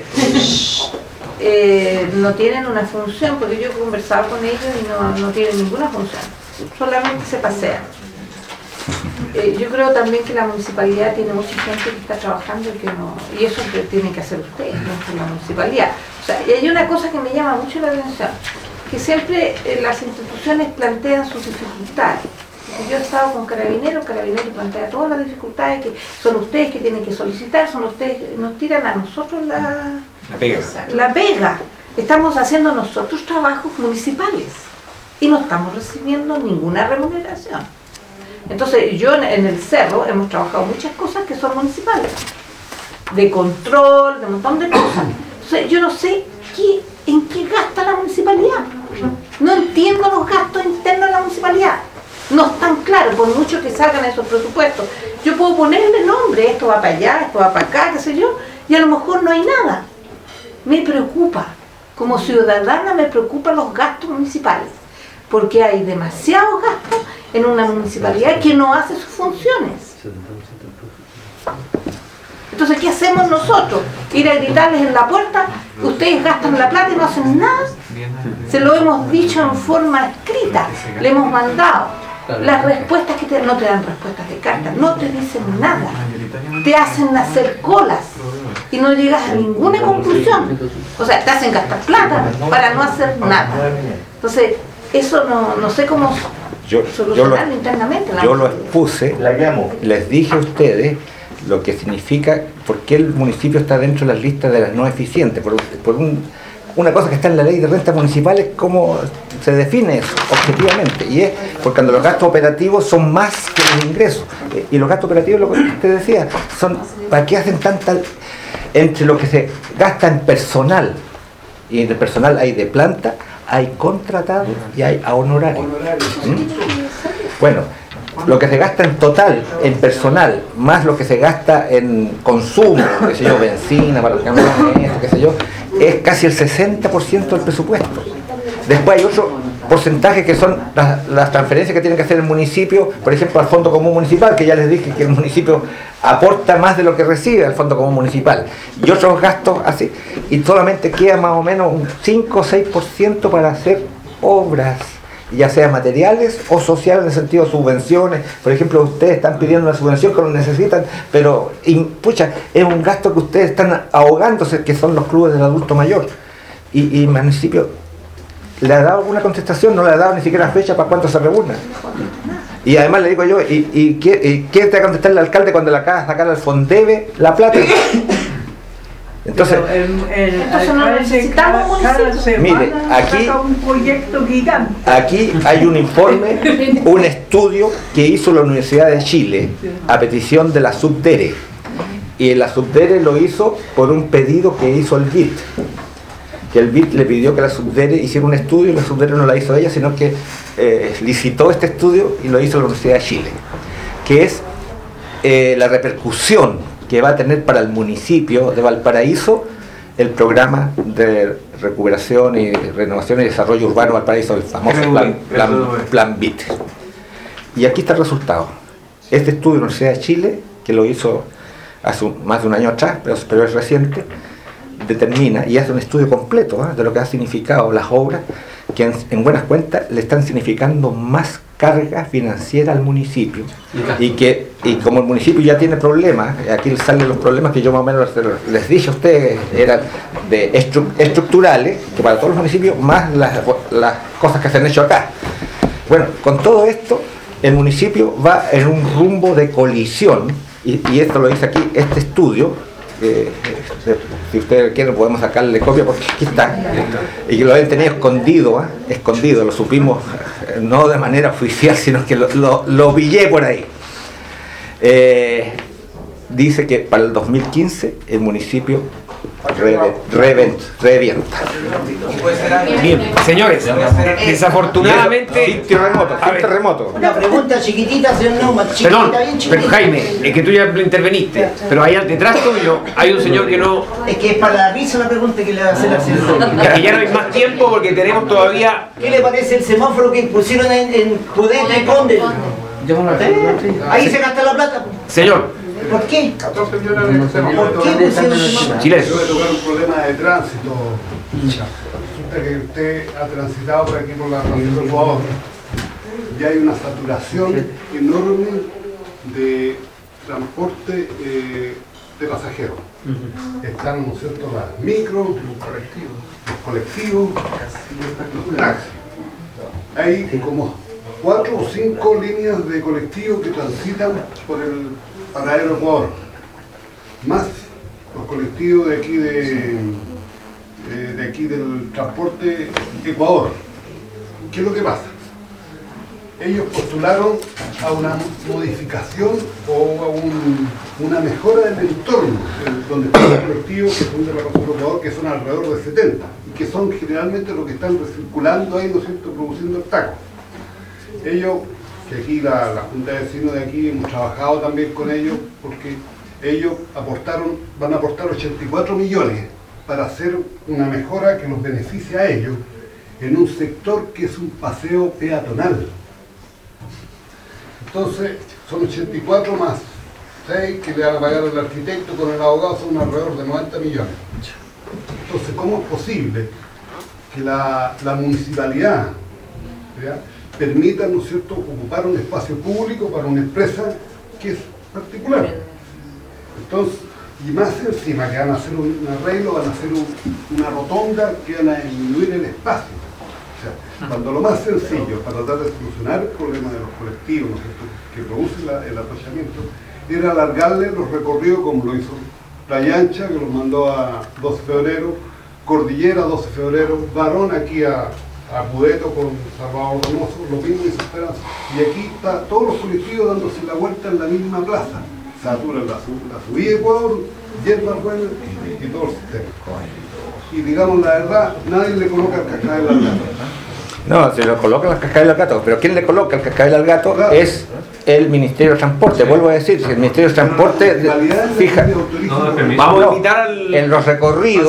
Speaker 15: no tienen una función, porque yo he conversado con ellos y no tienen ninguna función, solamente se pasean. Yo creo también que la municipalidad tiene mucha gente que está trabajando y eso que tienen que hacer ustedes, no la municipalidad. O sea, y hay una cosa que me llama mucho la atención, que siempre las instituciones plantean sus dificultades. Yo he estado con Carabineros plantea todas las dificultades que son ustedes que tienen que solicitar, son ustedes que nos tiran a nosotros la pega. Estamos haciendo nosotros trabajos municipales y no estamos recibiendo ninguna remuneración. Entonces yo en el cerro hemos trabajado muchas cosas que son municipales, de control, de un montón de cosas. Entonces yo no sé en qué gasta la municipalidad. No entiendo los gastos internos de la municipalidad.
Speaker 11: No están claros, por mucho que salgan esos presupuestos. Yo puedo ponerle nombre, esto va para allá, esto va para acá, qué sé yo, y a lo mejor no hay nada. Me preocupa, como ciudadana me preocupan los gastos municipales, porque hay demasiados gastos en una municipalidad que no hace sus funciones. Entonces, ¿qué hacemos nosotros? Ir a gritarles en la puerta, ustedes gastan la plata y no hacen nada. Se lo hemos dicho en forma escrita, le hemos mandado. Las respuestas que no te dan respuestas de carta, no te dicen nada, te hacen hacer colas y no llegas a ninguna conclusión. O sea, te hacen gastar plata para no hacer nada. Entonces, eso no sé cómo solucionarlo internamente.
Speaker 2: Yo lo expuse, les dije a ustedes lo que significa, por qué el municipio está dentro de las listas de las no eficientes, una cosa que está en la ley de rentas municipales, cómo se define eso objetivamente, y es porque cuando los gastos operativos son más que los ingresos, y los gastos operativos, lo que usted decía, son, ¿para qué hacen tanta, entre lo que se gasta en personal, y en el personal hay de planta, hay contratados y hay a honorarios? Bueno, lo que se gasta en total, en personal, más lo que se gasta en consumo, qué sé yo, benzina, para los camiones, qué sé yo, es casi el 60% del presupuesto. Después hay otro porcentaje que son las transferencias que tiene que hacer el municipio, por ejemplo, al Fondo Común Municipal, que ya les dije que el municipio aporta más de lo que recibe al Fondo Común Municipal, y otros gastos así, y solamente queda más o menos un 5 o 6% para hacer obras, ya sea materiales o sociales, en el sentido de subvenciones. Por ejemplo, ustedes están pidiendo una subvención que lo necesitan, pero pucha, es un gasto que ustedes están ahogándose, que son los clubes del adulto mayor, y el municipio le ha dado alguna contestación, no le ha dado ni siquiera fecha para cuánto se reúnan. Y además le digo yo, ¿y qué te va a contestar el alcalde cuando le acaba de sacar al Fondeve la plata? Entonces,
Speaker 11: no necesitamos
Speaker 2: mire, aquí hay un informe, un estudio que hizo la Universidad de Chile a petición de la Subdere, y la Subdere lo hizo por un pedido que hizo el BIT, que el BIT le pidió que la Subdere hiciera un estudio, y la Subdere no la hizo ella, sino que licitó este estudio y lo hizo la Universidad de Chile, que es la repercusión que va a tener para el municipio de Valparaíso el programa de recuperación y renovación y desarrollo urbano Valparaíso, el famoso plan BIT. Y aquí está el resultado. Este estudio de la Universidad de Chile, que lo hizo hace más de un año atrás, pero es reciente, determina y hace un estudio completo de lo que ha significado las obras, que en buenas cuentas le están significando más carga financiera al municipio, y como el municipio ya tiene problemas, aquí salen los problemas que yo más o menos les dije a ustedes, eran de estructurales, que para todos los municipios, más las cosas que se han hecho acá. Bueno, con todo esto el municipio va en un rumbo de colisión, y esto lo dice aquí este estudio, si ustedes quieren podemos sacarle copia porque aquí está, y que lo habían tenido escondido, lo supimos no de manera oficial, sino que lo pillé por ahí. Dice que para el 2015 el municipio revienta.
Speaker 3: Bien, señores, desafortunadamente
Speaker 2: terremoto.
Speaker 9: Una pregunta chiquitita, señor Neumann,
Speaker 3: perdón,
Speaker 9: bien chiquitita.
Speaker 3: pero Jaime, es que tú ya interveniste, pero ahí detrás tuyo hay un señor que no...
Speaker 9: Es que es para la risa la pregunta que le va a hacer al señor.
Speaker 3: Que ya no hay más tiempo porque tenemos todavía...
Speaker 9: ¿Qué le parece el semáforo que pusieron en Pudete y Conde? Ahí se gasta la plata.
Speaker 3: Señor.
Speaker 9: ¿Por qué?
Speaker 7: 14 millones en el semáforo.
Speaker 9: ¿Por qué pusieron el semáforo?
Speaker 3: Chile.
Speaker 16: Yo voy a tocar un problema de tránsito. Resulta que usted ha transitado por aquí por la región del Ecuador. Ya hay una saturación enorme de transporte de pasajeros. Están, ¿no es cierto?, las micros, los colectivos, los taxis. Hay como 4 o 5 líneas de colectivos que transitan por el paradero Ecuador, más los colectivos de aquí del transporte Ecuador. ¿Qué es lo que pasa? Ellos postularon a una modificación o a una mejora del entorno donde están los colectivos que son de la región del Ecuador, que son alrededor de 70 y que son generalmente los que están recirculando ahí, ¿no es cierto?, produciendo el taco. Ellos que aquí la Junta de Vecinos de aquí hemos trabajado también con ellos, porque ellos van a aportar 84 millones para hacer una mejora que los beneficie a ellos en un sector que es un paseo peatonal. Entonces, son 84 más 6 que le van a pagar al arquitecto con el abogado, son alrededor de 90 millones. Entonces, ¿cómo es posible que la municipalidad, ¿ya?, permita, ¿no es cierto?, ocupar un espacio público para una empresa que es particular? Entonces, y más encima que van a hacer un arreglo, van a hacer una rotonda que van a disminuir el espacio. O sea, cuando lo más sencillo para tratar de solucionar el problema de los colectivos, ¿no es cierto?, que produce el apoyamiento, era alargarle los recorridos como lo hizo Playa Ancha, que los mandó a 12 de febrero, Cordillera 12 de febrero, Barón aquí a Pudeto con Salvador Donoso, lo mismo hizo Esperanza. Y aquí está todos los colectivos dándose la vuelta en la misma plaza. Satura la subida de Ecuador, hierbas buenas y todo el sistema. Y digamos la verdad, nadie le coloca el cascabel al gato.
Speaker 2: No, se lo colocan las cascabeles al gato, pero quien le coloca el cascabel al gato, claro, es el Ministerio de Transporte. Sí. Vuelvo a decir, si el Ministerio de Transporte fija, vamos a invitar en los recorridos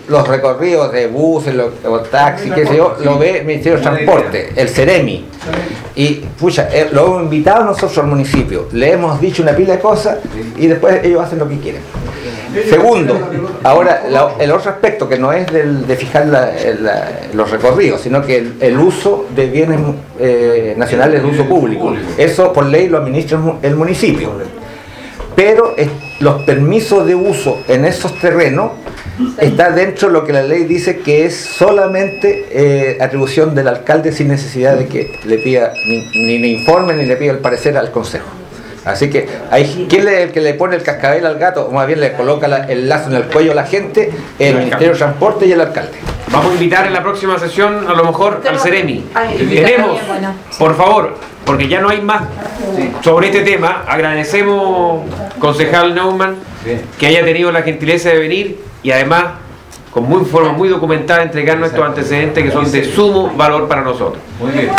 Speaker 2: de buses, los taxis, qué sé yo, lo ve el Ministerio de Transporte, el Ceremi. Y pucha, lo hemos invitado nosotros al municipio, le hemos dicho una pila de cosas y después ellos hacen lo que quieren. Segundo, ahora el otro aspecto que no es de fijar los recorridos, sino que el uso de bienes nacionales de uso público, eso por ley lo administra el municipio, pero los permisos de uso en esos terrenos está dentro de lo que la ley dice que es solamente atribución del alcalde sin necesidad de que le pida ni le informe ni le pida el parecer al consejo. Así que ¿quién es el que le pone el cascabel al gato? O más bien le coloca el lazo en el cuello a la gente, el Ministerio de Transporte y el alcalde.
Speaker 3: Vamos a invitar en la próxima sesión a lo mejor al Ceremi. Queremos, por favor, porque ya no hay más sobre este tema, agradecemos, concejal Neumann, que haya tenido la gentileza de venir y además con forma muy documentada entregarnos estos antecedentes que son de sumo valor para nosotros.
Speaker 4: Muy bien.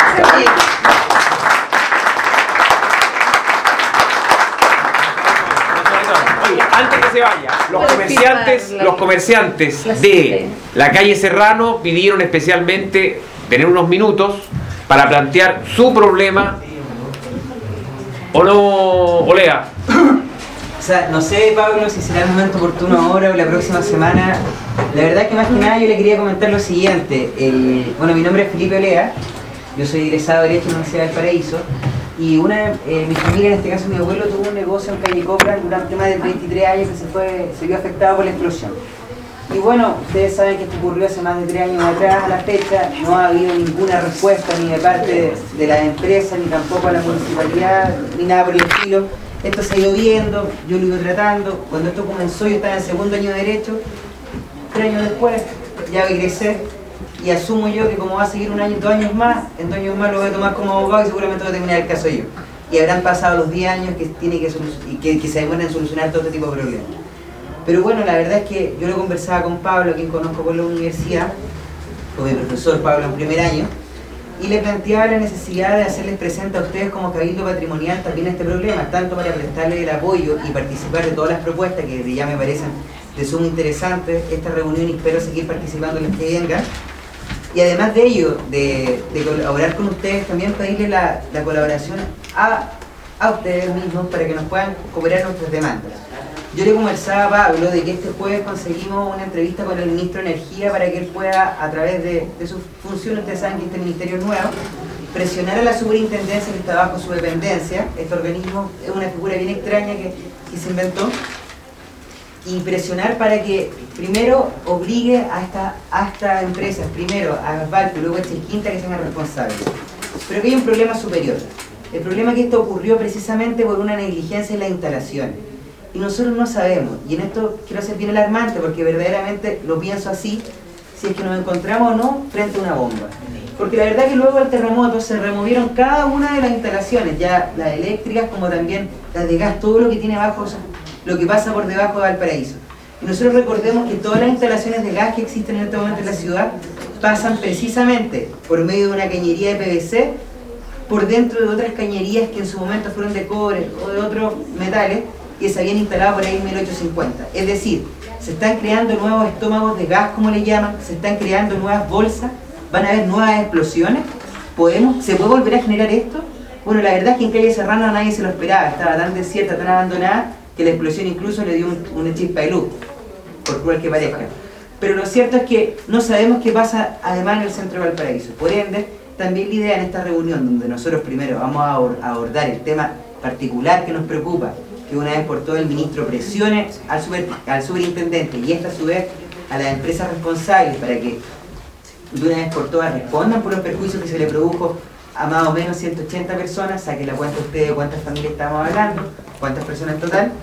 Speaker 3: Antes que se vaya, los comerciantes de la calle Serrano pidieron especialmente tener unos minutos para plantear su problema. ¿O no, Olea?
Speaker 17: O sea, no sé, Pablo, si será el momento oportuno ahora o la próxima semana. La verdad que más que nada yo le quería comentar lo siguiente. Bueno, mi nombre es Felipe Olea, yo soy egresado de Derecho en la Universidad del Paraíso. Y mi familia, en este caso mi abuelo, tuvo un negocio en calle Copra durante más de 23 años que se vio afectado por la explosión. Y bueno, ustedes saben que esto ocurrió hace más de 3 años atrás a la fecha, no ha habido ninguna respuesta ni de parte de la empresa, ni tampoco a la municipalidad, ni nada por el estilo. Esto se ha ido viendo, yo lo he ido tratando. Cuando esto comenzó yo estaba en el 2º año de Derecho, 3 años después ya egresé. Y asumo yo que como va a seguir 1 año, 2 años más, en 2 años más lo voy a tomar como abogado y seguramente voy a terminar el caso yo. Y habrán pasado los 10 años que se demoran en solucionar todo este tipo de problemas. Pero bueno, la verdad es que yo lo conversaba con Pablo, a quien conozco por la universidad, con mi profesor Pablo en primer año, y le planteaba la necesidad de hacerles presente a ustedes como Cabildo Patrimonial también este problema, tanto para prestarle el apoyo y participar de todas las propuestas que desde ya me parecen de sumo interesantes esta reunión y espero seguir participando en las que vengan. Y además de ello, de colaborar con ustedes, también pedirle la colaboración a ustedes mismos para que nos puedan cooperar nuestras demandas. Yo le conversaba a Pablo de que este jueves conseguimos una entrevista con el Ministro de Energía para que él pueda, a través de sus funciones, ustedes saben que este ministerio es nuevo, presionar a la superintendencia que está bajo su dependencia. Este organismo es una figura bien extraña que se inventó, y presionar para que primero obligue a estas empresas, primero a Asfalto y luego a Chelquinta, que sean responsables. Pero que hay un problema superior. El problema es que esto ocurrió precisamente por una negligencia en la instalación. Y nosotros no sabemos, y en esto quiero ser bien alarmante porque verdaderamente lo pienso así, si es que nos encontramos o no frente a una bomba. Porque la verdad que luego del terremoto se removieron cada una de las instalaciones, ya las eléctricas como también las de gas, todo lo que tiene abajo, lo que pasa por debajo de Valparaíso. Y nosotros recordemos que todas las instalaciones de gas que existen en este momento en la ciudad pasan precisamente por medio de una cañería de PVC por dentro de otras cañerías que en su momento fueron de cobre o de otros metales que se habían instalado por ahí en 1850. Es decir, se están creando nuevos estómagos de gas, como le llaman, se están creando nuevas bolsas, van a haber nuevas explosiones. ¿Se puede volver a generar esto? Bueno, la verdad es que en Calle Serrano nadie se lo esperaba, estaba tan desierta, tan abandonada, que la explosión incluso le dio una chispa de luz, por cruel que parezca. Pero lo cierto es que no sabemos qué pasa además en el centro de Valparaíso. Por ende, también la idea en esta reunión, donde nosotros primero vamos a abordar el tema particular que nos preocupa, que una vez por todo el ministro presione al superintendente y esta a su vez a las empresas responsables para que de una vez por todas respondan por los perjuicios que se le produjo a más o menos 180 personas. Saquen la cuenta ustedes de cuántas familias estamos hablando, cuántas personas en total.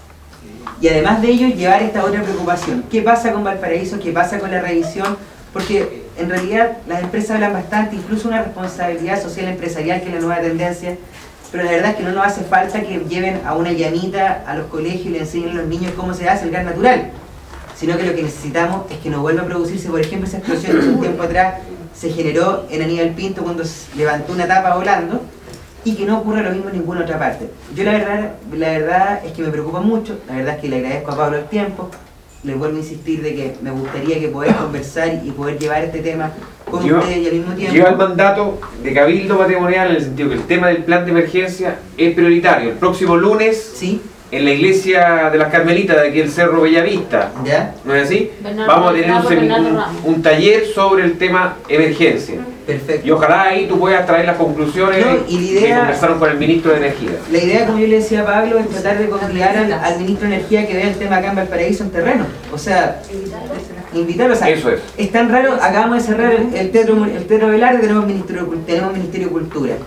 Speaker 17: Y además de ello, llevar esta otra preocupación. ¿Qué pasa con Valparaíso? ¿Qué pasa con la revisión? Porque en realidad las empresas hablan bastante, incluso una responsabilidad social empresarial, que es la nueva tendencia, pero la verdad es que no nos hace falta que lleven a una llamita a los colegios y le enseñen a los niños cómo se hace el gas natural, sino que lo que necesitamos es que no vuelva a producirse, por ejemplo, esa explosión que hace un tiempo atrás se generó en Aníbal Pinto cuando se levantó una tapa volando, y que no ocurra lo mismo en ninguna otra parte. Yo la verdad es que me preocupa mucho, la verdad es que le agradezco a Pablo el tiempo, les vuelvo a insistir de que me gustaría que poder conversar y poder llevar este tema con ustedes y al mismo tiempo.
Speaker 3: Lleva el mandato de Cabildo Patrimonial en el sentido que el tema del plan de emergencia es prioritario. El próximo lunes,
Speaker 17: ¿sí?,
Speaker 3: en la iglesia de las Carmelitas de aquí el Cerro Bellavista,
Speaker 17: ¿ya?,
Speaker 3: ¿no es así? Vamos a tener un taller sobre el tema emergencia.
Speaker 17: Perfecto.
Speaker 3: Y ojalá ahí tú puedas traer las conclusiones que conversaron con el ministro de Energía.
Speaker 17: La idea, como yo le decía a Pablo, es tratar de convidar al ministro de Energía que vea el tema acá en Valparaíso en terreno. O sea, invitarlo. O sea,
Speaker 3: eso es
Speaker 17: tan raro, acabamos de cerrar el Teatro Velarde, tenemos Ministerio de Cultura.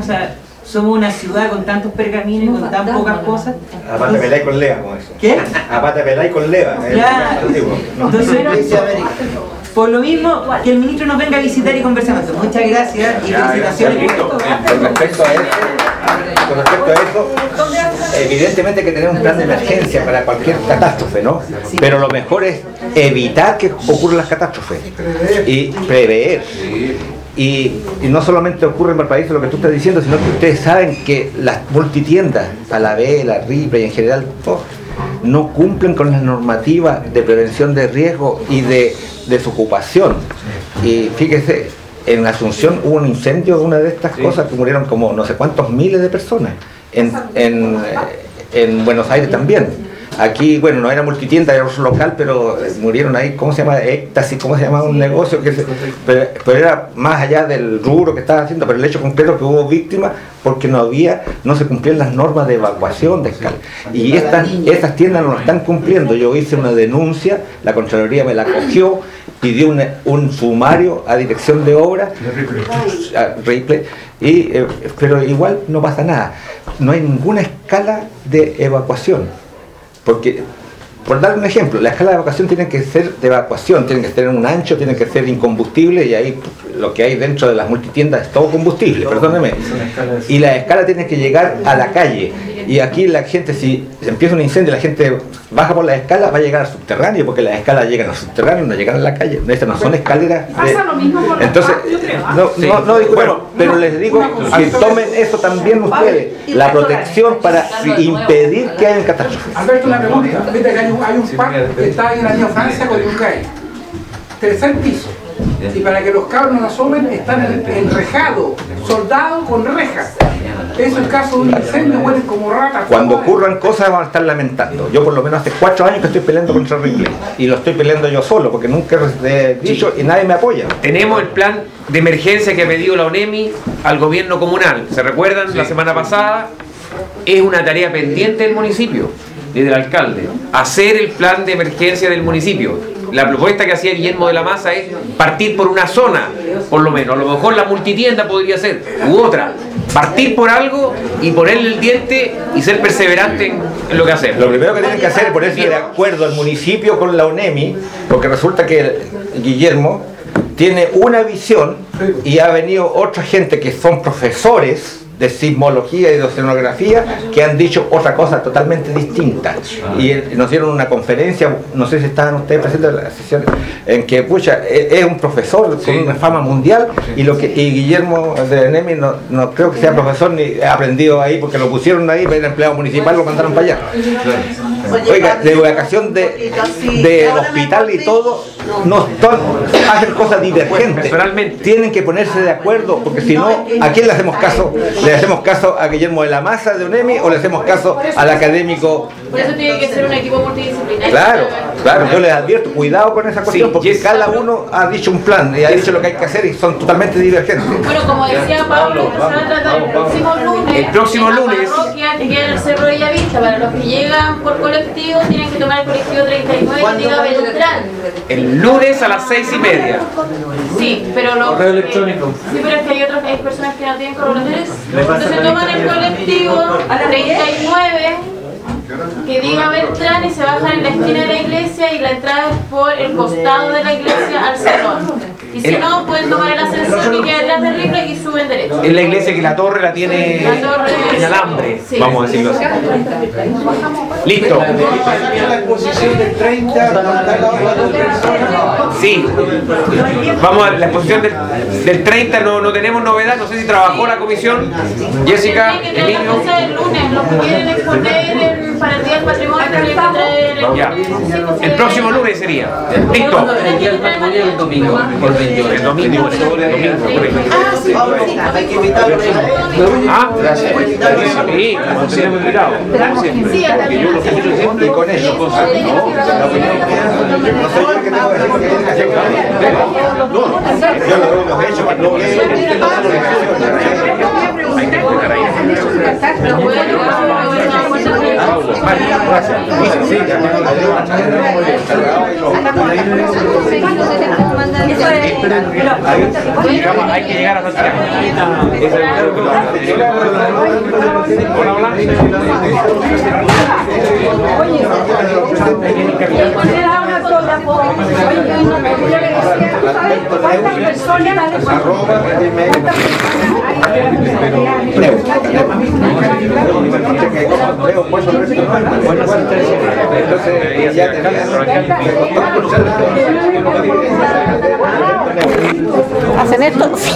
Speaker 17: Somos una ciudad con tantos pergaminos y con tan pocas cosas.
Speaker 2: A pata pelá y con leva, como eso.
Speaker 17: ¿Qué?
Speaker 2: A pata pelá y con leva.
Speaker 17: Claro. Entonces, por lo mismo, que el ministro nos venga a visitar y conversar. Muchas gracias y felicitaciones.
Speaker 2: Con respecto a eso, evidentemente que tenemos un plan de emergencia para cualquier catástrofe, ¿no? Sí. Pero lo mejor es evitar que ocurran las catástrofes y prever. Y no solamente ocurre en Valparaíso lo que tú estás diciendo, sino que ustedes saben que las multitiendas, Falabella, Ripley y en general todos, no cumplen con las normativas de prevención de riesgo y de desocupación. Y fíjese, en Asunción hubo un incendio de una de estas cosas que murieron como no sé cuántos miles de personas. En Buenos Aires también. Aquí, bueno, no era multitienda, era un local, pero murieron ahí, ¿cómo se llama? Éxtasis, ¿cómo se llama? Un negocio pero era más allá del rubro que estaba haciendo, pero el hecho concreto que hubo víctimas porque no se cumplían las normas de evacuación de escala. Y estas tiendas no lo están cumpliendo. Yo hice una denuncia, la Contraloría me la cogió, pidió un sumario a dirección de obra, Ripley, pero igual no pasa nada. No hay ninguna escala de evacuación. Porque, por dar un ejemplo, la escala de evacuación tiene que ser de evacuación, tiene que ser en un ancho, tiene que ser incombustible, y ahí lo que hay dentro de las multitiendas es todo combustible, perdóneme. Y la escala tiene que llegar a la calle. Y aquí la gente, si empieza un incendio, la gente baja por la escala, va a llegar al subterráneo, porque las escalas llegan al subterráneo, no llegan a la calle. Estas no son escaleras.
Speaker 12: Pasa lo mismo con
Speaker 2: entonces, pero les digo que tomen eso también ustedes, la protección para impedir que haya catástrofes.
Speaker 7: Alberto, una pregunta. Viste que hay un parque que está en la Avenida Francia con Yungay. Tercer piso. Y para que los cabros no asomen, están enrejados, soldados con rejas. Eso en caso de un incendio, huelen como ratas.
Speaker 2: Cuando ocurran cosas van a estar lamentando. Yo por lo menos hace 4 años que estoy peleando contra Ripley. Y lo estoy peleando yo solo, porque nunca he dicho y nadie me apoya.
Speaker 3: Tenemos el plan de emergencia que ha pedido la ONEMI al gobierno comunal. ¿Se recuerdan? Sí. La semana pasada. Es una tarea pendiente del municipio y del alcalde. Hacer el plan de emergencia del municipio. La propuesta que hacía Guillermo de la Maza es partir por una zona, por lo menos. A lo mejor la multitienda podría ser, u otra. Partir por algo y ponerle el diente y ser perseverante en lo que hacemos.
Speaker 2: Lo primero que tienen que hacer es ponerse de acuerdo al municipio con la ONEMI, porque resulta que Guillermo tiene una visión y ha venido otra gente que son profesores de sismología y de oceanografía que han dicho otra cosa totalmente distinta. Y nos dieron una conferencia, no sé si estaban ustedes presentes en la sesión, en que pucha, es un profesor con una fama mundial y Guillermo de Nemi no creo que sea profesor ni ha aprendido ahí porque lo pusieron ahí, era empleado municipal, lo mandaron para allá. Oiga, de educación de hospital y todo, hacen cosas divergentes. Tienen que ponerse de acuerdo, porque si no, ¿a quién le hacemos caso? ¿Le hacemos caso a Guillermo de la Maza de UNEMI o le hacemos caso al académico?
Speaker 8: Por eso tiene que ser un equipo multidisciplinario.
Speaker 2: Claro, yo les advierto, cuidado con esa cuestión, porque cada uno ha dicho un plan y ha dicho lo que hay que hacer y son totalmente divergentes.
Speaker 8: Bueno, como decía Pablo, se va a tratar el próximo lunes. La parroquia que queda en el Cerro de Bellavista, para los que llegan por colectivo, tienen que tomar el colectivo 39 que diga Beltrán.
Speaker 3: El lunes a las 6:30.
Speaker 8: Sí, pero
Speaker 3: correo electrónico.
Speaker 8: Sí, pero es que hay personas que no tienen correo electrónico. Entonces toman el colectivo a las 39 que diga Beltrán y se bajan en la esquina de la iglesia y la entrada es por el costado de la iglesia al salón. Y si no, pueden tomar el ascensor que queda detrás del rifle y suben derecho.
Speaker 3: Es la iglesia que la torre la tiene en alambre, sí. Vamos a decirlo así. Listo.
Speaker 14: La exposición del 30,
Speaker 3: sí. Vamos a la exposición del 30, no tenemos novedad, no sé si trabajó la comisión. Jessica, Emilio.
Speaker 8: El lunes, los que quieren exponer para el Día del Patrimonio tienen que traer
Speaker 3: ya. El próximo lunes sería. Listo.
Speaker 13: El Día del Patrimonio es el domingo, el 28.
Speaker 3: El domingo,
Speaker 9: Hay que invitarlo.
Speaker 2: Gracias.
Speaker 3: Sí, nos tenemos invitado.
Speaker 8: Sí,
Speaker 2: Porque yo lo escucho siempre y con eso. No soy yo que tengo que decir lo que tiene que hacer. Yo lo hemos hecho, no
Speaker 3: hay que llegar a Santiago.
Speaker 11: Hacen esto.